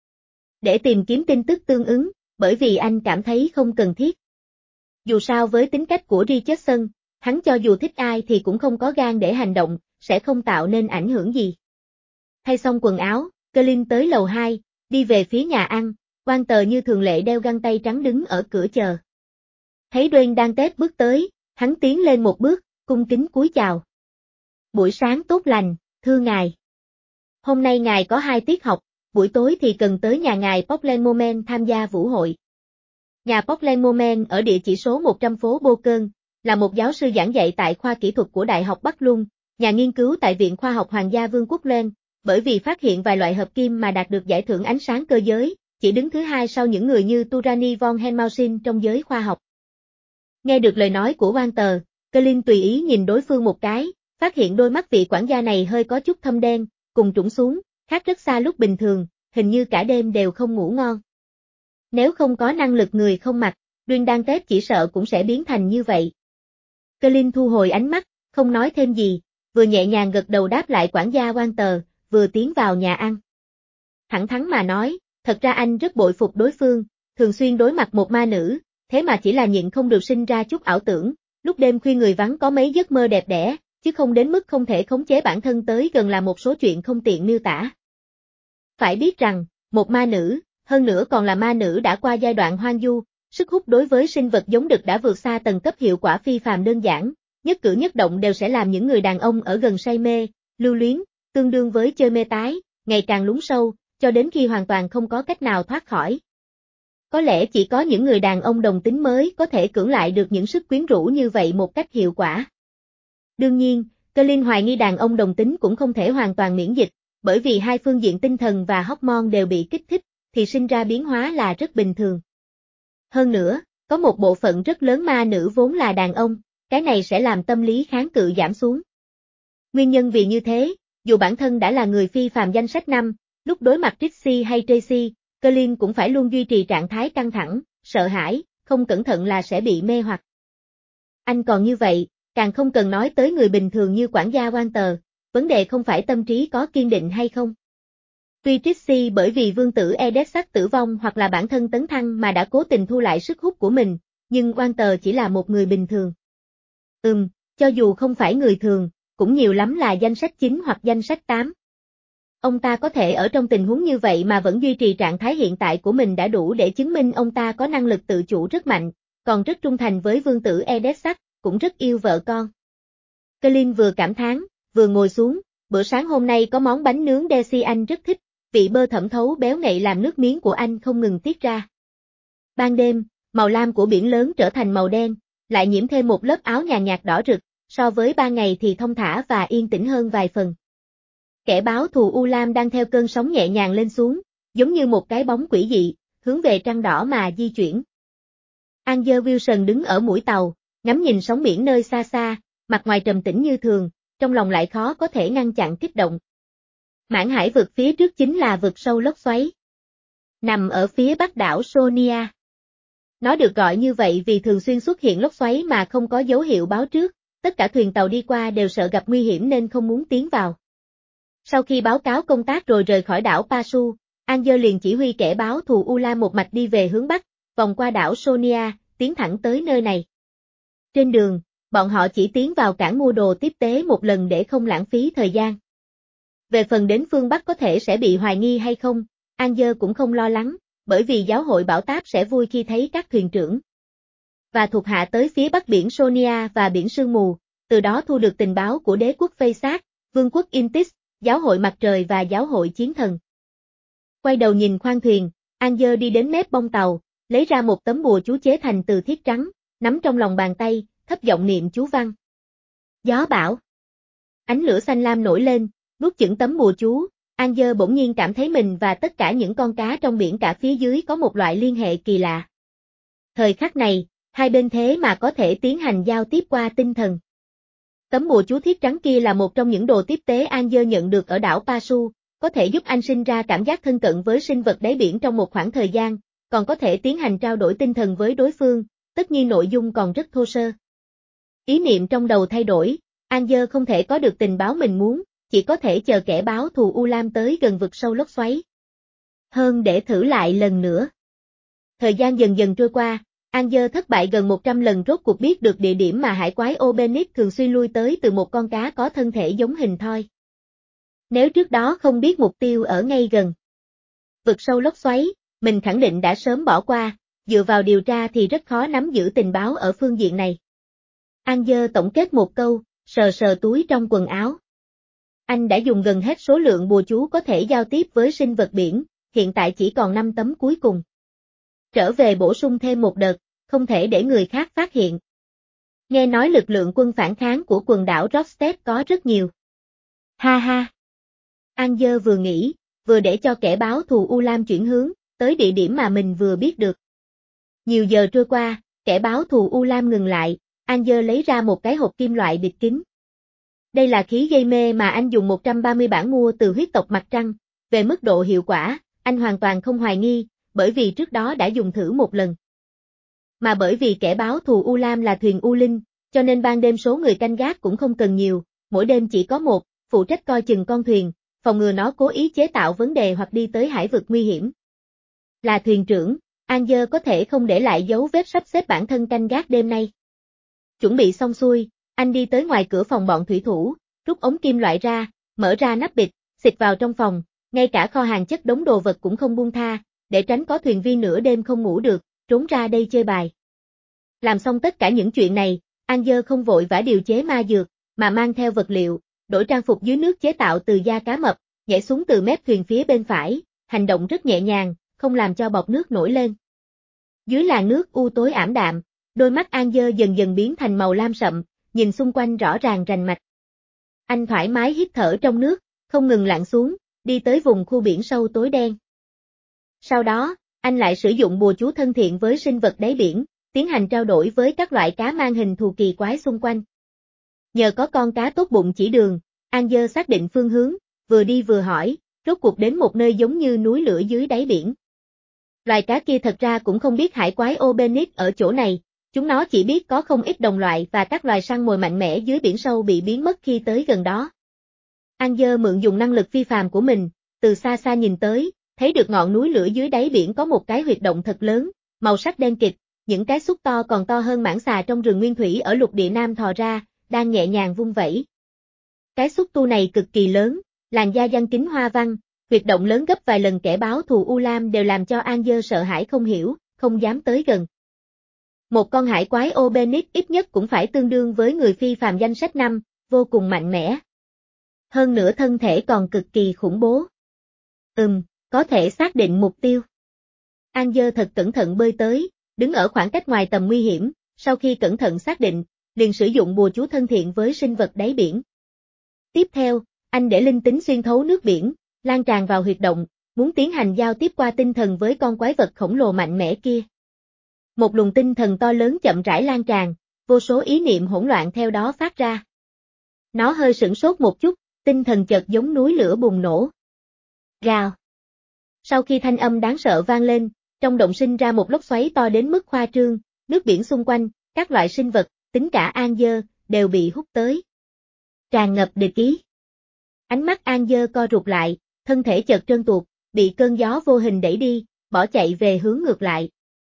để tìm kiếm tin tức tương ứng, bởi vì anh cảm thấy không cần thiết. Dù sao với tính cách của Richardson, hắn cho dù thích ai thì cũng không có gan để hành động, sẽ không tạo nên ảnh hưởng gì. Thay xong quần áo, Colin tới lầu hai, đi về phía nhà ăn, Walter như thường lệ đeo găng tay trắng đứng ở cửa chờ. Thấy Dwayne đang tết bước tới, hắn tiến lên một bước, cung kính cúi chào. Buổi sáng tốt lành, thưa ngài. Hôm nay ngài có hai tiết học, buổi tối thì cần tới nhà ngài Portland Moment tham gia vũ hội. Nhà Portland Moment ở địa chỉ số một trăm phố Bocơn, là một giáo sư giảng dạy tại khoa kỹ thuật của Đại học Bắc Luân, nhà nghiên cứu tại Viện Khoa học Hoàng gia Vương quốc Lên, bởi vì phát hiện vài loại hợp kim mà đạt được giải thưởng ánh sáng cơ giới, chỉ đứng thứ hai sau những người như Turani von Helmholtz trong giới khoa học. Nghe được lời nói của Walter, Colin tùy ý nhìn đối phương một cái, phát hiện đôi mắt vị quản gia này hơi có chút thâm đen, cùng trũng xuống, khác rất xa lúc bình thường, hình như cả đêm đều không ngủ ngon. Nếu không có năng lực người không mặc, Dwayne đang tết chỉ sợ cũng sẽ biến thành như vậy. Colin thu hồi ánh mắt, không nói thêm gì, vừa nhẹ nhàng gật đầu đáp lại quản gia Walter, vừa tiến vào nhà ăn. Thẳng thắn mà nói, thật ra anh rất bội phục đối phương, thường xuyên đối mặt một ma nữ, thế mà chỉ là nhịn không được sinh ra chút ảo tưởng, lúc đêm khuya người vắng có mấy giấc mơ đẹp đẽ, chứ không đến mức không thể khống chế bản thân tới gần là một số chuyện không tiện miêu tả. Phải biết rằng, một ma nữ, hơn nữa còn là ma nữ đã qua giai đoạn hoang du, sức hút đối với sinh vật giống đực đã vượt xa tầng cấp hiệu quả phi phàm đơn giản, nhất cử nhất động đều sẽ làm những người đàn ông ở gần say mê, lưu luyến, tương đương với chơi mê tái, ngày càng lún sâu, cho đến khi hoàn toàn không có cách nào thoát khỏi. Có lẽ chỉ có những người đàn ông đồng tính mới có thể cưỡng lại được những sức quyến rũ như vậy một cách hiệu quả. Đương nhiên, Colin hoài nghi đàn ông đồng tính cũng không thể hoàn toàn miễn dịch, bởi vì hai phương diện tinh thần và hormone đều bị kích thích, thì sinh ra biến hóa là rất bình thường. Hơn nữa, có một bộ phận rất lớn ma nữ vốn là đàn ông, cái này sẽ làm tâm lý kháng cự giảm xuống. Nguyên nhân vì như thế, dù bản thân đã là người phi phàm danh sách năm, lúc đối mặt Trixie hay Tracy, Colin cũng phải luôn duy trì trạng thái căng thẳng, sợ hãi, không cẩn thận là sẽ bị mê hoặc. Anh còn như vậy, càng không cần nói tới người bình thường như quản gia Walter, vấn đề không phải tâm trí có kiên định hay không. Tuy Trixie bởi vì vương tử Edessac tử vong hoặc là bản thân tấn thăng mà đã cố tình thu lại sức hút của mình, nhưng Walter chỉ là một người bình thường. Ừm, cho dù không phải người thường, cũng nhiều lắm là danh sách chín hoặc danh sách tám. Ông ta có thể ở trong tình huống như vậy mà vẫn duy trì trạng thái hiện tại của mình đã đủ để chứng minh ông ta có năng lực tự chủ rất mạnh, còn rất trung thành với vương tử Edessac, cũng rất yêu vợ con. Colin vừa cảm thán, vừa ngồi xuống, bữa sáng hôm nay có món bánh nướng Desi anh rất thích, vị bơ thẩm thấu béo ngậy làm nước miếng của anh không ngừng tiết ra. Ban đêm, màu lam của biển lớn trở thành màu đen, lại nhiễm thêm một lớp áo nhàn nhạt đỏ rực, so với ban ngày thì thông thả và yên tĩnh hơn vài phần. Kẻ báo thù U Lam đang theo cơn sóng nhẹ nhàng lên xuống, giống như một cái bóng quỷ dị, hướng về trăng đỏ mà di chuyển. Angel Wilson đứng ở mũi tàu, ngắm nhìn sóng biển nơi xa xa, mặt ngoài trầm tĩnh như thường, trong lòng lại khó có thể ngăn chặn kích động. Mãn hải vực phía trước chính là vực sâu lốc xoáy. Nằm ở phía bắc đảo Sonia. Nó được gọi như vậy vì thường xuyên xuất hiện lốc xoáy mà không có dấu hiệu báo trước, tất cả thuyền tàu đi qua đều sợ gặp nguy hiểm nên không muốn tiến vào. Sau khi báo cáo công tác rồi rời khỏi đảo Pasu, Angel liền chỉ huy kẻ báo thù U Lam một mạch đi về hướng bắc, vòng qua đảo Sonia, tiến thẳng tới nơi này. Trên đường, bọn họ chỉ tiến vào cảng mua đồ tiếp tế một lần để không lãng phí thời gian. Về phần đến phương Bắc có thể sẽ bị hoài nghi hay không, Angel cũng không lo lắng, bởi vì giáo hội Bảo Táp sẽ vui khi thấy các thuyền trưởng và thuộc hạ tới phía bắc biển Sonia và biển Sương Mù, từ đó thu được tình báo của đế quốc Phây Sát, vương quốc Intis, giáo hội Mặt Trời và giáo hội Chiến Thần. Quay đầu nhìn khoang thuyền, Anger đi đến mép bông tàu, lấy ra một tấm bùa chú chế thành từ thiết trắng, nắm trong lòng bàn tay, thấp giọng niệm chú văn. Gió bão. Ánh lửa xanh lam nổi lên, nuốt chửng tấm bùa chú, Anger bỗng nhiên cảm thấy mình và tất cả những con cá trong biển cả phía dưới có một loại liên hệ kỳ lạ. Thời khắc này, hai bên thế mà có thể tiến hành giao tiếp qua tinh thần. Tấm bùa chú thiết trắng kia là một trong những đồ tiếp tế Anger nhận được ở đảo Pasu, có thể giúp anh sinh ra cảm giác thân cận với sinh vật đáy biển trong một khoảng thời gian, còn có thể tiến hành trao đổi tinh thần với đối phương, tất nhiên nội dung còn rất thô sơ. Ý niệm trong đầu thay đổi, Anger không thể có được tình báo mình muốn, chỉ có thể chờ kẻ báo thù U Lam tới gần vực sâu lốc xoáy. Hơn để thử lại lần nữa. Thời gian dần dần trôi qua, Anger thất bại gần một trăm lần rốt cuộc biết được địa điểm mà hải quái Obenit thường xuyên lui tới từ một con cá có thân thể giống hình thoi. Nếu trước đó không biết mục tiêu ở ngay gần vực sâu lốc xoáy, mình khẳng định đã sớm bỏ qua, dựa vào điều tra thì rất khó nắm giữ tình báo ở phương diện này. Anger tổng kết một câu, sờ sờ túi trong quần áo. Anh đã dùng gần hết số lượng bùa chú có thể giao tiếp với sinh vật biển, hiện tại chỉ còn năm tấm cuối cùng. Trở về bổ sung thêm một đợt, không thể để người khác phát hiện. Nghe nói lực lượng quân phản kháng của quần đảo Rockstead có rất nhiều. Ha ha. Anger vừa nghĩ, vừa để cho kẻ báo thù U Lam chuyển hướng, tới địa điểm mà mình vừa biết được. Nhiều giờ trôi qua, kẻ báo thù U Lam ngừng lại, Anger lấy ra một cái hộp kim loại bịt kín. Đây là khí gây mê mà anh dùng một trăm ba mươi bản mua từ huyết tộc Mặt Trăng, về mức độ hiệu quả, anh hoàn toàn không hoài nghi, bởi vì trước đó đã dùng thử một lần. Mà bởi vì kẻ báo thù U Lam là thuyền U Linh, cho nên ban đêm số người canh gác cũng không cần nhiều, mỗi đêm chỉ có một, phụ trách coi chừng con thuyền, phòng ngừa nó cố ý chế tạo vấn đề hoặc đi tới hải vực nguy hiểm. Là thuyền trưởng, Anger có thể không để lại dấu vết sắp xếp bản thân canh gác đêm nay. Chuẩn bị xong xuôi, anh đi tới ngoài cửa phòng bọn thủy thủ, rút ống kim loại ra, mở ra nắp bịt, xịt vào trong phòng, ngay cả kho hàng chất đống đồ vật cũng không buông tha, để tránh có thuyền viên nửa đêm không ngủ được, trốn ra đây chơi bài. Làm xong tất cả những chuyện này, Anger không vội vã điều chế ma dược, mà mang theo vật liệu, đổi trang phục dưới nước chế tạo từ da cá mập, nhảy xuống từ mép thuyền phía bên phải, hành động rất nhẹ nhàng, không làm cho bọt nước nổi lên. Dưới làn nước u tối ảm đạm, đôi mắt Anger dần dần biến thành màu lam sậm, nhìn xung quanh rõ ràng rành mạch. Anh thoải mái hít thở trong nước, không ngừng lặn xuống, đi tới vùng khu biển sâu tối đen. Sau đó, anh lại sử dụng bùa chú thân thiện với sinh vật đáy biển, tiến hành trao đổi với các loại cá mang hình thù kỳ quái xung quanh. Nhờ có con cá tốt bụng chỉ đường, Anger xác định phương hướng, vừa đi vừa hỏi, rốt cuộc đến một nơi giống như núi lửa dưới đáy biển. Loài cá kia thật ra cũng không biết hải quái Obenit ở chỗ này, chúng nó chỉ biết có không ít đồng loại và các loài săn mồi mạnh mẽ dưới biển sâu bị biến mất khi tới gần đó. Anger mượn dùng năng lực phi phàm của mình, từ xa xa nhìn tới, thấy được ngọn núi lửa dưới đáy biển có một cái huyệt động thật lớn, màu sắc đen kịt, những cái xúc to còn to hơn mãng xà trong rừng nguyên thủy ở lục địa Nam thò ra, đang nhẹ nhàng vung vẩy. Cái xúc tu này cực kỳ lớn, làn da giăng kính hoa văn, huyệt động lớn gấp vài lần kẻ báo thù U Lam đều làm cho Anger sợ hãi không hiểu, không dám tới gần. Một con hải quái Obenit ít nhất cũng phải tương đương với người phi phàm danh sách năm, vô cùng mạnh mẽ. Hơn nữa thân thể còn cực kỳ khủng bố. Ừm, có thể xác định mục tiêu. Anger thật cẩn thận bơi tới, đứng ở khoảng cách ngoài tầm nguy hiểm, sau khi cẩn thận xác định, liền sử dụng bùa chú thân thiện với sinh vật đáy biển. Tiếp theo, anh để linh tính xuyên thấu nước biển, lan tràn vào huyệt động, muốn tiến hành giao tiếp qua tinh thần với con quái vật khổng lồ mạnh mẽ kia. Một luồng tinh thần to lớn chậm rãi lan tràn, vô số ý niệm hỗn loạn theo đó phát ra. Nó hơi sửng sốt một chút, tinh thần chợt giống núi lửa bùng nổ. Rào. Sau khi thanh âm đáng sợ vang lên, trong động sinh ra một lốc xoáy to đến mức khoa trương, nước biển xung quanh, các loại sinh vật, tính cả Anger, đều bị hút tới. Tràn ngập địch ý. Ánh mắt Anger co rụt lại, thân thể chợt trơn tuột, bị cơn gió vô hình đẩy đi, bỏ chạy về hướng ngược lại.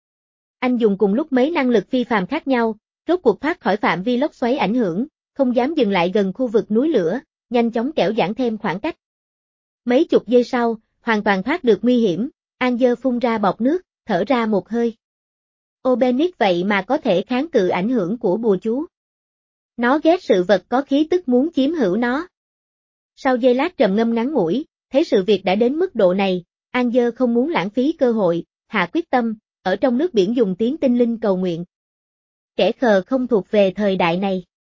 Anh dùng cùng lúc mấy năng lực phi phàm khác nhau, rốt cuộc thoát khỏi phạm vi lốc xoáy ảnh hưởng, không dám dừng lại gần khu vực núi lửa, nhanh chóng kéo giãn thêm khoảng cách. Mấy chục giây sau, hoàn toàn thoát được nguy hiểm, Anger phun ra bọt nước, thở ra một hơi. Obenic vậy mà có thể kháng cự ảnh hưởng của bùa chú. Nó ghét sự vật có khí tức muốn chiếm hữu nó. Sau giây lát trầm ngâm ngắn ngủi, thấy sự việc đã đến mức độ này, Anger không muốn lãng phí cơ hội, hạ quyết tâm, ở trong nước biển dùng tiếng tinh linh cầu nguyện. Kẻ khờ không thuộc về thời đại này.